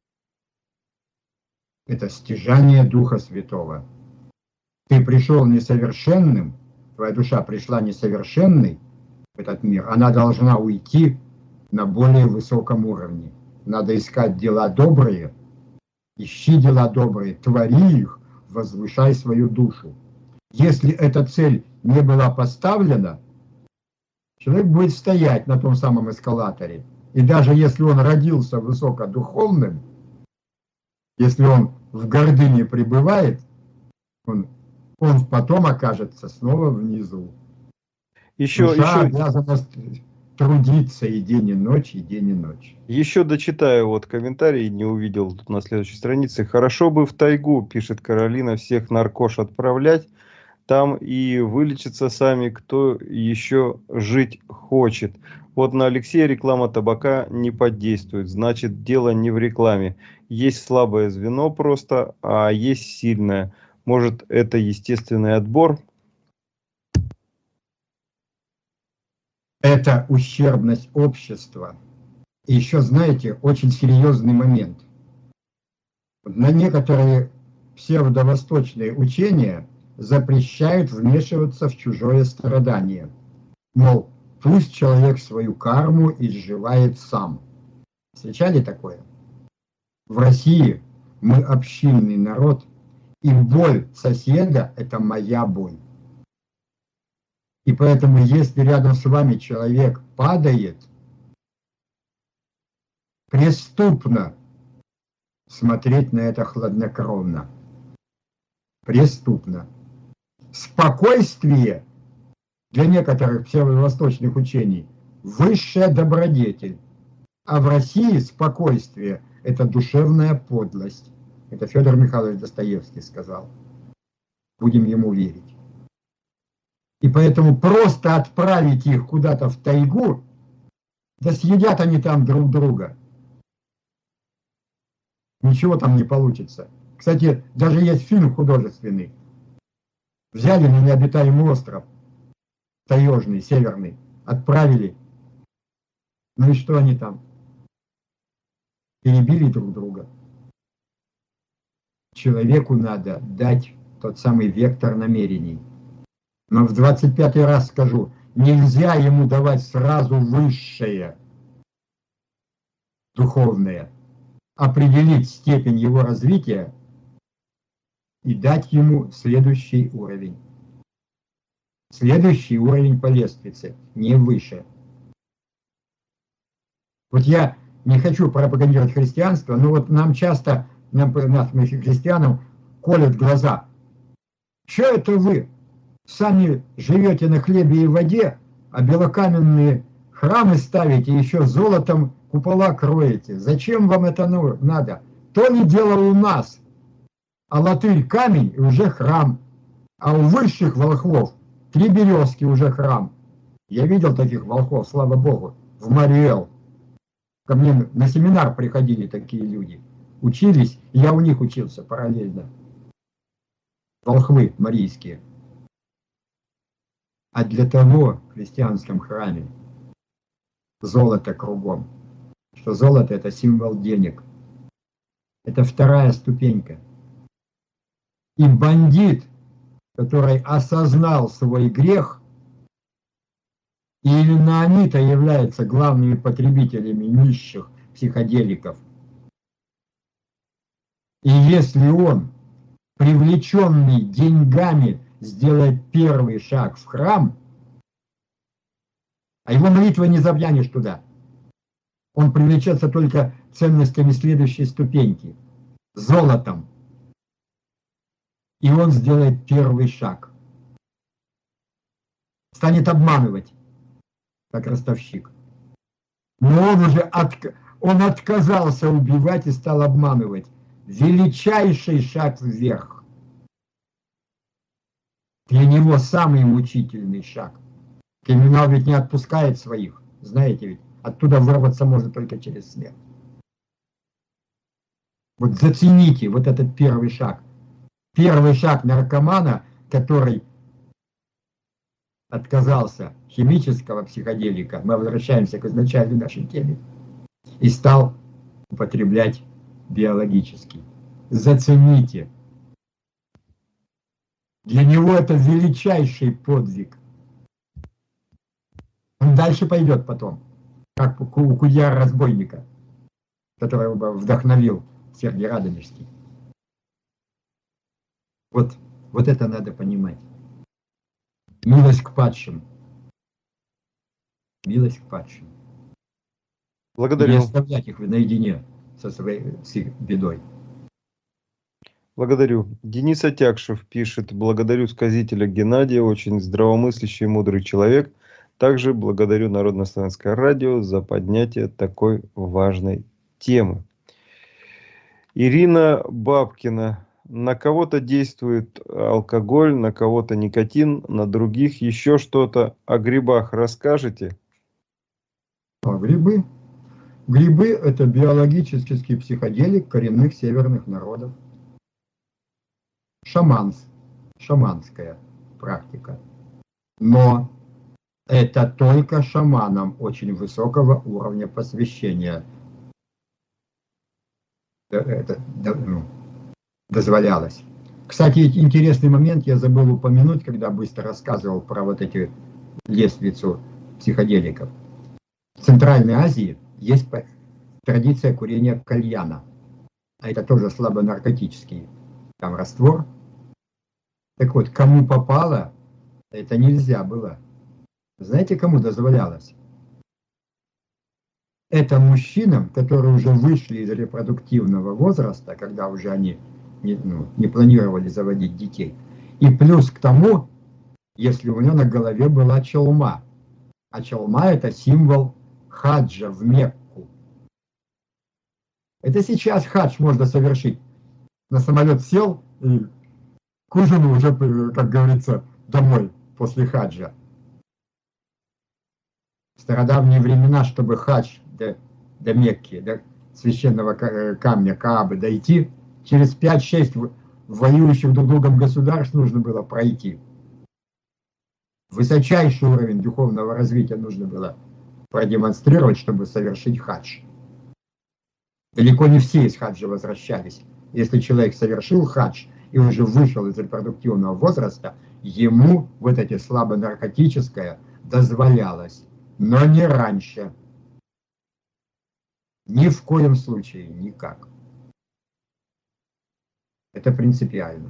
это стяжание Духа Святого. Ты пришел несовершенным, твоя душа пришла несовершенной в этот мир, она должна уйти на более высоком уровне. Надо искать дела добрые, ищи дела добрые, твори их, возвышай свою душу. Если эта цель не была поставлена, человек будет стоять на том самом эскалаторе. И даже если он родился высокодуховным, если он в гордыне пребывает, он потом окажется снова внизу. Душа обязана трудиться и день, и ночь, и день, и ночь. Еще дочитаю вот комментарий, не увидел тут на следующей странице. Хорошо бы в тайгу, пишет Каролина, всех наркош отправлять. Там и вылечатся сами, кто еще жить хочет. Вот на Алексея реклама табака не подействует. Значит, дело не в рекламе. Есть слабое звено просто, а есть сильное. Может, это естественный отбор? Это ущербность общества. И еще, знаете, очень серьезный момент. На некоторые псевдовосточные учения запрещают вмешиваться в чужое страдание. Мол, пусть человек свою карму изживает сам. Встречали такое? В России мы общинный народ, и боль соседа – это моя боль. И поэтому, если рядом с вами человек падает, преступно смотреть на это хладнокровно. Преступно. Спокойствие для некоторых псевдовосточных учений – высшая добродетель. А в России спокойствие – это душевная подлость. Это Федор Михайлович Достоевский сказал. Будем ему верить. И поэтому просто отправить их куда-то в тайгу, да съедят они там друг друга. Ничего там не получится. Кстати, даже есть фильм художественный. Взяли на необитаемый остров, таежный, северный, отправили. Ну и что они там? перебили друг друга. Человеку надо дать тот самый вектор намерений. Но в 25-й раз скажу, нельзя ему давать сразу высшее, духовное, определить степень его развития и дать ему следующий уровень. Следующий уровень по лестнице, не выше. Вот я не хочу пропагандировать христианство, но вот нам часто, нам христианам, колят глаза. Что это вы сами живете на хлебе и воде, а белокаменные храмы ставите, еще золотом купола кроете? Зачем вам это надо? То ли дело у нас, а латырь камень и уже храм, а у высших волхвов 3 березки уже храм. Я видел таких волхвов, слава Богу, в Мариэл. Ко мне на семинар приходили такие люди, учились, и я у них учился параллельно. Волхвы марийские. А для того в христианском храме золото кругом, что золото — это символ денег. Это вторая ступенька. И бандит, который осознал свой грех, и именно они-то являются главными потребителями низших психоделиков. И если он, привлеченный деньгами, сделает первый шаг в храм, а его молитвой не завянешь туда, он привлечется только ценностями следующей ступеньки, золотом. И он сделает первый шаг. Станет обманывать, как ростовщик. Но он уже отказался убивать и стал обманывать. Величайший шаг вверх. Для него самый мучительный шаг. Криминал ведь не отпускает своих. Знаете ведь, оттуда вырваться можно только через смерть. Вот зацените вот этот первый шаг. Первый шаг наркомана, который отказался химического психоделика, мы возвращаемся к изначальной нашей теме, и стал употреблять биологический. Зацените. Для него это величайший подвиг. Он дальше пойдет потом, как у Кудьяра-разбойника, которого вдохновил Сергий Радонежский. Вот это надо понимать. Милость к падшим. Милость к падшим. Благодарю. Не оставлять их наедине с их бедой. Благодарю. Денис Отякшев пишет: благодарю сказителя Геннадия, очень здравомыслящий и мудрый человек. Также благодарю Народно-славянское радио за поднятие такой важной темы. Ирина Бабкина: на кого-то действует алкоголь, на кого-то никотин, на других еще что-то. О грибах расскажете? Грибы. Грибы — это биологический психоделик коренных северных народов. Шаманская практика. Но это только шаманам очень высокого уровня посвящения дозволялось. Кстати, интересный момент я забыл упомянуть, когда быстро рассказывал про вот эти лестницу психоделиков. В Центральной Азии есть традиция курения кальяна, а это тоже слабонаркотический там раствор. Так вот, кому попало, это нельзя было. Знаете, кому дозволялось? Это мужчинам, которые уже вышли из репродуктивного возраста, когда уже они не планировали заводить детей. И плюс к тому, если у него на голове была чалма. А чалма — это символ хаджа в Мекку. Это сейчас хадж можно совершить. На самолет сел и к ужину уже, как говорится, домой после хаджа. В стародавние времена, чтобы хадж до Мекки, до священного камня Каабы дойти, через 5-6 воюющих друг с другом государств нужно было пройти. Высочайший уровень духовного развития нужно было продемонстрировать, чтобы совершить хадж. Далеко не все из хаджа возвращались. Если человек совершил хадж и уже вышел из репродуктивного возраста, ему вот эти слабонаркотическое дозволялось, но не раньше. Ни в коем случае, никак. Это принципиально.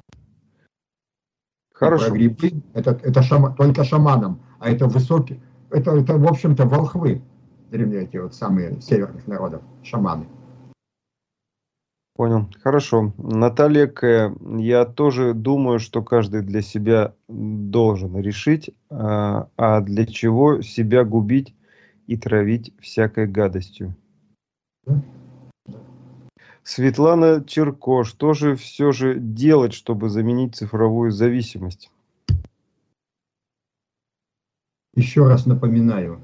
Хорошо. Про грибы это только шаманам, а это высокие, это в общем-то волхвы, древние эти вот самые северных народов, шаманы. Понял. Хорошо. Наталья К. Я тоже думаю, что каждый для себя должен решить, а для чего себя губить и травить всякой гадостью. Да. Светлана Черко. Что же все же делать, чтобы заменить цифровую зависимость? Еще раз напоминаю,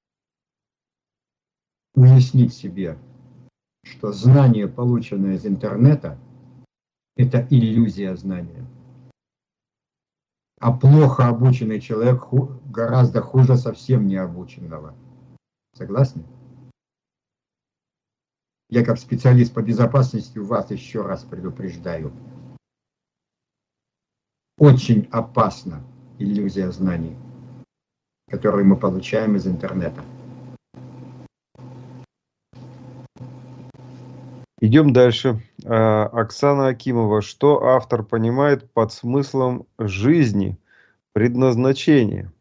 уяснить себе, что знание, полученное из интернета, это иллюзия знания. А плохо обученный человек гораздо хуже совсем необученного. Согласны? Я как специалист по безопасности вас еще раз предупреждаю. Очень опасна иллюзия знаний, которую мы получаем из интернета. Идем дальше. Оксана Акимова. Что автор понимает под смыслом жизни, предназначения?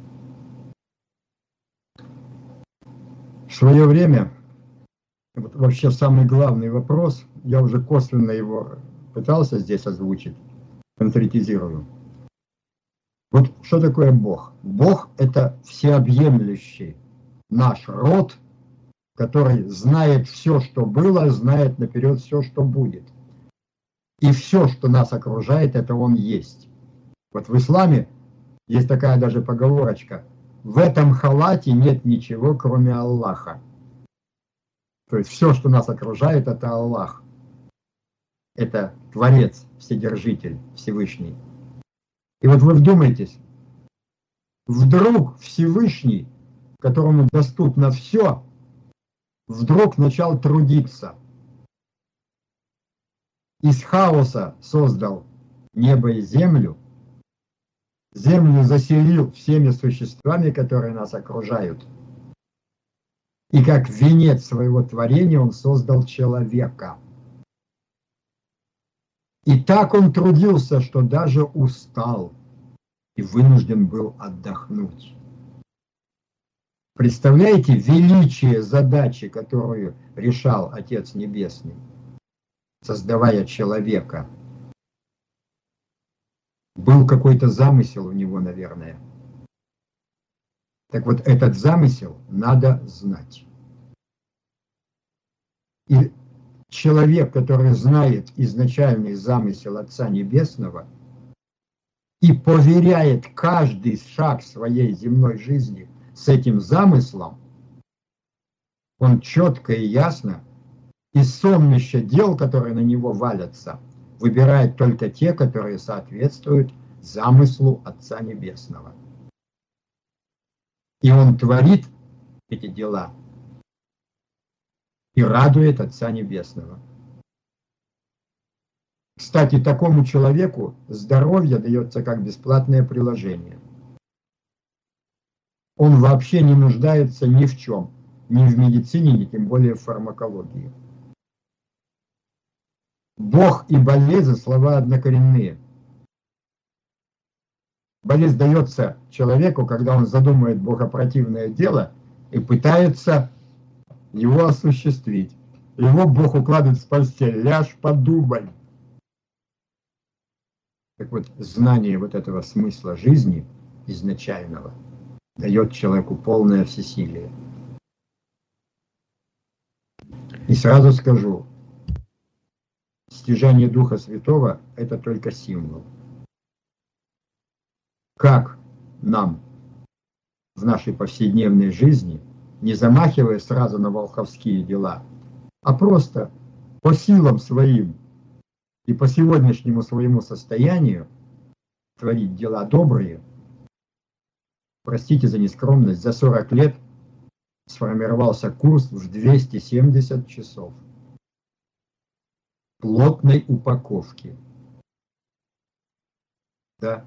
В свое время, вот вообще самый главный вопрос, я уже косвенно его пытался здесь озвучить, конкретизирую. Вот что такое Бог? Бог – это всеобъемлющий наш род, который знает все, что было, знает наперед все, что будет. И все, что нас окружает, это Он есть. Вот в исламе есть такая даже поговорочка: в этом халате нет ничего, кроме Аллаха. То есть все, что нас окружает, это Аллах. Это Творец, Вседержитель, Всевышний. И вот вы вдумайтесь, вдруг Всевышний, которому доступно все, вдруг начал трудиться. Из хаоса создал небо и землю, землю заселил всеми существами, которые нас окружают. И как венец своего творения он создал человека. И так он трудился, что даже устал и вынужден был отдохнуть. Представляете величие задачи, которую решал Отец Небесный, создавая человека? Был какой-то замысел у него, наверное. Так вот, этот замысел надо знать. И человек, который знает изначальный замысел Отца Небесного и поверяет каждый шаг своей земной жизни с этим замыслом, он четко и ясно из сонмища дел, которые на него валятся, выбирает только те, которые соответствуют замыслу Отца Небесного. И он творит эти дела и радует Отца Небесного. Кстати, такому человеку здоровье дается как бесплатное приложение. Он вообще не нуждается ни в чем, ни в медицине, ни тем более в фармакологии. Бог и болезнь – слова однокоренные. Болезнь дается человеку, когда он задумывает богопротивное дело и пытается его осуществить. Его Бог укладывает в постель: ляжь, подумай. Так вот, знание вот этого смысла жизни изначального дает человеку полное всесилие. И сразу скажу, стяжание Духа Святого – это только символ. Как нам в нашей повседневной жизни, не замахивая сразу на волховские дела, а просто по силам своим и по сегодняшнему своему состоянию творить дела добрые. Простите за нескромность, за 40 лет сформировался курс в 270 часов. плотной упаковки. Да.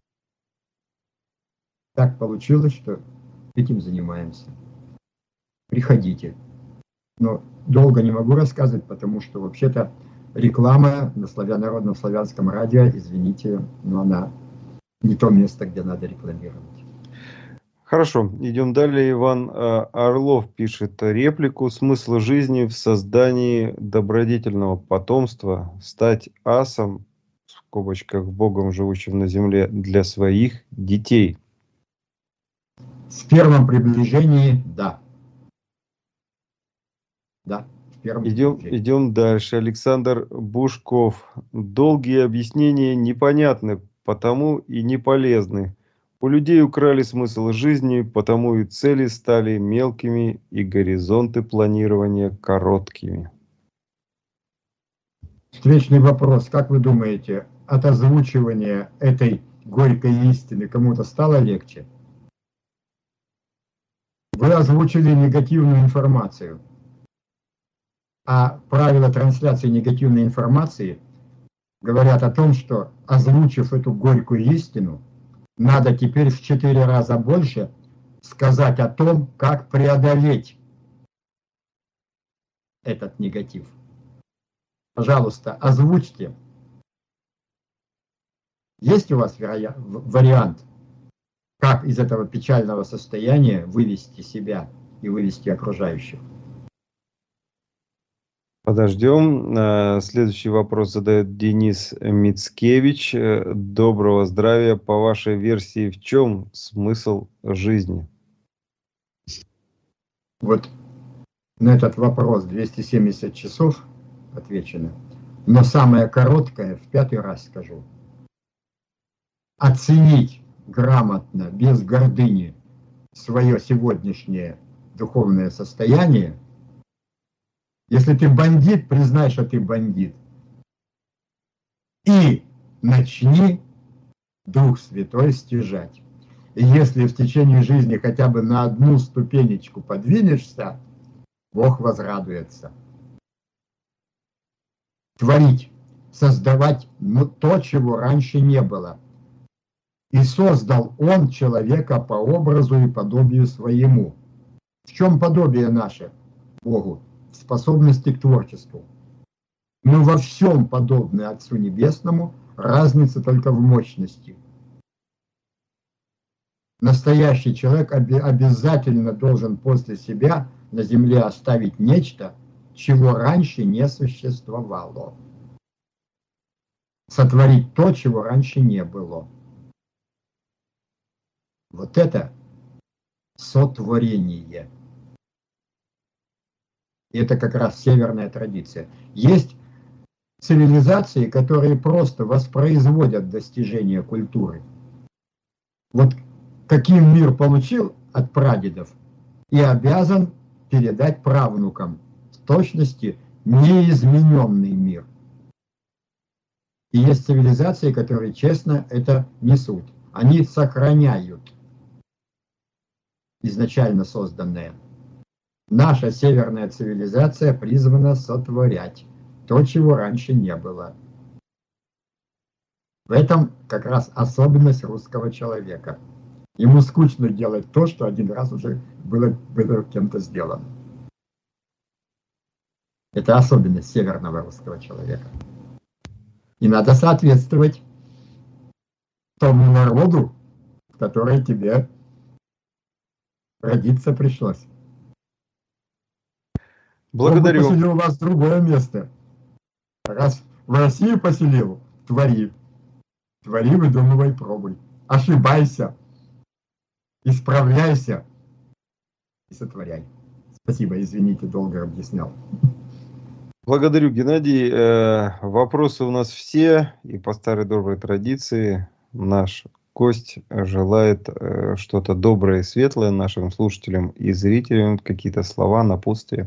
Так получилось, что этим занимаемся. Приходите. Но долго не могу рассказывать, потому что вообще-то реклама на народном славянском радио, извините, но она не то место, где надо рекламировать. Хорошо, идем далее. Иван Орлов пишет реплику: смысл жизни в создании добродетельного потомства, стать асом, в скобочках, Богом, живущим на земле, для своих детей. В первом приближении, да. Да, в первом приближении. Идем дальше. Александр Бушков. Долгие объяснения непонятны, потому и не полезны. У людей украли смысл жизни, потому и цели стали мелкими, и горизонты планирования короткими. Встречный вопрос. Как вы думаете, от озвучивания этой горькой истины кому-то стало легче? Вы озвучили негативную информацию. А правила трансляции негативной информации говорят о том, что, озвучив эту горькую истину, надо теперь в 4 раза больше сказать о том, как преодолеть этот негатив. Пожалуйста, озвучьте. Есть у вас вариант, как из этого печального состояния вывести себя и вывести окружающих? Подождем. Следующий вопрос задает Денис Мицкевич. Доброго здравия. По вашей версии, в чем смысл жизни? Вот на этот вопрос 270 часов отвечено. Но самое короткое, в 5-й раз скажу. Оценить грамотно, без гордыни, свое сегодняшнее духовное состояние. Если ты бандит, признай, что ты бандит. И начни Дух Святой стяжать. И если в течение жизни хотя бы на одну ступенечку подвинешься, Бог возрадуется. Творить, создавать то, чего раньше не было. И создал Он человека по образу и подобию своему. В чем подобие наше Богу? Способности к творчеству. Мы во всем подобны Отцу Небесному, разница только в мощности. Настоящий человек обязательно должен после себя на земле оставить нечто, чего раньше не существовало. Сотворить то, чего раньше не было. Вот это сотворение. И это как раз северная традиция. Есть цивилизации, которые просто воспроизводят достижения культуры. Вот каким мир получил от прадедов и обязан передать правнукам в точности неизмененный мир. И есть цивилизации, которые честно это несут. Они сохраняют изначально созданное. Наша северная цивилизация призвана сотворять то, чего раньше не было. В этом как раз особенность русского человека. Ему скучно делать то, что один раз уже было кем-то сделано. Это особенность северного русского человека. И надо соответствовать тому народу, в который тебе родиться пришлось. Благодарю. Бог поселил вас в другое место. Раз в Россию поселил, твори. Твори, выдумывай, пробуй. Ошибайся. Исправляйся. И сотворяй. Спасибо, извините, долго объяснял. Благодарю, Геннадий. Вопросы у нас все. И по старой доброй традиции наш гость желает что-то доброе и светлое нашим слушателям и зрителям. Какие-то слова, напутствия.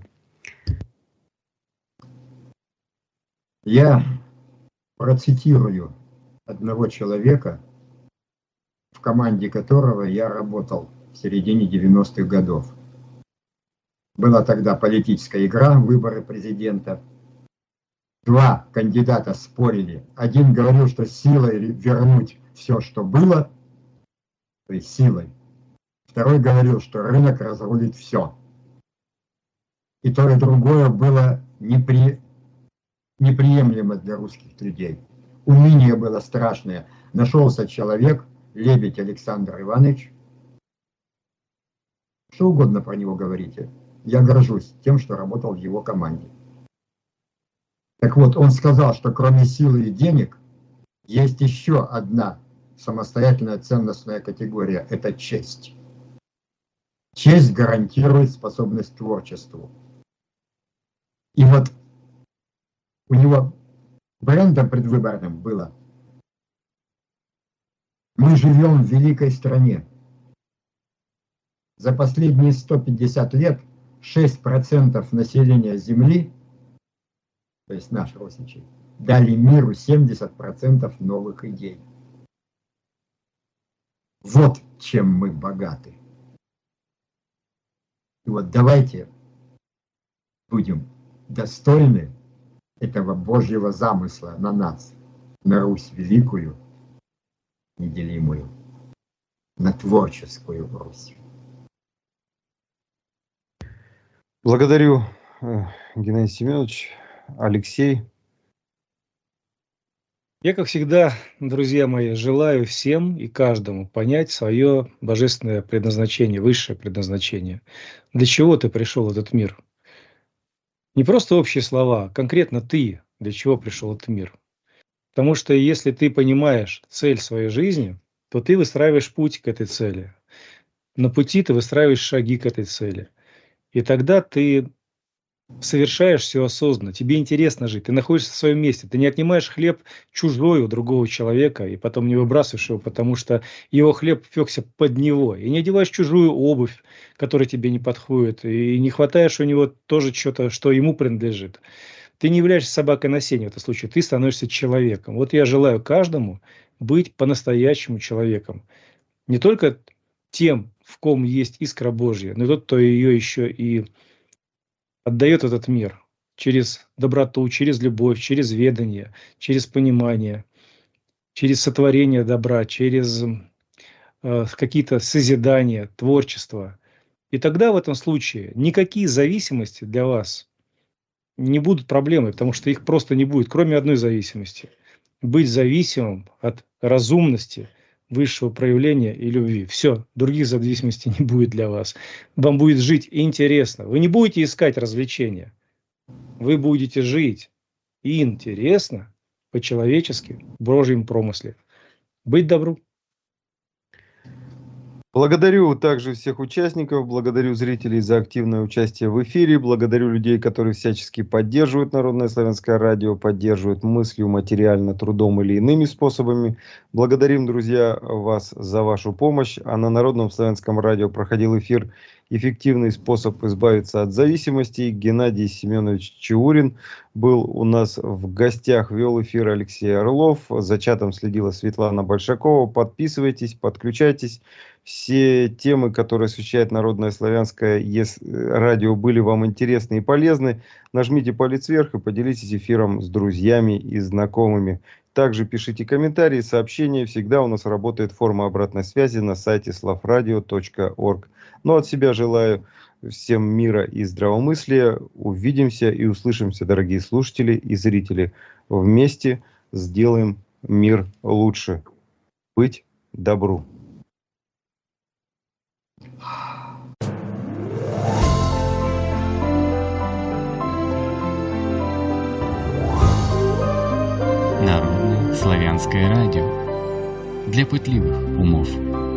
Я процитирую одного человека, в команде которого я работал в середине 90-х годов. Была тогда политическая игра, выборы президента. два кандидата спорили. Один говорил, что силой вернуть все, что было, то есть силой. Второй говорил, что рынок разрулит все. И то, и другое было неприемлемо для русских людей. Уныние было страшное. Нашелся человек, Лебедь Александр Иванович. Что угодно про него говорите. Я горжусь тем, что работал в его команде. Так вот, он сказал, что кроме силы и денег, есть еще одна самостоятельная ценностная категория – это честь. Честь гарантирует способность к творчеству. И вот у него брендом предвыборным было: мы живем в великой стране. За последние 150 лет 6% населения Земли, то есть наш русичей, дали миру 70% новых идей. Вот чем мы богаты. И вот давайте будем достойны этого Божьего замысла на нас, на Русь великую, неделимую, на творческую Русь. Благодарю, Геннадий Семенович. Алексей. Я, как всегда, друзья мои, желаю всем и каждому понять свое божественное предназначение, высшее предназначение. Для чего ты пришел в этот мир? Не просто общие слова, а конкретно ты, для чего пришел в этот мир. Потому что если ты понимаешь цель своей жизни, то ты выстраиваешь путь к этой цели. На пути ты выстраиваешь шаги к этой цели. И тогда ты совершаешь все осознанно, тебе интересно жить, ты находишься в своем месте, ты не отнимаешь хлеб чужой у другого человека и потом не выбрасываешь его, потому что его хлеб пекся под него, и не одеваешь чужую обувь, которая тебе не подходит, и не хватаешь у него тоже что-то, что ему принадлежит. Ты не являешься собакой на сене в этом случае, ты становишься человеком. Вот я желаю каждому быть по-настоящему человеком. Не только тем, в ком есть искра Божья, но и тот, кто ее еще и отдает этот мир через доброту, через любовь, через ведание, через понимание, через сотворение добра, через какие-то созидания, творчество. И тогда в этом случае никакие зависимости для вас не будут проблемой, потому что их просто не будет, кроме одной зависимости. Быть зависимым от разумности, высшего проявления и любви. Все, других зависимостей не будет для вас. Вам будет жить интересно. Вы не будете искать развлечения. Вы будете жить интересно, по-человечески, в Божьем промысле. Быть добру. Благодарю также всех участников, благодарю зрителей за активное участие в эфире, благодарю людей, которые всячески поддерживают Народное славянское радио, поддерживают мыслью, материально, трудом или иными способами. Благодарим, друзья, вас за вашу помощь. А на Народном славянском радио проходил эфир «Эффективный способ избавиться от зависимости». Геннадий Семенович Чаурин был у нас в гостях, вел эфир Алексей Орлов, за чатом следила Светлана Большакова. Подписывайтесь, подключайтесь. Все темы, которые освещает Народное славянское радио, были вам интересны и полезны, нажмите палец вверх и поделитесь эфиром с друзьями и знакомыми. Также пишите комментарии, сообщения. Всегда у нас работает форма обратной связи на сайте slavradio.org. Ну, от себя желаю всем мира и здравомыслия. Увидимся и услышимся, дорогие слушатели и зрители. Вместе сделаем мир лучше. Быть добру. Народное славянское радио. Для пытливых умов.